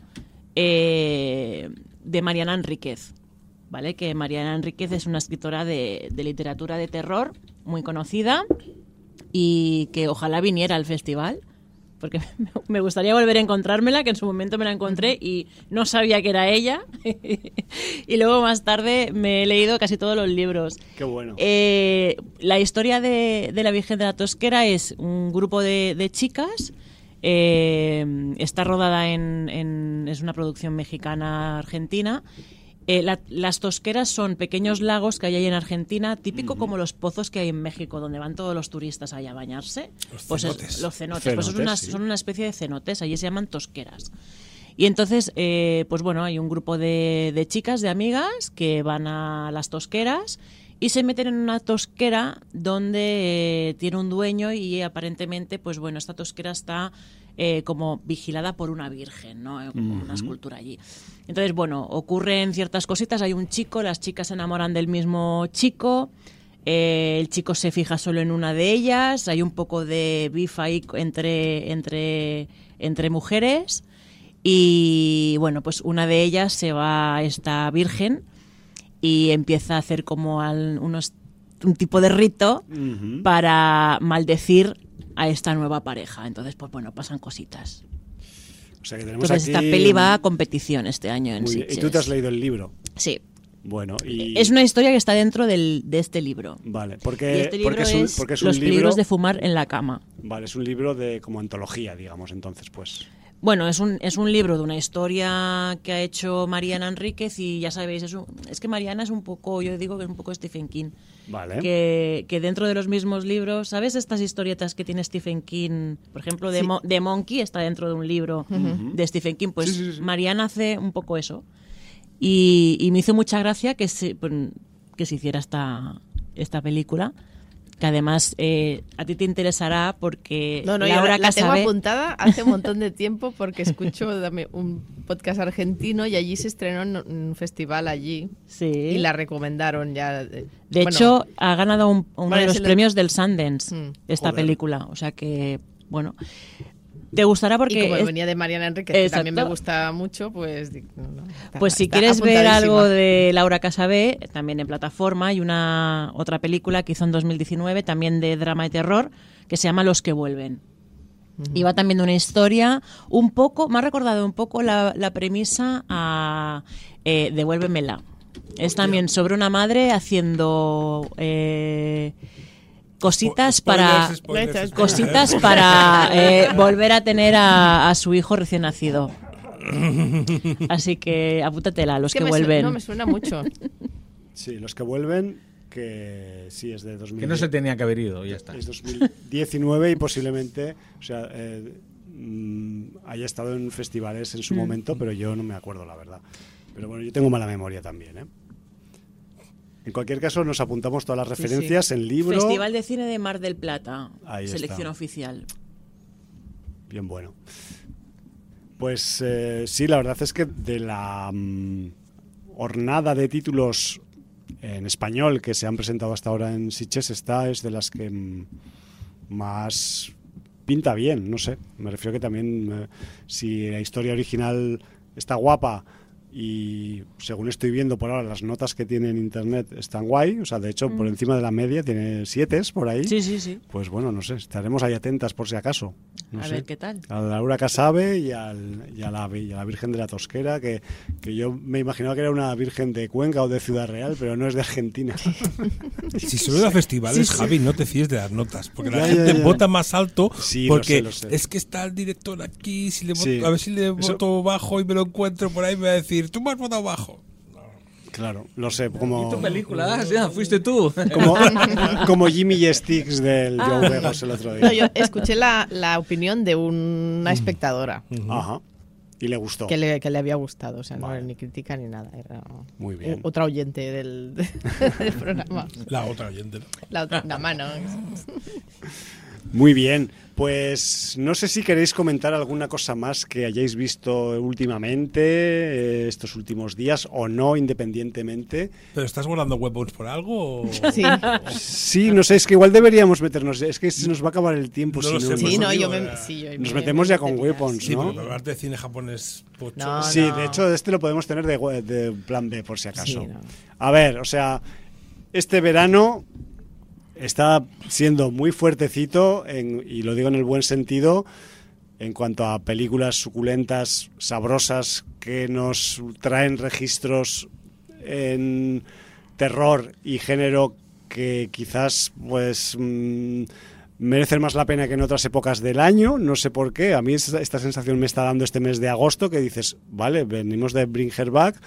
eh, de Mariana Enríquez, ¿vale? Que Mariana Enríquez es una escritora de, de literatura de terror muy conocida y que ojalá viniera al festival, porque me gustaría volver a encontrármela, que en su momento me la encontré y no sabía que era ella. Y luego más tarde me he leído casi todos los libros. Qué bueno. Eh, la historia de, de la Virgen de la Tosquera es un grupo de, de chicas. Eh, está rodada en, en... es una producción mexicana-argentina. Eh, la- las tosqueras son pequeños lagos que hay ahí en Argentina, típico uh-huh. como los pozos que hay en México, donde van todos los turistas allá a bañarse. Los pues cenotes. Es, los cenotes. Cenotes, pues es una, sí. son una especie de cenotes, allí se llaman tosqueras. Y entonces, eh, pues bueno, hay un grupo de, de chicas, de amigas, que van a las tosqueras y se meten en una tosquera donde eh, tiene un dueño y aparentemente, pues bueno, esta tosquera está eh, como vigilada por una virgen, ¿no? Como Ujú. una escultura allí. Entonces, bueno, ocurren ciertas cositas. Hay un chico, las chicas se enamoran del mismo chico. Eh, el chico se fija solo en una de ellas. Hay un poco de beef ahí entre, entre, entre mujeres. Y bueno, pues una de ellas se va a esta virgen y empieza a hacer como al- unos, un tipo de rito Ujú. para maldecir a esta nueva pareja. Entonces, pues bueno, pasan cositas. O sea que tenemos Entonces, aquí... esta peli va a competición este año en Muy bien. ¿Y Sitges. tú te has leído el libro? Sí. Bueno, y... Es una historia que está dentro del, de este libro. Vale, Y porque, este libro porque es un, es porque es un Los libro... peligros de fumar en la cama. Vale, es un libro de como antología, digamos, entonces, pues... Bueno, es un, es un libro de una historia que ha hecho Mariana Enríquez y ya sabéis, es, un- es que Mariana es un poco, yo digo que es un poco Stephen King. Vale. Que, que dentro de los mismos libros, ¿sabes estas historietas que tiene Stephen King? Por ejemplo, de, Sí. Mo- de Monkey está dentro de un libro de Stephen King. Pues Sí, sí, sí. Mariana hace un poco eso. Y, y me hizo mucha gracia que se, pues, que se hiciera esta, esta película. Que además eh, a ti te interesará porque No, no, yo Laura la, la tengo Casabe- apuntada hace un montón de tiempo porque escucho dame, un podcast argentino y allí se estrenó en un festival allí Sí. y la recomendaron ya. De Bueno, hecho, ha ganado un- uno Vale, de los se lo- premios del Sundance, Mm, esta joder. película. O sea que, bueno, te gustará porque... y como es- venía de Mariana Enríquez, que también me Exacto. gusta mucho, pues... di- no, no, está- Pues si está quieres ver apuntadísima. algo de Laura Casabe, también en plataforma, hay una otra película que hizo en dos mil diecinueve, también de drama y terror, que se llama Los que vuelven. Y va también de una historia un poco, me ha recordado un poco la, la premisa a eh, Devuélvemela. Es también sobre una madre haciendo eh, cositas Spo- para spoilers, spoilers, spoilers. cositas para eh, volver a tener a, a su hijo recién nacido. Así que apúntatela, los Es que, me su- vuelven. No, me suena mucho. Sí, los que vuelven, que sí es de dos mil Que no se tenía que haber ido, ya está. es dos mil diecinueve y posiblemente, o sea, eh, mm, haya estado en festivales en su Mm. momento, pero yo no me acuerdo, la verdad. Pero bueno, yo tengo mala memoria también, ¿eh? En cualquier caso, nos apuntamos todas las Sí, referencias sí. en libro. Festival de Cine de Mar del Plata, Ahí selección está. oficial. Bien bueno. Pues eh, sí, la verdad es que de la mm, hornada de títulos en español que se han presentado hasta ahora en Sitges, esta es de las que mm, más pinta bien, no sé. Me refiero que también eh, si la historia original está guapa y según estoy viendo por ahora las notas que tiene en internet están guay, o sea, de hecho por encima de la media tiene siete por ahí. Sí, sí, sí. Pues bueno, no sé, estaremos ahí atentas por si acaso. No a sé. ver qué tal. A Laura Casabe y, al, y, a la, y a la Virgen de la Tosquera, que, que yo me imaginaba que era una Virgen de Cuenca o de Ciudad Real, pero no es de Argentina. Si solo da festivales, Sí, sí. Javi, no te fíes de las notas, porque la Ya, ya, gente ya. vota más alto Sí, lo porque sé, lo sé. es que está el director aquí, si le voto- Sí. a ver si le Eso- voto bajo y me lo encuentro por ahí me va a decir, tú me has votado bajo. Claro, lo sé, como... ¿Y tu película? Ah, ya, fuiste tú. Como, como Jimmy y Sticks del Joe Ah. Begos el otro día. No, yo escuché la, la opinión de una espectadora Ajá. Y le gustó. que le, que le había gustado. O sea, no Vale. era ni crítica ni nada. Era Muy bien. u- otra oyente del, del programa. La otra oyente, ¿no? La, otra, la mano. Muy bien. Pues no sé si queréis comentar alguna cosa más que hayáis visto últimamente, eh, estos últimos días, o no, independientemente. ¿Pero estás guardando weapons por algo? O... Sí. Sí, no sé, es que igual deberíamos meternos. Es que se nos va a acabar el tiempo. No si lo sé, no, pues Sí, no, digo, yo me, eh, sí, yo Nos me- metemos me ya con metería, Weapons, Sí, ¿no? pero hablarte de cine japonés pocho. No, Sí, no. de hecho, este lo podemos tener de, de plan B, por si acaso. Sí, no. A ver, o sea, este verano está siendo muy fuertecito, en- y lo digo en el buen sentido, en cuanto a películas suculentas, sabrosas, que nos traen registros en terror y género que quizás pues mm, merecen más la pena que en otras épocas del año. No sé por qué, a mí esta, esta sensación me está dando este mes de agosto, que dices, vale, venimos de Bring Her Back.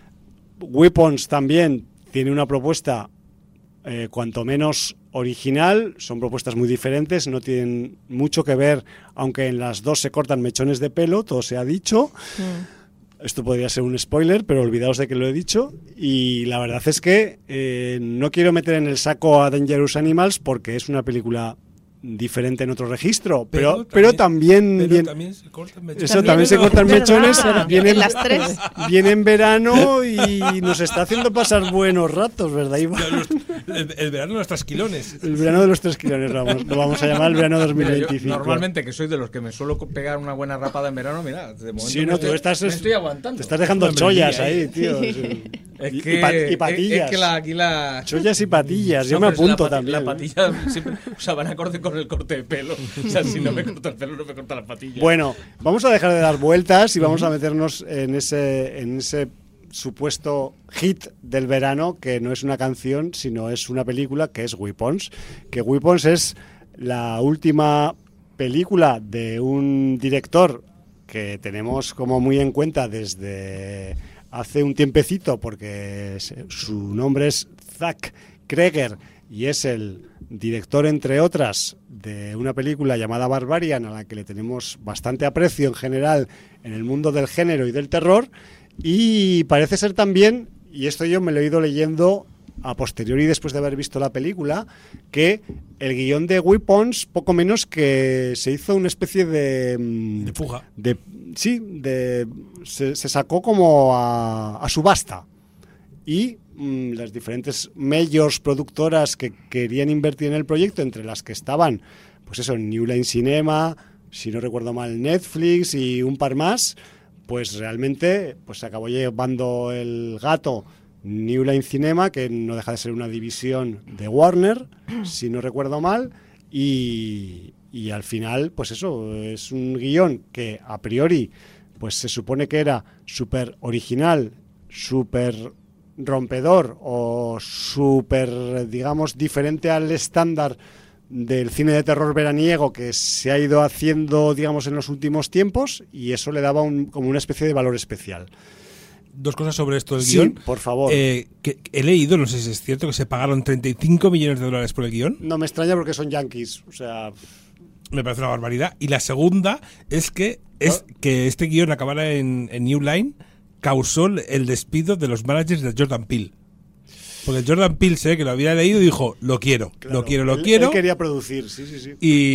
Weapons también tiene una propuesta eh, cuanto menos original, son propuestas muy diferentes, no tienen mucho que ver, aunque en las dos se cortan mechones de pelo, todo se ha dicho. Mm. Esto podría ser un spoiler, pero olvidaos de que lo he dicho. Y la verdad es que eh, no quiero meter en el saco a Dangerous Animals porque es una película diferente en otro registro, pero, pero también... pero bien- también se cortan mechones. eso también, se no, cortan ¿verdad? mechones, viene, En las tres. viene en verano y nos está haciendo pasar buenos ratos, ¿verdad, Iván? El, el verano de los trasquilones. El verano de los tres kilones lo vamos, lo vamos a llamar el verano dos mil Mira, yo veinticinco. normalmente, que soy de los que me suelo pegar una buena rapada en verano, mira, de momento Sí, me no, estoy, tú estás, me es- estoy aguantando. te estás dejando Una chollas membresía ahí, ahí. tío. Sí. Sí. Es Y- que, y, pa- y es- patillas. Es que la, aquí la... Chollas y patillas, yo No, me pero es la apunto pati- también. La ¿eh? patilla siempre, o sea, van acorde con el corte de pelo. O sea, si no me corta el pelo, no me corta la patilla. Bueno, vamos a dejar de dar vueltas y vamos a meternos en ese, en ese supuesto hit del verano, que no es una canción, sino es una película, que es Weapons. Que Weapons es la última película de un director que tenemos como muy en cuenta desde hace un tiempecito, porque se- su nombre es Zack Kreger y es el director, entre otras, de una película llamada Barbarian, a la que le tenemos bastante aprecio en general en el mundo del género y del terror. Y parece ser también, y esto yo me lo he ido leyendo a posteriori después de haber visto la película, que el guión de Weapons, poco menos que se hizo una especie de... mm, De fuga. de- sí, de, se, se sacó como a, a subasta. Y mm, las diferentes majors productoras que querían invertir en el proyecto, entre las que estaban, pues eso, New Line Cinema, si no recuerdo mal, Netflix y un par más, pues realmente pues se acabó llevando el gato New Line Cinema, que no deja de ser una división de Warner, si no recuerdo mal, y, y al final, pues eso, es un guión que a priori pues se supone que era súper original, súper rompedor o súper, digamos, diferente al estándar del cine de terror veraniego que se ha ido haciendo, digamos, en los últimos tiempos, y eso le daba un, como una especie de valor especial. Dos cosas sobre esto del Sí, guión. por favor. Eh, que, que he leído, no sé si es cierto, que se pagaron treinta y cinco millones de dólares por el guión. No me extraña porque son yankees, o sea... Me parece una barbaridad. Y la segunda es que es que este guión acabara en, en New Line causó el despido de los managers de Jordan Peele. Porque Jordan Peele sé que lo había leído y dijo, lo quiero, claro, lo quiero, lo él- quiero. Él quería producir, sí, sí, sí.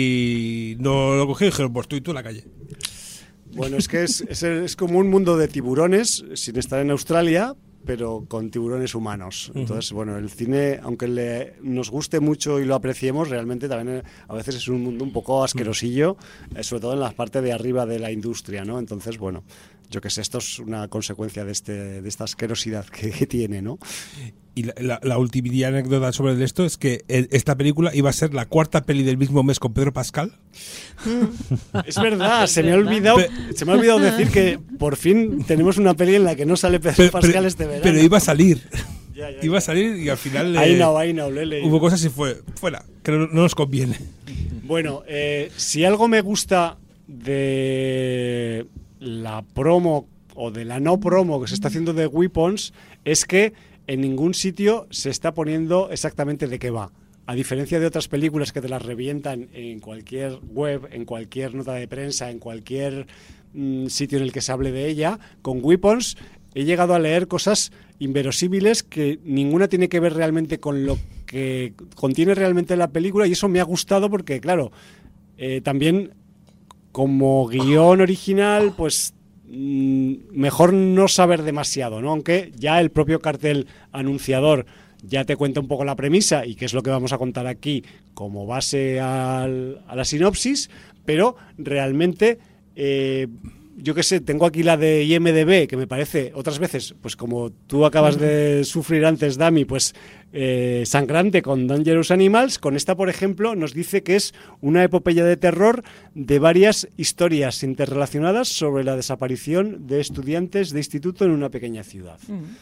Y no lo cogí y dijeron, pues tú y tú a la calle. Bueno, es que es, es, es como un mundo de tiburones, sin estar en Australia, pero con tiburones humanos. Entonces, bueno, el cine, aunque le, nos guste mucho y lo apreciemos, realmente también eh, a veces es un mundo un poco asquerosillo, eh, sobre todo en la parte de arriba de la industria, ¿no? Entonces, bueno, yo qué sé, esto es una consecuencia de, este, de esta asquerosidad que, que tiene, ¿no? Y la, la, la última anécdota sobre esto es que el- esta película iba a ser la cuarta peli del mismo mes con Pedro Pascal. Es verdad, se me ha olvidado, se me ha olvidado decir que por fin tenemos una peli en la que no sale Pedro Pero, Pascal pero- este verano. pero iba a salir. Ya, ya, Iba a ya. salir y al final Ahí eh, no, ahí no, lo he leído. hubo cosas y fue fuera, que no, no nos conviene. Bueno, eh, si algo me gusta de la promo o de la no promo que se está haciendo de Weapons es que en ningún sitio se está poniendo exactamente de qué va. A diferencia de otras películas que te las revientan en cualquier web, en cualquier nota de prensa, en cualquier mmm, sitio en el que se hable de ella, con Weapons he llegado a leer cosas inverosímiles que ninguna tiene que ver realmente con lo que contiene realmente la película, y eso me ha gustado porque, claro, eh, también como guión original, pues mejor no saber demasiado, ¿no? Aunque ya el propio cartel anunciador ya te cuenta un poco la premisa y qué es lo que vamos a contar aquí como base al, a la sinopsis, pero realmente eh, yo qué sé, tengo aquí la de I M D B, que me parece otras veces, pues como tú acabas de sufrir antes, Dami, pues eh, sangrante con Dangerous Animals. Con esta, por ejemplo, nos dice que es una epopeya de terror de varias historias interrelacionadas sobre la desaparición de estudiantes de instituto en una pequeña ciudad. Mm.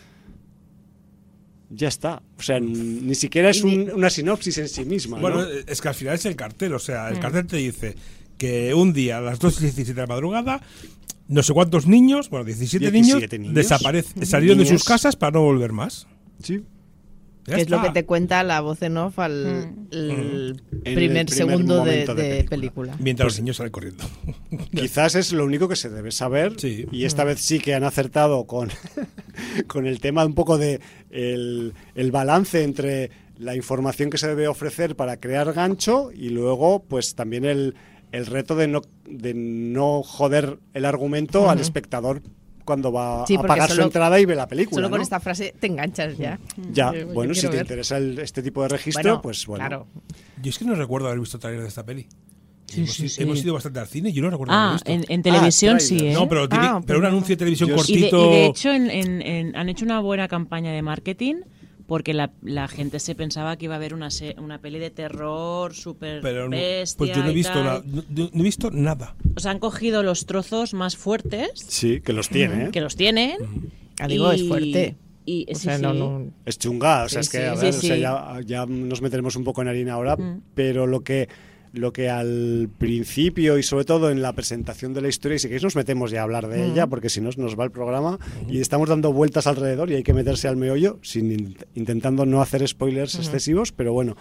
Ya está. O sea, ni siquiera es un, una sinopsis en sí misma, ¿no? Bueno, es que al final es el cartel. O sea, el mm. cartel te dice que un día a las dos y diecisiete de la madrugada, no sé cuántos niños, bueno, diecisiete, diecisiete niños, niños, desaparecen, salieron de sus casas para no volver más. Sí. Ya que está. Es lo que te cuenta la voz en off al mm. el primer, primer segundo de, de, de película. película. Mientras pues, los niños salen corriendo. Quizás es lo único que se debe saber, sí. Y esta mm. vez sí que han acertado con, con el tema un poco de el, el balance entre la información que se debe ofrecer para crear gancho y luego pues también el, el reto de no, de no joder el argumento uh-huh. al espectador cuando va sí, a pagar solo, su entrada y ve la película. Solo con ¿no? esta frase te enganchas ya. Ya, yo, bueno, yo si te ver. interesa el, este tipo de registro, bueno, pues bueno. Claro. Yo es que no recuerdo haber visto trailer de esta peli. Sí, hemos, sí, sí. hemos ido bastante al cine y yo no recuerdo ah, haber visto. En, en televisión ah, sí, ¿eh? No, pero, tiene, ah, pero un anuncio de televisión yo cortito. Y de, y de hecho en, en, en, han hecho una buena campaña de marketing porque la, la gente se pensaba que iba a haber una, una peli de terror súper bestia. Pues yo no he visto, la, no, no he visto nada. O sea, han cogido los trozos más fuertes. Sí, que los tiene. ¿eh? Que los tienen. Ah, digo, es fuerte. Y, o sí, sea, sí. No, no. Es chunga, o sea, sí, es que, a sí, ver, sí, o sea, sí. ya, ya nos meteremos un poco en harina ahora, mm. pero lo que... Lo que al principio y sobre todo en la presentación de la historia, y si queréis nos metemos ya a hablar de mm. ella, porque si no nos va el programa mm. y estamos dando vueltas alrededor y hay que meterse al meollo, sin, intentando no hacer spoilers mm. excesivos, pero bueno.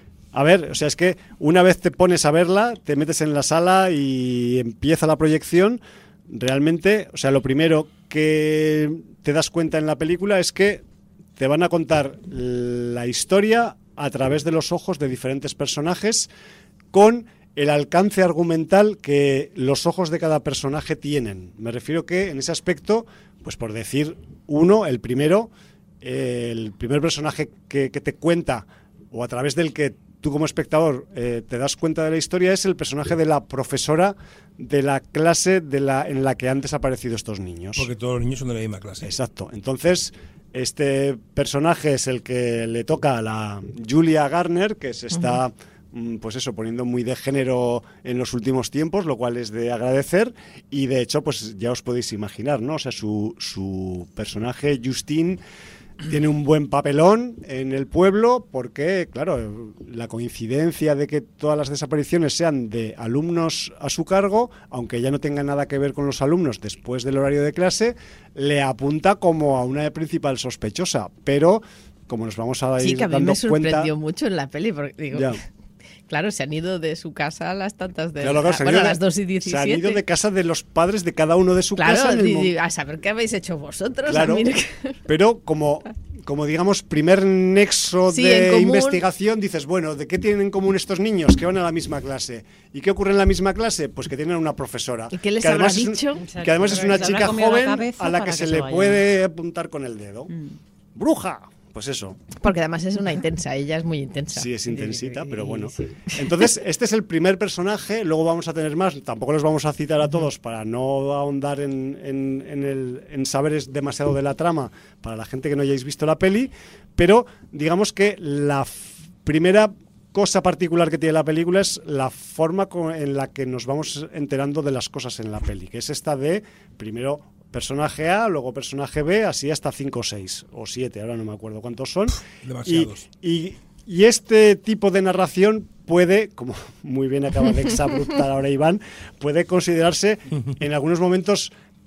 A ver, o sea, es que una vez te pones a verla, te metes en la sala y empieza la proyección, realmente, o sea, lo primero que te das cuenta en la película es que te van a contar la historia a través de los ojos de diferentes personajes, con el alcance argumental que los ojos de cada personaje tienen. Me refiero que en ese aspecto, pues por decir uno, el primero, eh, el primer personaje que, que te cuenta o a través del que tú como espectador eh, te das cuenta de la historia es el personaje de la profesora de la clase de la en la que han desaparecido estos niños. Porque todos los niños son de la misma clase. Exacto. Entonces, este personaje es el que le toca a la Julia Garner, que se está... Uh-huh. pues eso, poniendo muy de género en los últimos tiempos, lo cual es de agradecer, y de hecho, pues ya os podéis imaginar, ¿no? O sea, su, su personaje, Justine, tiene un buen papelón en el pueblo porque, claro, la coincidencia de que todas las desapariciones sean de alumnos a su cargo, aunque ya no tenga nada que ver con los alumnos después del horario de clase, le apunta como a una principal sospechosa, pero como nos vamos a ir sí, que a mí dando me sorprendió cuenta, mucho en la peli, porque digo... Ya. Claro, se han ido de su casa a las tantas de claro, claro, a, bueno, a las dos y diecisiete. Se han ido de casa de los padres de cada uno de su claro, casa. Claro, a saber qué habéis hecho vosotros. Claro, a mí... pero como, como digamos, primer nexo sí, de común... investigación, dices, bueno, ¿de qué tienen en común estos niños? Que van a la misma clase. ¿Y qué ocurre en la misma clase? Pues que tienen una profesora. ¿Y qué les que habrá además dicho? Es un, que además es una chica joven a la que se, se le vaya. puede apuntar con el dedo. Mm. ¡Bruja! Pues eso. Porque además es una intensa, ella es muy intensa. Sí, es intensita, pero bueno. Sí. Entonces, este es el primer personaje, luego vamos a tener más, tampoco los vamos a citar a todos para no ahondar en, en, en, el, en saber demasiado de la trama para la gente que no hayáis visto la peli, pero digamos que la f- primera cosa particular que tiene la película es la forma con, en la que nos vamos enterando de las cosas en la peli, que es esta de, primero... personaje A, luego personaje B, así hasta cinco o seis, o siete, ahora no me acuerdo cuántos son. Demasiados. Y, y, y este tipo de narración puede, como muy bien acaba de exabruptar ahora Iván, puede considerarse en algunos momentos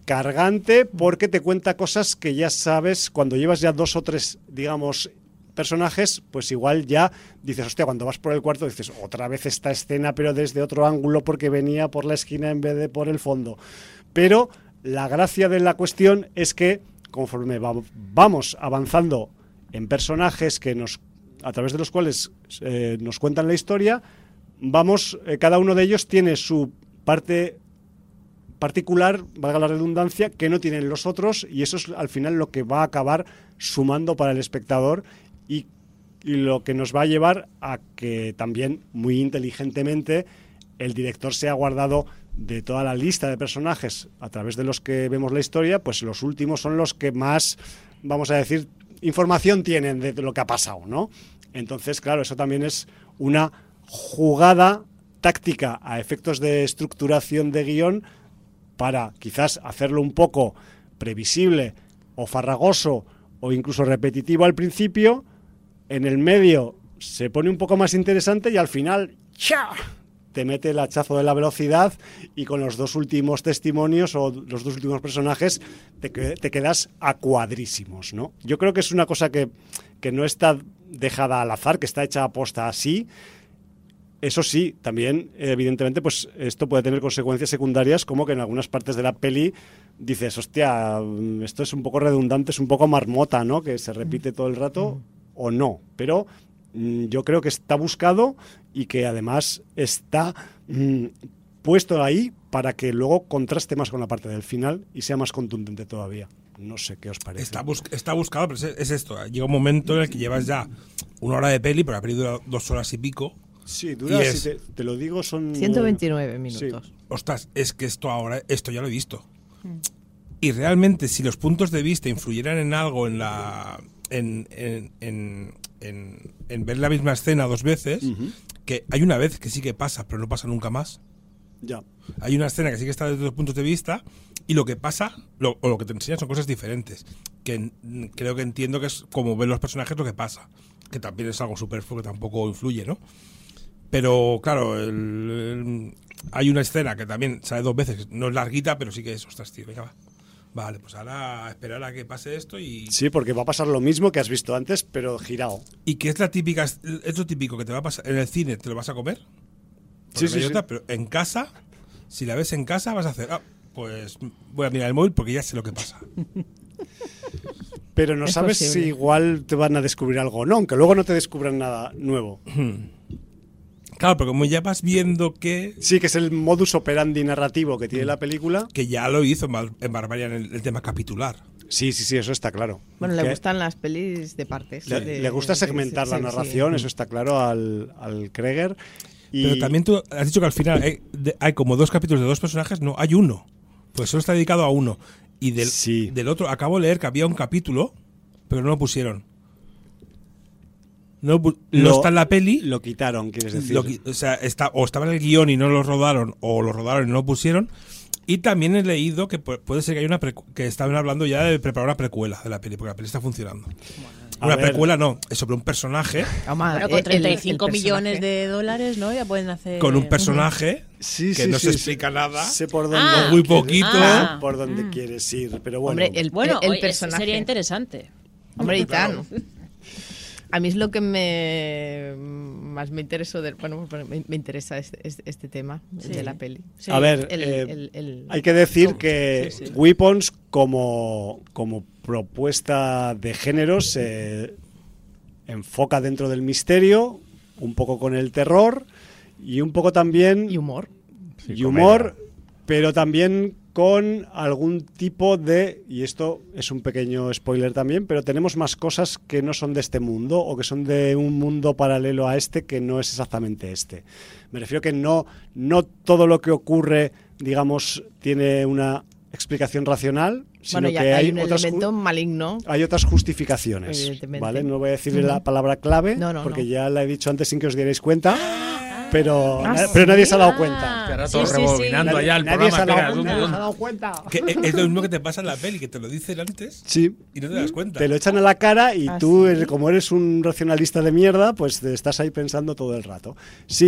cargante porque te cuenta cosas que ya sabes, cuando llevas ya dos o tres, digamos, personajes, pues igual ya dices, hostia, cuando vas por el cuarto dices, otra vez esta escena, pero desde otro ángulo porque venía por la esquina en vez de por el fondo. Pero la gracia de la cuestión es que conforme va, vamos avanzando en personajes que nos, a través de los cuales eh, nos cuentan la historia, vamos, eh, cada uno de ellos tiene su parte particular, valga la redundancia, que no tienen los otros, y eso es al final lo que va a acabar sumando para el espectador y, y lo que nos va a llevar a que también, muy inteligentemente, el director se ha guardado de toda la lista de personajes a través de los que vemos la historia, pues los últimos son los que más, vamos a decir, información tienen de lo que ha pasado, ¿no? Entonces, claro, eso también es una jugada táctica a efectos de estructuración de guión para quizás hacerlo un poco previsible o farragoso o incluso repetitivo al principio. En el medio se pone un poco más interesante y al final ¡cha!, te mete el hachazo de la velocidad y con los dos últimos testimonios o los dos últimos personajes te, te quedas a cuadrísimos, ¿no? Yo creo que es una cosa que, que no está dejada al azar, que está hecha a posta así. Eso sí, también, evidentemente, pues esto puede tener consecuencias secundarias, como que en algunas partes de la peli dices, hostia, esto es un poco redundante, es un poco marmota, ¿no? Que se repite todo el rato, o no. Pero mmm, yo creo que está buscado y que además está mmm, puesto ahí para que luego contraste más con la parte del final y sea más contundente todavía. No sé qué os parece. Está, bus está buscado, pero es, es esto. Llega un momento en el que llevas ya una hora de peli, pero la peli dura dos horas y pico. Sí, dura, es, si te, te lo digo, son... ciento veintinueve minutos. Sí. Ostras, es que esto ahora, esto ya lo he visto. Mm. Y realmente, si los puntos de vista influyeran en algo, en la en, en, en, en, en ver la misma escena dos veces, uh-huh. que hay una vez que sí que pasa, pero no pasa nunca más. Ya. Hay una escena que sí que está desde dos puntos de vista y lo que pasa, lo, o lo que te enseñan son cosas diferentes. Que en, creo que entiendo que es como ven los personajes lo que pasa. Que también es algo superfluo que tampoco influye, ¿no? Pero claro, el, el, hay una escena que también sale dos veces, no es larguita, pero sí que es, ostras, tío, venga, va. Vale, pues ahora a esperar a que pase esto y... Sí, porque va a pasar lo mismo que has visto antes, pero girado. Y que es la típica, es lo típico que te va a pasar en el cine, te lo vas a comer. Sí, sí, sí. Otra, pero en casa, si la ves en casa, vas a hacer, ah, pues voy a mirar el móvil porque ya sé lo que pasa. Pero no es sabes posible. si igual te van a descubrir algo o no, aunque luego no te descubran nada nuevo. Claro, pero como ya vas viendo que... Sí, que es el modus operandi narrativo que tiene la película. Que ya lo hizo en Barbarian el, el tema capitular. Sí, sí, sí, eso está claro. Bueno, que le gustan las pelis de partes. Le, de, le gusta segmentar de, la sí, narración, sí. Eso está claro al, al Kreger. Y... Pero también tú has dicho que al final hay, de, hay como dos capítulos de dos personajes, no, hay uno. Pues solo está dedicado a uno. Y del, sí. del otro, acabo de leer que había un capítulo, pero no lo pusieron. No, no lo, está en la peli. Lo quitaron, quieres decir. Lo, o sea, está, o estaba en el guión y no lo rodaron, o lo rodaron y no lo pusieron. Y también he leído que puede ser que hay una que estaban hablando ya de preparar una precuela de la peli, porque la peli está funcionando. A una ver. precuela no, es sobre un personaje. Bueno, con treinta y cinco millones de dólares, ¿no? Ya pueden hacer... Con un personaje sí, que sí, no sí, se sí. explica nada. Sé por dónde, ah, muy poquito. Ah, por dónde mm. quieres ir, pero bueno. Hombre, el, bueno, el, el oye, personaje sería interesante. Hombre, y tan. A mí es lo que me más me interesó de, bueno, me, me interesa este, este, este tema sí. de la peli. Sí. A ver, el, eh, el, el, hay que decir ¿cómo? que sí, sí. Weapons como, como propuesta de género se enfoca dentro del misterio, un poco con el terror y un poco también... Y humor. Sí, y humor, comedia. Pero también con algún tipo de, y esto es un pequeño spoiler también, pero tenemos más cosas que no son de este mundo o que son de un mundo paralelo a este que no es exactamente este. Me refiero que no, no todo lo que ocurre, digamos, tiene una explicación racional, sino bueno, ya que hay, hay un otras elemento maligno. Hay otras justificaciones, ¿vale? No voy a decirle uh-huh. la palabra clave, no, no, porque no. ya la he dicho antes sin que os dierais cuenta. Pero, ah, na- pero nadie se ha dado ah, cuenta. Estará sí, todo sí, rebobinando sí. allá el Nadie se ha programa. dado, Que nadie era, se ha dado cuenta. Que es lo mismo que te pasa en la peli, que te lo dicen antes Sí. y no te das cuenta. Te lo echan a la cara y ¿Ah, tú, sí? como eres un racionalista de mierda, pues te estás ahí pensando todo el rato. Sí,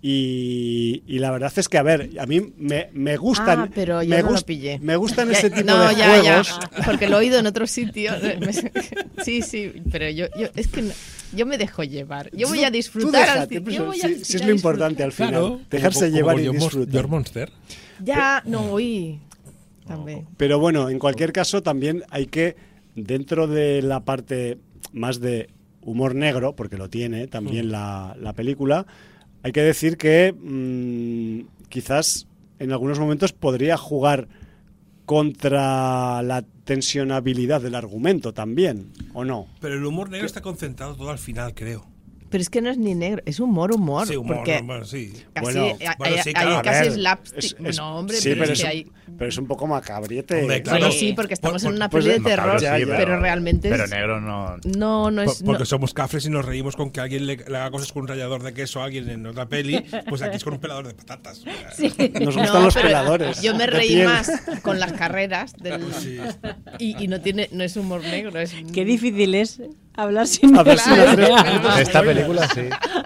Y, y la verdad es que, a ver, a mí me, me gustan... Ah, pero yo me no gust- lo pillé. Me gustan Ya- ese tipo no, de ya, juegos. ya, porque lo he oído en otro sitio. Sí, sí, pero yo, yo es que no- yo me dejo llevar. Yo voy a Tú disfrutar. al déjate, fi- pues, yo voy a sí, dis- sí es a lo importante disfrutar. al final. Claro, Dejarse como- como llevar y Your Mon- disfrutar. Your Monster. Ya, no, uy. También. Pero bueno, en cualquier caso también hay que, dentro de la parte más de humor negro, porque lo tiene también la, la película, hay que decir que mmm, quizás en algunos momentos podría jugar contra la tensionabilidad del argumento también, ¿o no? Pero el humor negro está concentrado todo al final, creo. Pero es que no es ni negro, es humor, humor. Sí, humor, porque bueno, sí. casi, Bueno, hay, bueno, hay- sí, hay claro, a casi ver, slapstick. es- es- no, hombre, sí, pero, pero es es que un- hay... pero es un poco macabriete. Hombre, claro. Bueno, sí, porque estamos Por- en una pues, peli de no, terror, ya, ya, pero realmente Pero es- negro no... no, no Por- es... porque no- somos cafres y nos reímos con que alguien le, le haga cosas con un rallador de queso a alguien en otra peli, pues aquí es con un pelador de patatas. Nos No, gustan los pero peladores. Yo me de reí piel. más con las carreras del, Sí. y, y no tiene, no es humor negro, es Qué difícil es hablar sin A ver si Claro. lo creo. De esta película sí.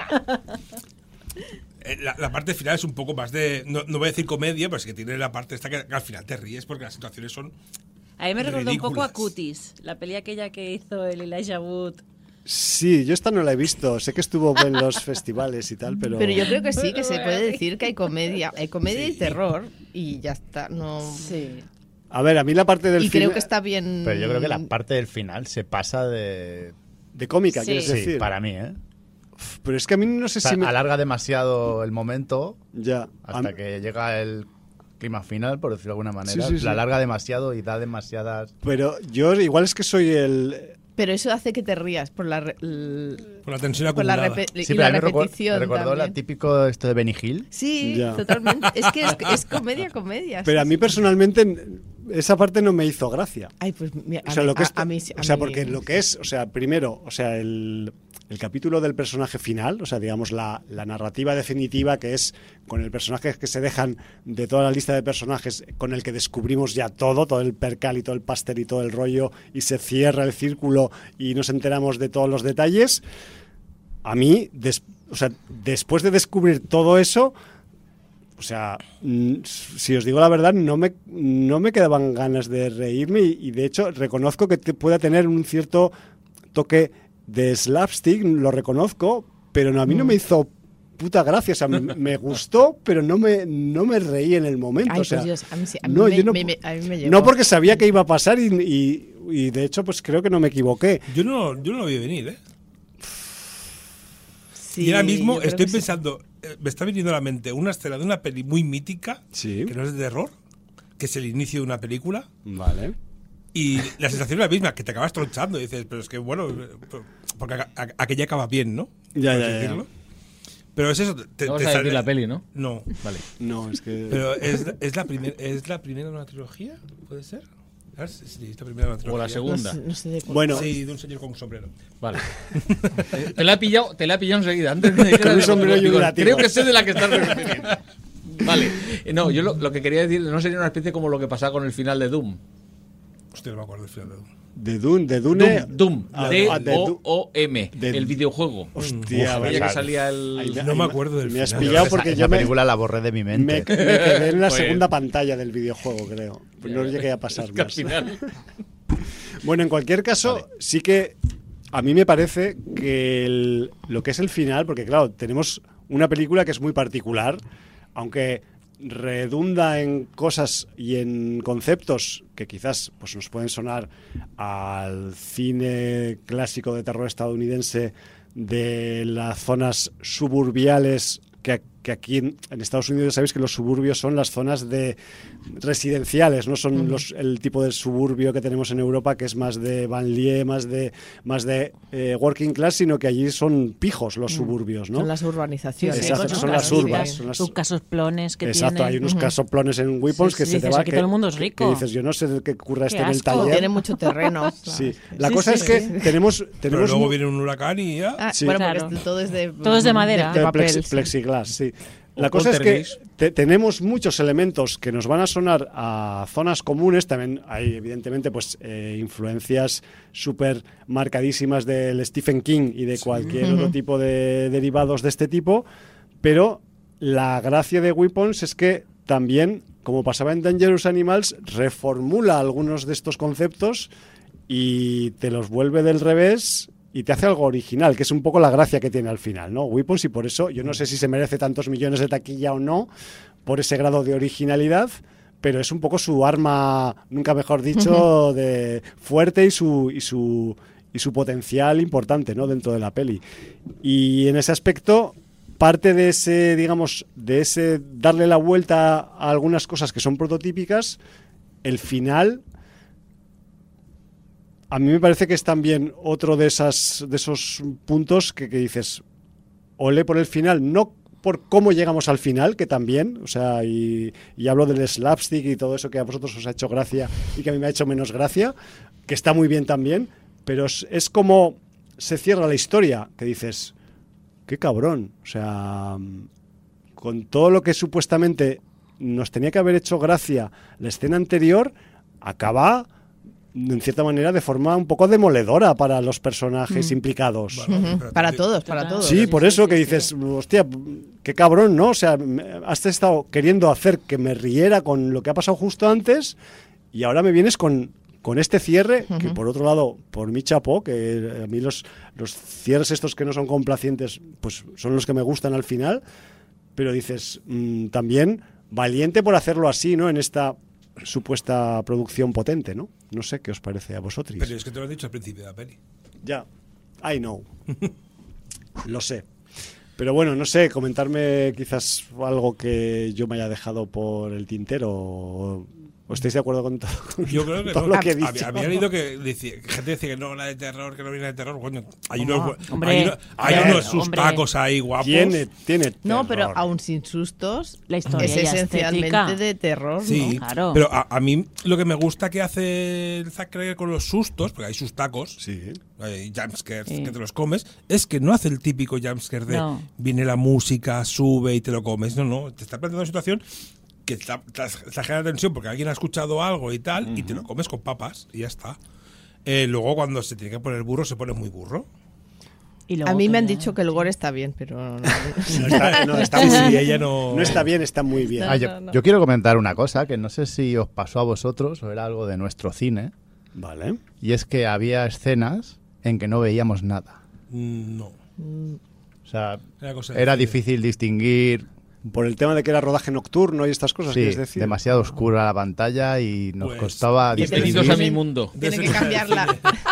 Eh, La, la parte final es un poco más de, no, no voy a decir comedia, pero sí que tiene la parte esta que, que al final te ríes porque las situaciones son... A mí me recordó un poco a ridículas. Cuties, la peli aquella que hizo el Elijah Wood. Sí, yo esta no la he visto. Sé que estuvo en los festivales y tal, pero... Pero yo creo que sí, que se puede decir que hay comedia, hay comedia y terror y ya está. No. Sí. A ver, a mí la parte del Y creo fin- que está bien. Pero yo creo que la parte del final se pasa de... de cómica, Sí. quieres Sí, decir. para mí, ¿eh? Pero es que a mí no sé O sea, si me... alarga demasiado el momento Ya. a hasta mí- que llega el clima final, por decirlo de alguna manera. Sí, sí, sí. La alarga demasiado y da demasiadas... Pero yo igual es que soy el... Pero eso hace que te rías por la, re- l- Con la tensión por la, acumulada. repe- Sí, y pero a la mí me recuer- repetición. me recordó la también. típico esto de Benny Hill. Sí, Ya. totalmente. Es que es, es comedia, comedia. Pero sí, a mí sí. personalmente esa parte no me hizo gracia. Ay, pues mira, a O sea, mí- lo que es, a- a mí sí- a o sea, mí- porque lo que es, o sea, primero, o sea, el, el capítulo del personaje final, o sea, digamos la, la narrativa definitiva que es con el personaje que se dejan de toda la lista de personajes con el que descubrimos ya todo, todo el percal y todo el pastel y todo el rollo y se cierra el círculo y nos enteramos de todos los detalles. A mí, des- o sea, después de descubrir todo eso, o sea, mm, si os digo la verdad, no me, no me quedaban ganas de reírme y, y de hecho reconozco que te pueda tener un cierto toque de slapstick, lo reconozco, pero no, a mí no me hizo puta gracia, o sea, me, me gustó, pero no me, no me reí en el momento. Ay, o sea, pues Dios, a mí sí, a mí no, me- yo no, me- me- a mí me llegó. no porque sabía que iba a pasar y, y, y de hecho pues creo que no me equivoqué. Yo no, yo no lo vi venir, ¿eh? Sí, y ahora mismo yo creo estoy que sí. pensando, eh, me está viniendo a la mente una escena de una peli muy mítica, Sí. que no es de terror, que es el inicio de una película, Vale. y la sensación es la misma, que te acabas tronchando y dices, pero es que bueno, eh, porque a- a- aquella acaba bien, ¿no? Ya, Por ya, así ya. decirlo. Pero es eso. Te, No vas te a sale- decir la peli, ¿no? No. Vale. No, es que... Pero es, es, la primer, es la primera de una trilogía, ¿puede ser? ¿Sabes? Sí, es la primera de una O la trilogía. No segunda. sé, no sé de cuál. Bueno, Sí, de un señor con un sombrero. Vale. Eh, te la he pillado, te la he pillado enseguida. Antes de que Con dijeras un de sombrero los y un bigos. látigo. Creo que sé de la que estás refiriendo. Vale. Eh, No, yo lo, lo que quería decir, no sería una especie como lo que pasaba con el final de Doom. Hostia, no me acuerdo del final de Doom. de Dune, de Dune... Doom, Doom. Ah, D ah, de O O M. de- El videojuego. Hostia, Aquella vale. que salía el... Ahí No me acuerdo del Me has final. pillado Esa- porque esa yo me, película la borré de mi me, mente. me quedé en la Pues- segunda pantalla del videojuego, creo. Pues no llegué a pasar Es que al más. final... Bueno, en cualquier caso, sí que a mí me parece que el- lo que es el final, porque claro, tenemos una película que es muy particular, aunque redunda en cosas y en conceptos que quizás pues, nos pueden sonar al cine clásico de terror estadounidense de las zonas suburbiales, que, que aquí en, en Estados Unidos ya sabéis que los suburbios son las zonas de residenciales, no son los, el tipo de suburbio que tenemos en Europa, que es más de banlieue, más de más de eh, working class, sino que allí son pijos los suburbios, ¿no? Son las urbanizaciones. Exacto, con sus son las casitas, urbas, son las- sus casoplones que Exacto, tienen. hay unos casoplones en Whippons Sí, que sí, se dices, te va aquí que, todo el mundo es que- rico. que dices, yo no sé de qué ocurre Qué esto en el asco. taller. Tiene mucho terreno. Sí, claro. la Sí, cosa sí, es que sí. tenemos Pero tenemos luego mu- viene un huracán y ya. Ah, Sí. bueno, Claro. porque esto todo es de, Todo es de madera. de de papel, plexi- sí. plexiglas, sí. O La cosa es que poltergeist. te- tenemos muchos elementos que nos van a sonar a zonas comunes. También hay, evidentemente, pues eh, influencias súper marcadísimas del Stephen King y de cualquier otro tipo de derivados de este tipo. Pero la gracia de Weapons es que también, como pasaba en Dangerous Animals, reformula algunos de estos conceptos y te los vuelve del revés y te hace algo original, que es un poco la gracia que tiene al final, ¿no? Weapons, y por eso yo no sé si se merece tantos millones de taquilla o no, por ese grado de originalidad, pero es un poco su arma, nunca mejor dicho, de fuerte y su y su y su potencial importante, ¿no? Dentro de la peli. Y en ese aspecto, parte de ese, digamos, de ese darle la vuelta a algunas cosas que son prototípicas, el final, a mí me parece que es también otro de esas de esos puntos que, que dices, ole por el final, no por cómo llegamos al final, que también, o sea, y, y hablo del slapstick y todo eso que a vosotros os ha hecho gracia y que a mí me ha hecho menos gracia, que está muy bien también, pero es, es como se cierra la historia, que dices, qué cabrón, o sea, con todo lo que supuestamente nos tenía que haber hecho gracia la escena anterior, acaba en cierta manera de forma un poco demoledora para los personajes mm. implicados. Bueno, uh-huh. Para todos, para todos. Sí, por eso que dices, hostia, qué cabrón, ¿no? O sea, has estado queriendo hacer que me riera con lo que ha pasado justo antes y ahora me vienes con, con este cierre, uh-huh. que por otro lado, por mi chapó, que a mí los, los cierres estos que no son complacientes, pues son los que me gustan al final, pero dices, mmm, también valiente por hacerlo así, ¿no? En esta supuesta producción potente, ¿no? No sé qué os parece a vosotros. Pero es que te lo has dicho al principio de la peli. Ya, I know. Lo sé. Pero bueno, no sé, comentarme quizás algo que yo me haya dejado por el tintero. ¿O, o estáis de acuerdo con todo, con yo creo que todo no. lo que he dicho? Había, había leído que decía, gente decía que no, la de terror, que no viene de terror. Coño, hay oh, unos, hombre, hay unos, hay hombre, unos sustacos hombre. ahí guapos. Tiene, tiene No, terror. pero aún sin sustos, La historia es y esencialmente estética. de terror, Sí, ¿no? Claro. pero a, a mí lo que me gusta que hace el Zack Snyder con los sustos, porque hay sustacos, Sí. hay jumpscares Sí. que te los comes, es que no hace el típico jumpscare de No. viene la música, sube y te lo comes. No, no, te está planteando una situación que está, está, está generando tensión porque alguien ha escuchado algo y tal, uh-huh. y te lo comes con papas y ya está. Eh, luego cuando se tiene que poner burro, se pone muy burro. Y luego A mí me han que- dicho que el gore está bien, pero no, no. No está, no, está Sí, muy sí, bien. ella no... No está bien, está muy bien. No, Ah, yo, no, no. yo quiero comentar una cosa que no sé si os pasó a vosotros o era algo de nuestro cine, Vale. y es que había escenas en que no veíamos nada. Mm, No. O sea, Era cosa de era cine. difícil distinguir, Por el tema de que era rodaje nocturno y estas cosas, sí, ¿quieres decir? demasiado oscura la pantalla y nos Pues, costaba Bienvenidos distinguir. a mi mundo. De Tienen ese que cosa del cambiarla.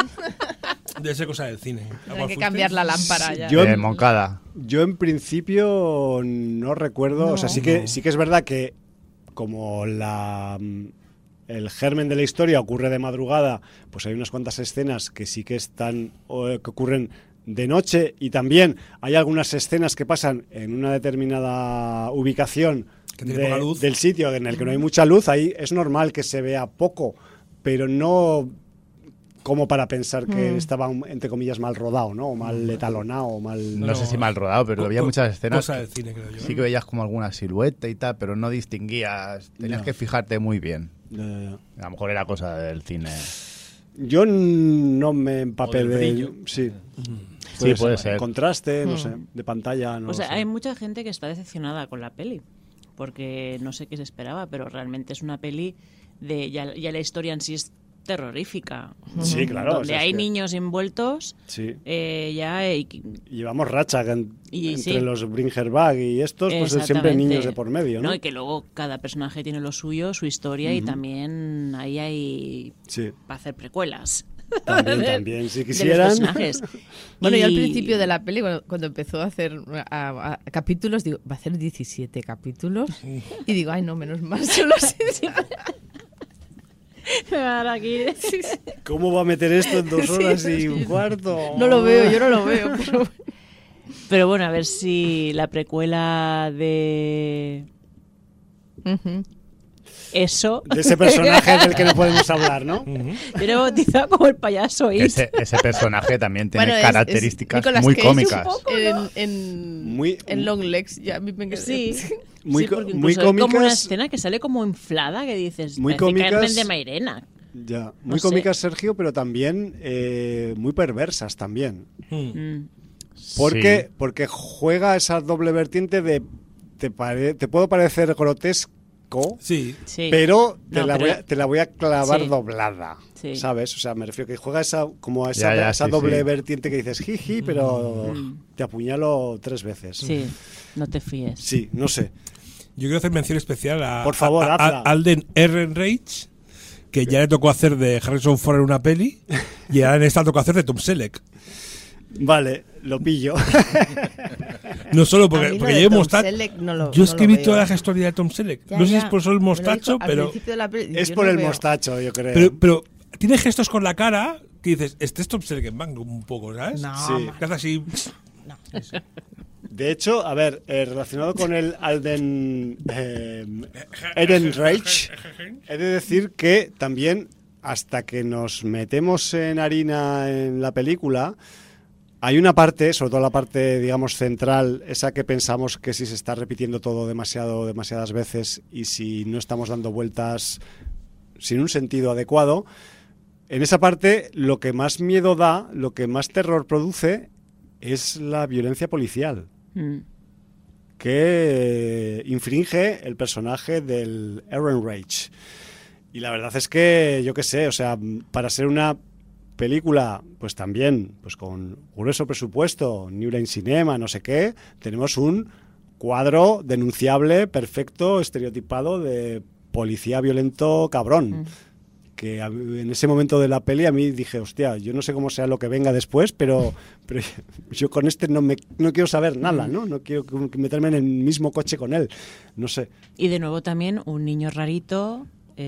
cine. De esa cosa del cine. ¿A cuál Tienen que fuiste? cambiar la lámpara ya. Yo- de Moncada. Yo en principio no recuerdo, o sea, sí que No. sí que es verdad que como la mm, el germen de la historia ocurre de madrugada, pues hay unas cuantas escenas que sí que están o, que ocurren de noche y también hay algunas escenas que pasan en una determinada ubicación Que tiene de- poca luz. del sitio en el que no hay mucha luz, ahí es normal que se vea poco, pero no como para pensar que Mm. estaba, entre comillas, mal rodado, ¿no? O mal etalonado, o mal... No, No, sé si mal rodado, pero Co- había co- muchas escenas Cosa que del cine, creo yo. sí que veías como alguna silueta y tal, pero no distinguías. Tenías Ya. que fijarte muy bien. Eh, A lo mejor era cosa del cine. Yo n- no me empapé O del de... brillo. Sí, Sí, puede ser. Contraste, no Mm. sé, de pantalla, no O sea, lo sé. hay mucha gente que está decepcionada con la peli, porque no sé qué se esperaba, pero realmente es una peli de... Ya, ya la historia en sí es terrorífica. Sí, claro. o Donde sea, es hay que- niños envueltos, Sí. eh, ya... y- Llevamos racha que en- Y entre sí. los Bringerbag y estos, pues siempre Exactamente. niños de por medio, ¿no? Y que luego cada personaje tiene lo suyo, su historia, y también ahí hay Sí, para hacer precuelas. también, también, si de los quisieran. personajes. Bueno, yo al Y- principio de la peli, cuando, cuando empezó a hacer a- a- capítulos, digo, va a hacer diecisiete capítulos. Y digo, ay, no, menos mal, solo seis. Ahora aquí... ¿Cómo va a meter esto en dos Sí, horas y sí. un cuarto? No lo veo, yo no lo veo, pero... Pero bueno, a ver si la precuela de Ujú. eso... De ese personaje del que no podemos hablar, ¿no? Yo lo he bautizado como el payaso It. Ese, ese personaje también tiene Bueno, es- es características Nicolas muy Cage cómicas. En, en, Muy- en Long Legs, ya a mí me Sí, Muy sí, co- porque muy incluso hay como una cómicas. escena que sale como inflada que dices, Muy parece cómicas. Carmen de Mairena. Ya, muy No sé. cómicas, Sergio, pero también eh, muy perversas también. Mm. Mm. Porque, Sí. porque juega esa doble vertiente de te, pare, te puedo parecer grotesco, Sí. Sí. pero, te, No, la pero- Voy a, te la voy a clavar Sí. doblada, Sí. ¿sabes? O sea, me refiero que juega esa, como a esa, Ya, ya, esa sí, doble sí. vertiente que dices, jiji, pero Mm. te apuñalo tres veces. Sí, no te fíes. Sí, no sé. Yo quiero hacer mención especial a, Por favor, a- a- hazla. a Alden Ehrenreich, que ya le tocó hacer de Harrison Ford en una peli, y ahora en esta tocó hacer de Tom Selleck. Vale, lo pillo. No solo A porque, mí lo porque de lleva Tom mostacho. Selleck no lo- Yo es no que lo vi veo. toda la gestoría de Tom Selleck. Ya, no sé si ya. es por solo el Me lo mostacho, dijo al pero, principio de la peli, Es yo por no el veo. mostacho, yo creo. pero. Pero tiene gestos con la cara que dices, este es Tom Selleck en Bang un poco, ¿sabes? No, Sí. ma- Que hace así. De hecho, a ver, eh, relacionado con el Alden eh, Ehrenreich, he de decir que también, hasta que nos metemos en harina en la película, hay una parte, sobre todo la parte, digamos, central, esa que pensamos que si se está repitiendo todo demasiado, demasiadas veces y si no estamos dando vueltas sin un sentido adecuado, en esa parte lo que más miedo da, lo que más terror produce, es la violencia policial Mm. que infringe el personaje del Ehrenreich. Y la verdad es que, yo qué sé, o sea, para ser una película, pues también, pues con grueso presupuesto, New Line Cinema, no sé qué, tenemos un cuadro denunciable, perfecto, estereotipado de policía violento cabrón. Mm. Que a- en ese momento de la peli a mí dije, hostia, yo no sé cómo sea lo que venga después, pero, pero yo con este no me no quiero saber nada, ¿no? No quiero que- que meterme en el mismo coche con él, no sé. Y de nuevo también un niño rarito,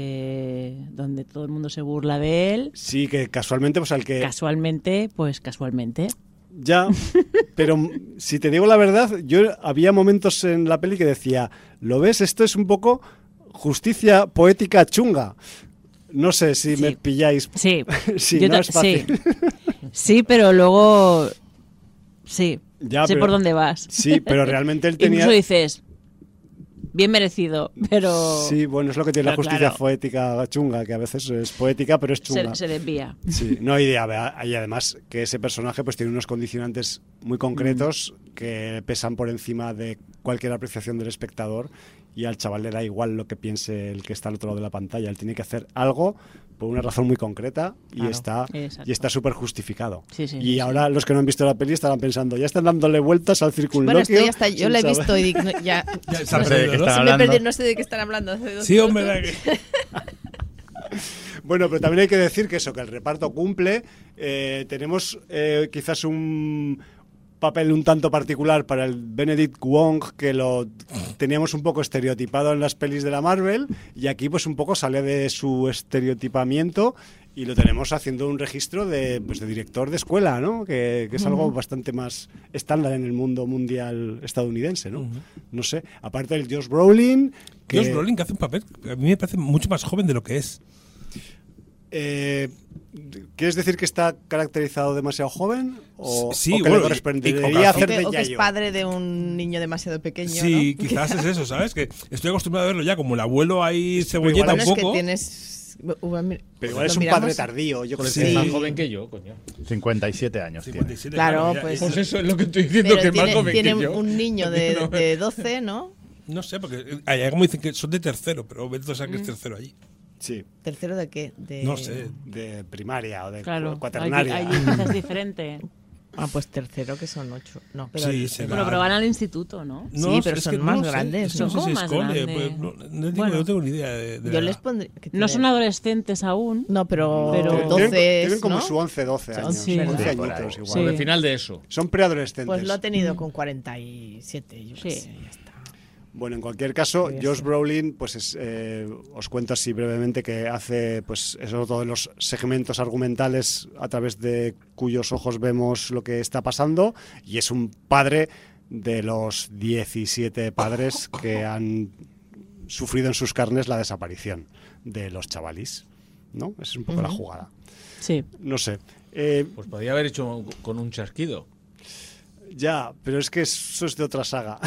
eh, donde todo el mundo se burla de él. Sí, que casualmente, pues al que... Casualmente, pues casualmente. Ya, pero m- si te digo la verdad, yo había momentos en la peli que decía, ¿lo ves? Esto es un poco justicia poética chunga. No sé si Sí. me pilláis. Sí, Sí, Yo no ta- es fácil. sí. Sí, pero luego sí, Ya, sé pero- por dónde vas. Sí, pero realmente él tenía... Incluso dices, bien merecido, pero Sí, bueno, es lo que tiene la Pero justicia claro. poética chunga, que a veces es poética, pero es chunga. se, se desvía. Sí, no hay idea. Y además que ese personaje pues tiene unos condicionantes muy concretos Mm. que pesan por encima de cualquier apreciación del espectador y al chaval le da igual lo que piense el que está al otro lado de la pantalla. Él tiene que hacer algo por una razón muy concreta y Claro, está exacto. y está súper justificado. Sí, sí, y sí, ahora los que no han visto la peli estarán pensando, ya están dándole vueltas al Bueno, circunloquio. esto ya está, yo sin lo he saber. visto y digo, no, ya, Ya No se ha sé de perdido, qué ¿no? están se me hablando. perdí, no sé de qué están hablando. Hace dos Sí, hombre, minutos. que- Bueno, pero también hay que decir que eso, que el reparto cumple. Eh, tenemos eh, quizás un papel un tanto particular para el Benedict Wong, que lo teníamos un poco estereotipado en las pelis de la Marvel, y aquí pues un poco sale de su estereotipamiento y lo tenemos haciendo un registro de, pues, de director de escuela, ¿no? Que, que es algo bastante más estándar en el mundo mundial estadounidense, ¿no? No sé, aparte del Josh Brolin... que- Josh Brolin, que hace un papel que a mí me parece mucho más joven de lo que es. Eh, ¿Quieres decir que está caracterizado demasiado joven? ¿O, Sí, o que bueno, le y- correspondería y- o hacer que, de o que es yayo? padre de un niño demasiado pequeño. Sí, ¿no? quizás es eso, ¿sabes? Que estoy acostumbrado a verlo ya como el abuelo ahí cebolleta igual un Bueno, es poco. que tienes. Uh, mira, Pero igual lo es un miramos. padre tardío, yo creo Pues que es Sí. más joven que yo, coño. cincuenta y siete años tiene. cincuenta y siete, Claro, ya- pues- Pues eso es lo que estoy diciendo, Pero que es más tiene, joven tiene que yo. un niño de, No, de doce, ¿no? No sé, porque allá como dicen que son de tercero, pero Beto sabe Mm. que es tercero allí. sí, ¿Tercero de qué? De... No sé. de primaria o de Claro, allí, cuaternaria. allí quizás es diferente. Ah, pues tercero, que son ocho. No, pero Sí, el- será. Bueno, pero van al instituto, ¿no? No, Sí, pero es son que no más lo sé, grandes, es que ¿no? No sé si ¿Cómo es más cole, grande? pues, no, no digo, Bueno. no tengo ni idea de, de yo la les edad. pondría. que No tiene- son adolescentes aún. No, pero, Pero- Tienen- doce tienen es, como ¿no? su once, doce años. Sí. once Sí, por añitos ahí. igual. O Sí. de final de eso. Son preadolescentes. Pues lo ha tenido con cuarenta y siete, yo qué Sí. sé, ya está. Bueno, en cualquier caso, Podría Josh ser. Brolin, pues es, eh, os cuento así brevemente que hace, pues es otro de los segmentos argumentales a través de cuyos ojos vemos lo que está pasando, y es un padre de los diecisiete padres que han sufrido en sus carnes la desaparición de los chavalis, ¿no? Esa es un poco la Ujú. jugada. Sí. No sé. Eh, Pues podría haber hecho con un chasquido. Ya, pero es que eso es de otra saga.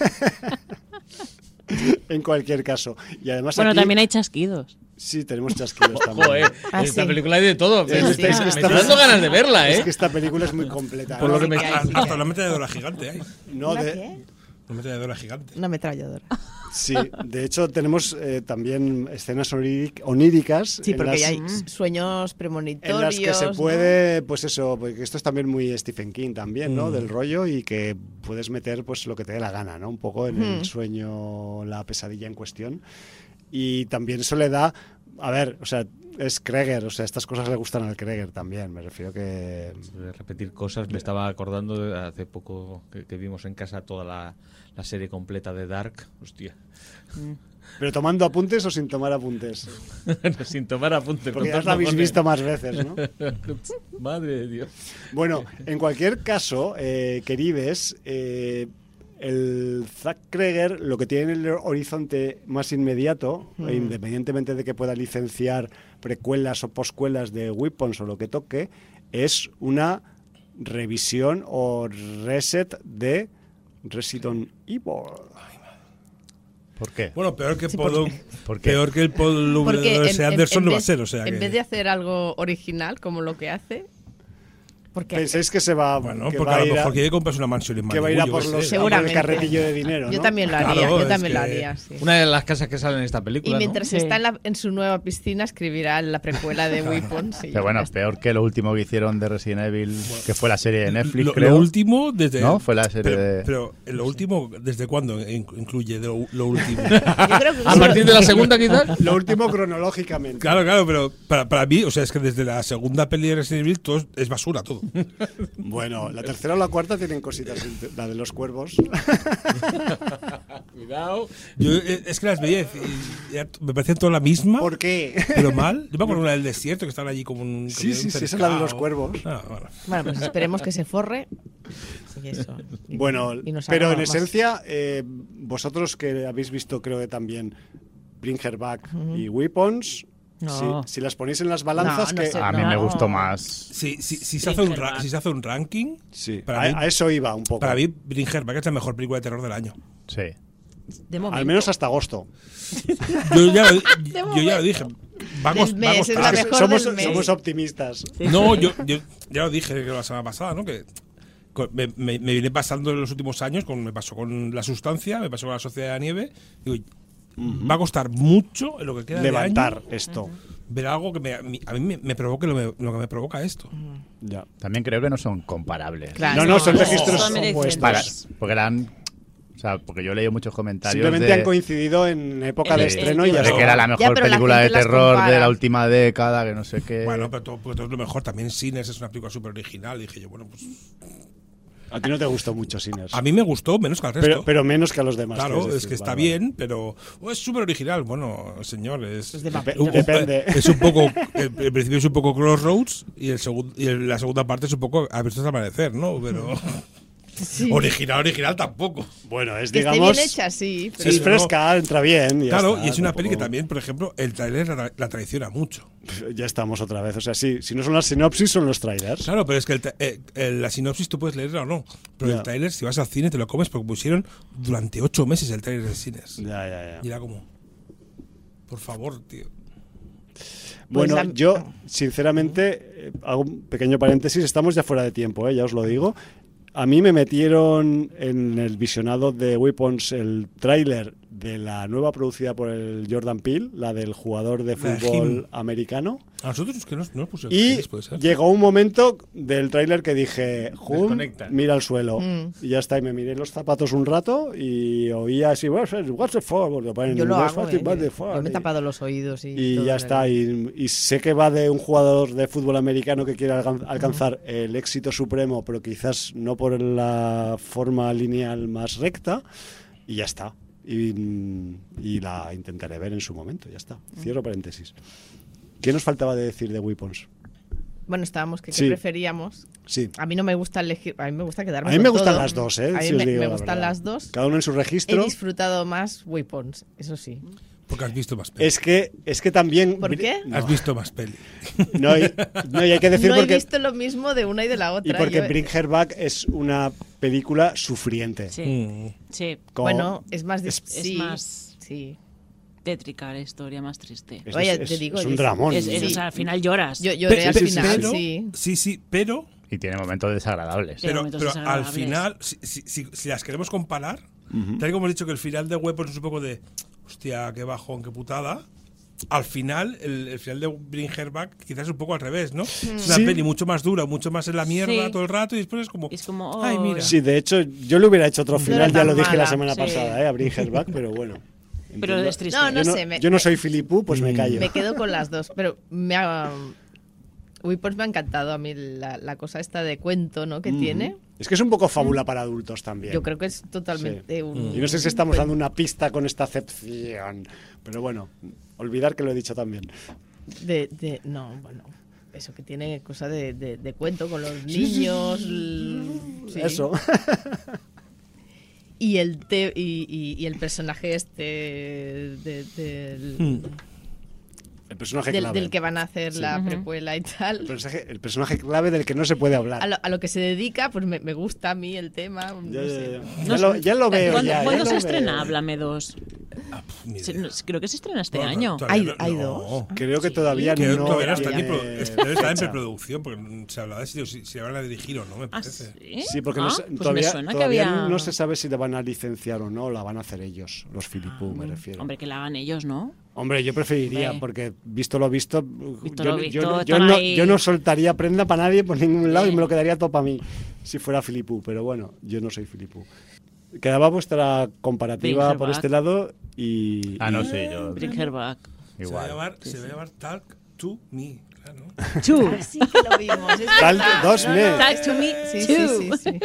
En cualquier caso. Y además Bueno, aquí- también hay chasquidos. Sí, tenemos chasquidos también. Joder, Ah, esta sí. película hay de todo. Sí, me, sí, me- sí, me sí, está está- dando ganas de verla, ¿eh? Es que esta película es muy completa. Por ¿no? lo que me- Sí, que hay, sí, Hasta que hay. la mente de Dora Gigante hay. No, ¿La de- qué? Una ametralladora gigante. Una ametralladora. Sí, de hecho tenemos eh, también escenas oníric- oníricas Sí, en porque las, ya hay sueños premonitorios. en las que se ¿no? puede, pues eso, porque esto es también muy Stephen King también, ¿no? Mm. Del rollo y que puedes meter pues lo que te dé la gana, ¿no? Un poco en el Mm. sueño, la pesadilla en cuestión. Y también eso le da, a ver, o sea, es Kreger, o sea, estas cosas le gustan al Kreger también, me refiero que... De repetir cosas, me estaba acordando de hace poco que, que vimos en casa toda la, la serie completa de Dark. Hostia. Pero tomando apuntes o sin tomar apuntes, Sin tomar apuntes. porque ya con lo habéis cojones. visto más veces, ¿no? Madre de Dios. Bueno, en cualquier caso, eh, querides, eh, el Zack Kreger lo que tiene en el horizonte más inmediato, Mm. e independientemente de que pueda licenciar precuelas o poscuelas de Weapons o lo que toque, es una revisión o reset de Resident Evil. ¿Por qué? Bueno, peor que Sí, Paul, porque- ¿Por qué? peor que el Paul Porque W en, S. en- Anderson en no va a vez, ser, o sea en que... vez de hacer algo original como lo que hace, porque ¿Pensáis que se va, Bueno, que porque va a a lo ir a, mejor quiere comprarse una mansión en que va a Malibu, ir a yo por qué los sé. a por el Seguramente. carretillo de dinero, ¿no? yo también lo haría, Claro, yo es también lo que- haría, sí. Una de las casas que salen en esta película. Y ¿no? mientras Sí. está en, la- en su nueva piscina, escribirá la precuela de Weapons. y Pero bueno, ya está. peor que lo último que hicieron de Resident Evil, que fue la serie de Netflix, lo, creo. lo último desde... ¿No? Fue la serie pero, de... pero lo último, ¿desde cuándo in- incluye de lo, lo último? Yo creo que A eso- partir de la segunda, quizás. Lo último cronológicamente. Claro, claro, pero para, para mí, o sea, es que desde la segunda peli de Resident Evil todo es, es basura, todo. Bueno, la tercera o la cuarta tienen cositas, la de los cuervos. Cuidado. Yo, eh, es que las veía y, y era- me parecían todas la misma, ¿Por qué? pero mal. Yo me acuerdo una del desierto que estaban allí como un... Sí, como sí, un sí, esa es la de cercado. los cuervos. Ah, bueno. Bueno, pues esperemos que se forre. Y eso. Y- Bueno, y nos pero haga en más. esencia, eh, vosotros que habéis visto, creo que también, Bring Her Back y Weapons, No. si, si las ponéis en las balanzas, No, no que sé, A mí No. me gustó más. Sí, sí, si, se hace un ra- si se hace un ranking, sí, para a, mí- a eso iba un poco. para mí Bring Her Back es la mejor película de terror del año. Sí. De momento. Al menos hasta agosto. Yo ya, lo- yo ya lo dije. Va a, cos- Del va a mes, es la costar. mejor somos, del mes. somos optimistas. No, yo, yo ya lo dije que la semana pasada, ¿no? Que con- me, me, me viene pasando en los últimos años, con, me pasó con La Sustancia, me pasó con La Sociedad de la Nieve. Digo, va a costar mucho en lo que queda Levantar de año esto. ver algo que me- a mí, a mí me, me provoque lo, me- lo que me provoca esto. Ya. También creo que no son comparables. Claro. No, no, son No, registros son opuestos. Para, porque eran, o sea, porque yo he leído muchos comentarios Simplemente de, han coincidido en época de Sí, estreno y ya de está. que era la Ya, mejor pero la película de gente las terror de compara. la última década, que no sé qué. Bueno, pero todo, porque todo es lo mejor. También Sinners es una película súper original. Dije yo, bueno, pues A ti no te gustó mucho Sinners. a mí me gustó menos que al resto. Pero, pero menos que a los demás. Claro, quieres es decir. que está Vale, vale. bien, pero oh, es súper original. Bueno, señor, es, Es de un- papel. un- Depende. es un poco, el, el principio es un poco Crossroads y el segun- y el- la segunda parte es un poco a veces amanecer, ¿no? Pero Sí. original, original tampoco. Bueno, es Que esté digamos. bien hecha, sí. Pero Es Sí, fresca, entra bien. y ya Claro, está, y es una peli que tampoco- también, por ejemplo, el trailer la, la traiciona mucho. Ya estamos otra vez. O sea, sí, si no son las sinopsis, son los trailers. Claro, pero es que el tra- eh, eh, la sinopsis tú puedes leerla o no. Pero Ya. el trailer, si vas al cine, te lo comes porque pusieron durante ocho meses el trailer de cines. Ya, ya, ya. Y era como, por favor, tío. Bueno, Pues la- yo, sinceramente, eh, hago un pequeño paréntesis. Estamos ya fuera de tiempo, ¿eh? Ya os lo digo. A mí me metieron en el visionado de Weapons el tráiler de la nueva producida por el Jordan Peele, la del jugador de La de fútbol Him. americano. A nosotros es que no, no nos pusieron Y trailers, puede ser. llegó un momento del tráiler que dije, Jum, Desconecta. mira al suelo. Mm. Y ya está, y me miré los zapatos un rato y oía así, what's the fuck? Lo ponen en Yo lo inglés, hago. "What's the- eh. what's the fuck?" Yo me he Y- tapado los oídos y. y todo ya el- está, y, y sé que va de un jugador de fútbol americano que quiere alcan- alcanzar el éxito supremo, pero quizás no por la forma lineal más recta, y ya está. Y, y la intentaré ver en su momento, ya está. Cierro paréntesis. ¿Qué nos faltaba de decir de Weapons? Bueno, estábamos que, ¿qué Sí. preferíamos. Sí, A mí no me gusta elegir. A mí me gusta quedarme a mí con me gustan todo. las dos, ¿eh? A mí Si os me, digo me la gustan verdad. las dos. Cada uno en su He registro. disfrutado más Weapons, eso sí. Porque has visto más peli. Es que, es que también... ¿Por qué? No, Has visto más peli. no, hay, no, y hay que decir No porque... he visto lo mismo de una y de la Y otra. porque Yo- Bring Her Back es una película sufriente. Sí, Mm. sí. Como- Bueno, es más. es- Es sí, más- sí. Tétrica la historia, más triste. Es, Oye, es- te digo, es un yo- dramón. Es- es- Sí. o sea, al final lloras. Yo lloré Pe- al pe- final, pero- sí. Sí, sí, pero, Y tiene momentos desagradables. Tiene pero, momentos pero al desagradables. final, si, si- si- si las queremos comparar, Ujú. Tal y como hemos dicho que el final de Weapons es un poco de hostia, qué bajón, qué putada. Al final, el, el final de Bring Her Back quizás es un poco al revés, ¿no? Es una Sí. peli mucho más dura, mucho más en la mierda Sí. todo el rato y después es como, Es como, ay, mira. oh. Sí, de hecho, yo le hubiera hecho otro No final, era ya tan lo dije la mala, semana sí. pasada, ¿eh? A Bring Her Back, pero bueno. Pero Entiendo. es triste. No, no yo, no, sé, me- yo no soy Filipú, pues me Mm. callo. Me quedo con las dos, pero me ha... Uy, pues me ha encantado a mí la, la cosa esta de cuento, ¿no? Que Ujú. tiene. Es que es un poco fábula para adultos también. Yo creo que es totalmente un... Y no sé si estamos dando una pista con esta acepción, pero bueno, olvidar que lo he dicho también. De, de- no, bueno, eso que tiene cosa de, de- de cuento con los niños. l- sí. Eso. Y el, te- y, y- y el personaje este de- del, Hmm. El personaje del, clave. del que van a hacer Sí. la Ujú. precuela y El tal. personaje, el personaje clave del que no se puede hablar. A lo, a lo que se dedica, pues me, me gusta a mí el tema. no Ya, ya, sé. ya. No Ya sé. lo, ya lo veo. ¿Cuándo, ya, ya ¿cuándo lo se veo. estrena Háblame dos? Ah, pf, ni Se- idea. no, creo que se estrena este Bueno, año. todavía Hay- hay no. dos. Creo que Sí. todavía Que no. todavía está, tiene en, pro- es- debe estar en fecha. preproducción, porque se hablaba de si, si, si van a dirigir o no, me ¿Ah, parece. sí? Sí, porque Ah, no se- pues todavía, me suena que todavía había... no se sabe si la van a licenciar o no, la van a hacer ellos, los Filipú, me refiero. Hombre, que la hagan ellos, ¿no? Hombre, yo preferiría, Hombre. porque visto lo visto, Visto yo, lo yo visto, no- yo están no, ahí. yo no soltaría prenda para nadie por ningún lado y Eh. me lo quedaría todo para mí, si fuera Filipú, pero bueno, yo no soy Filipú. Quedaba vuestra comparativa Bring her por back. este lado y... Ah, no y- sé, yo. Bring her back. Se va a Igual. llamar, se va a llamar Talk to Me, claro. Two. Sí que lo vimos. es Tal- verdad. dos me- Talk to me. Sí, sí, two. sí, sí.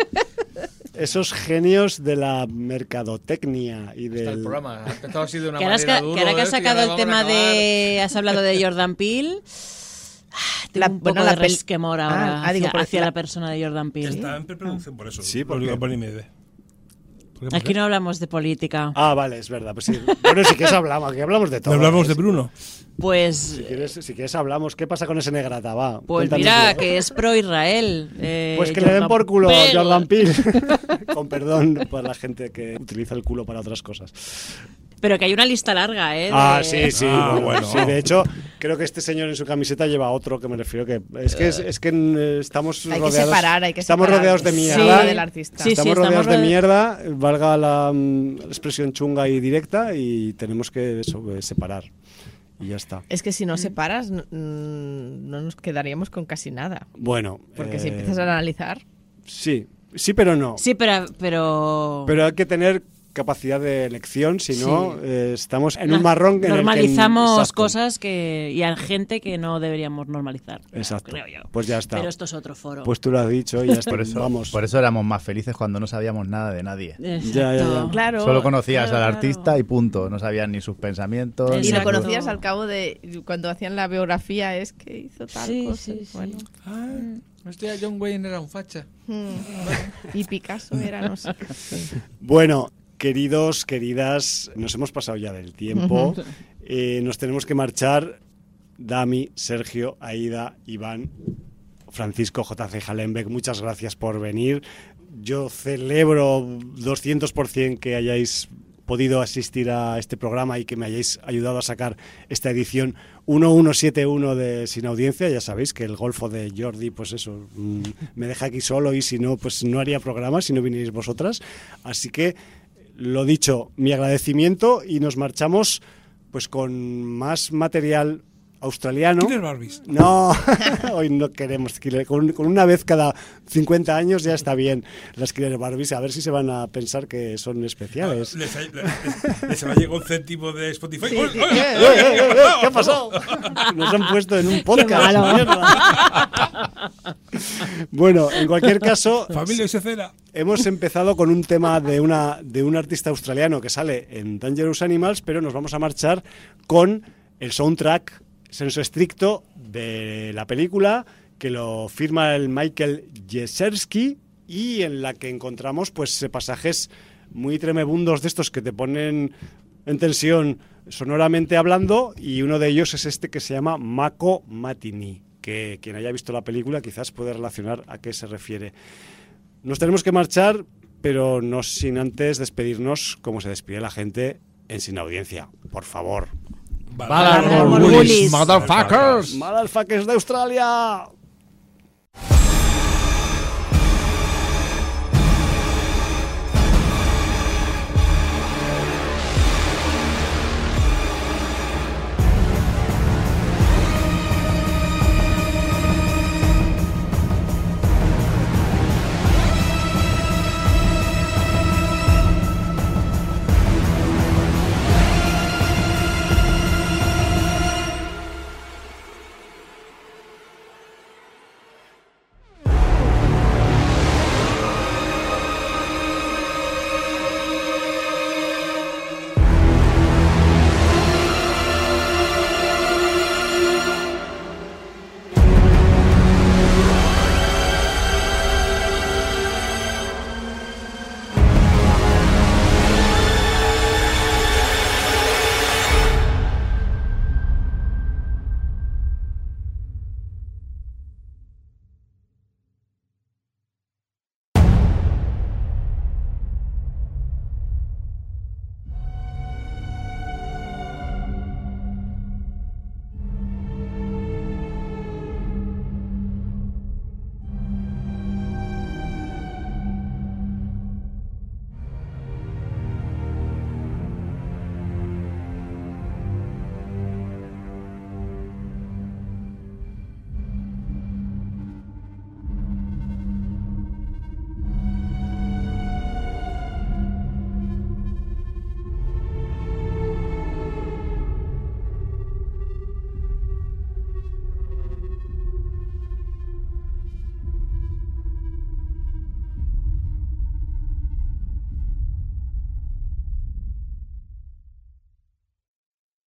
Esos genios de la mercadotecnia y Está el del... programa. Ha empezado así de una Que ahora, has manera ca- duro, que ahora que ¿eh? has Y ahora sacado el vamos a tema acabar. de... Has hablado de Jordan Peele. ah, Tengo La- un poco bueno, de la pel- resquemor ahora Ah, ah, digo, hacia, por- hacia la- la persona de Jordan Peele. Está en preproducción por eso. Sí, lo ¿por digo qué? por I M D B. ¿Por qué? Aquí no hablamos de política. Ah, vale, es verdad. Pues sí. Bueno, si quieres hablamos, aquí hablamos de todo. No hablamos ¿eh? de Bruno. Pues... Si quieres, si quieres hablamos. ¿Qué pasa con ese negrata? Va, Pues cuéntanos mira, tú. que es pro Israel. eh, Pues que le den Jordan por culo a Peele. Jordan Peele. Con perdón por la gente que utiliza el culo para otras cosas. Pero que hay una lista larga, ¿eh? de- Ah, sí, sí. Ah, bueno, bueno. sí, de hecho, creo que este señor en su camiseta lleva otro, que me refiero que... Es que, es, es que eh, estamos Hay que rodeados... separar, hay que estamos separar. rodeados de Sí, mierda. del artista. Sí, estamos estamos rodeados de rode- mierda, valga la mm, expresión chunga y directa, y tenemos que eso, eh, separar. Y ya está. Es que si no separas, n- mm, no nos quedaríamos con casi nada. Bueno. Porque si eh, empiezas a analizar... Sí, sí, pero no. Sí, pero... Pero, Pero hay que tener capacidad de elección, si no, Sí. eh, estamos en No- un marrón en el que- normalizamos exacto. cosas que y a gente que no deberíamos normalizar. Exacto. Creo yo. Pues ya está. Pero esto es otro foro. Pues tú lo has dicho y ya está. Por eso, Vamos. por eso éramos más felices cuando no sabíamos nada de nadie. Exacto. Ya, ya, ya. Claro. Solo conocías claro, al claro. artista y punto. No sabías ni sus pensamientos. Y ni lo Exacto. sus- conocías al cabo de... Cuando hacían la biografía, es que hizo tal Sí, cosa. sí, sí. Bueno. Hostia, John Wayne era un facha. Mm. Y Picasso era, no sé. Bueno, queridos, queridas, nos hemos pasado ya del tiempo. Eh, nos tenemos que marchar. Dami, Sergio, Aida, Iván, Francisco, J C Hallenbeck, muchas gracias por venir. Yo celebro doscientos por ciento que hayáis podido asistir a este programa y que me hayáis ayudado a sacar esta edición mil ciento setenta y uno de Sin Audiencia. Ya sabéis que el golfo de Jordi, pues eso, mm, me deja aquí solo y si no, pues no haría programa si no vinierais vosotras. Así que, lo dicho, mi agradecimiento y nos marchamos pues con más material australiano. Killer Barbies. No, hoy no queremos Killer. Con, con una vez cada cincuenta años ya está bien las Killer Barbies. A ver si se van a pensar que son especiales. Les, ha- les, les ha llegado un céntimo de Spotify. Sí, ¡Uy, sí. uy, ¡Eh, eh, eh, eh! ¿Qué ha pasado? Nos han puesto en un podcast. Mierda. Bueno, en cualquier caso, Familia y Secera. hemos empezado con un tema de una de un artista australiano que sale en Dangerous Animals, pero nos vamos a marchar con el soundtrack senso estricto de la película, que lo firma el Michael Jeserski y en la que encontramos pues pasajes muy tremebundos de estos que te ponen en tensión sonoramente hablando, y uno de ellos es este que se llama Mako Matini, que quien haya visto la película quizás puede relacionar a qué se refiere. Nos tenemos que marchar, pero no sin antes despedirnos como se despide la gente en Sin Audiencia. Por favor. Valar Morgulis. Motherfuckers. Motherfuckers de Australia.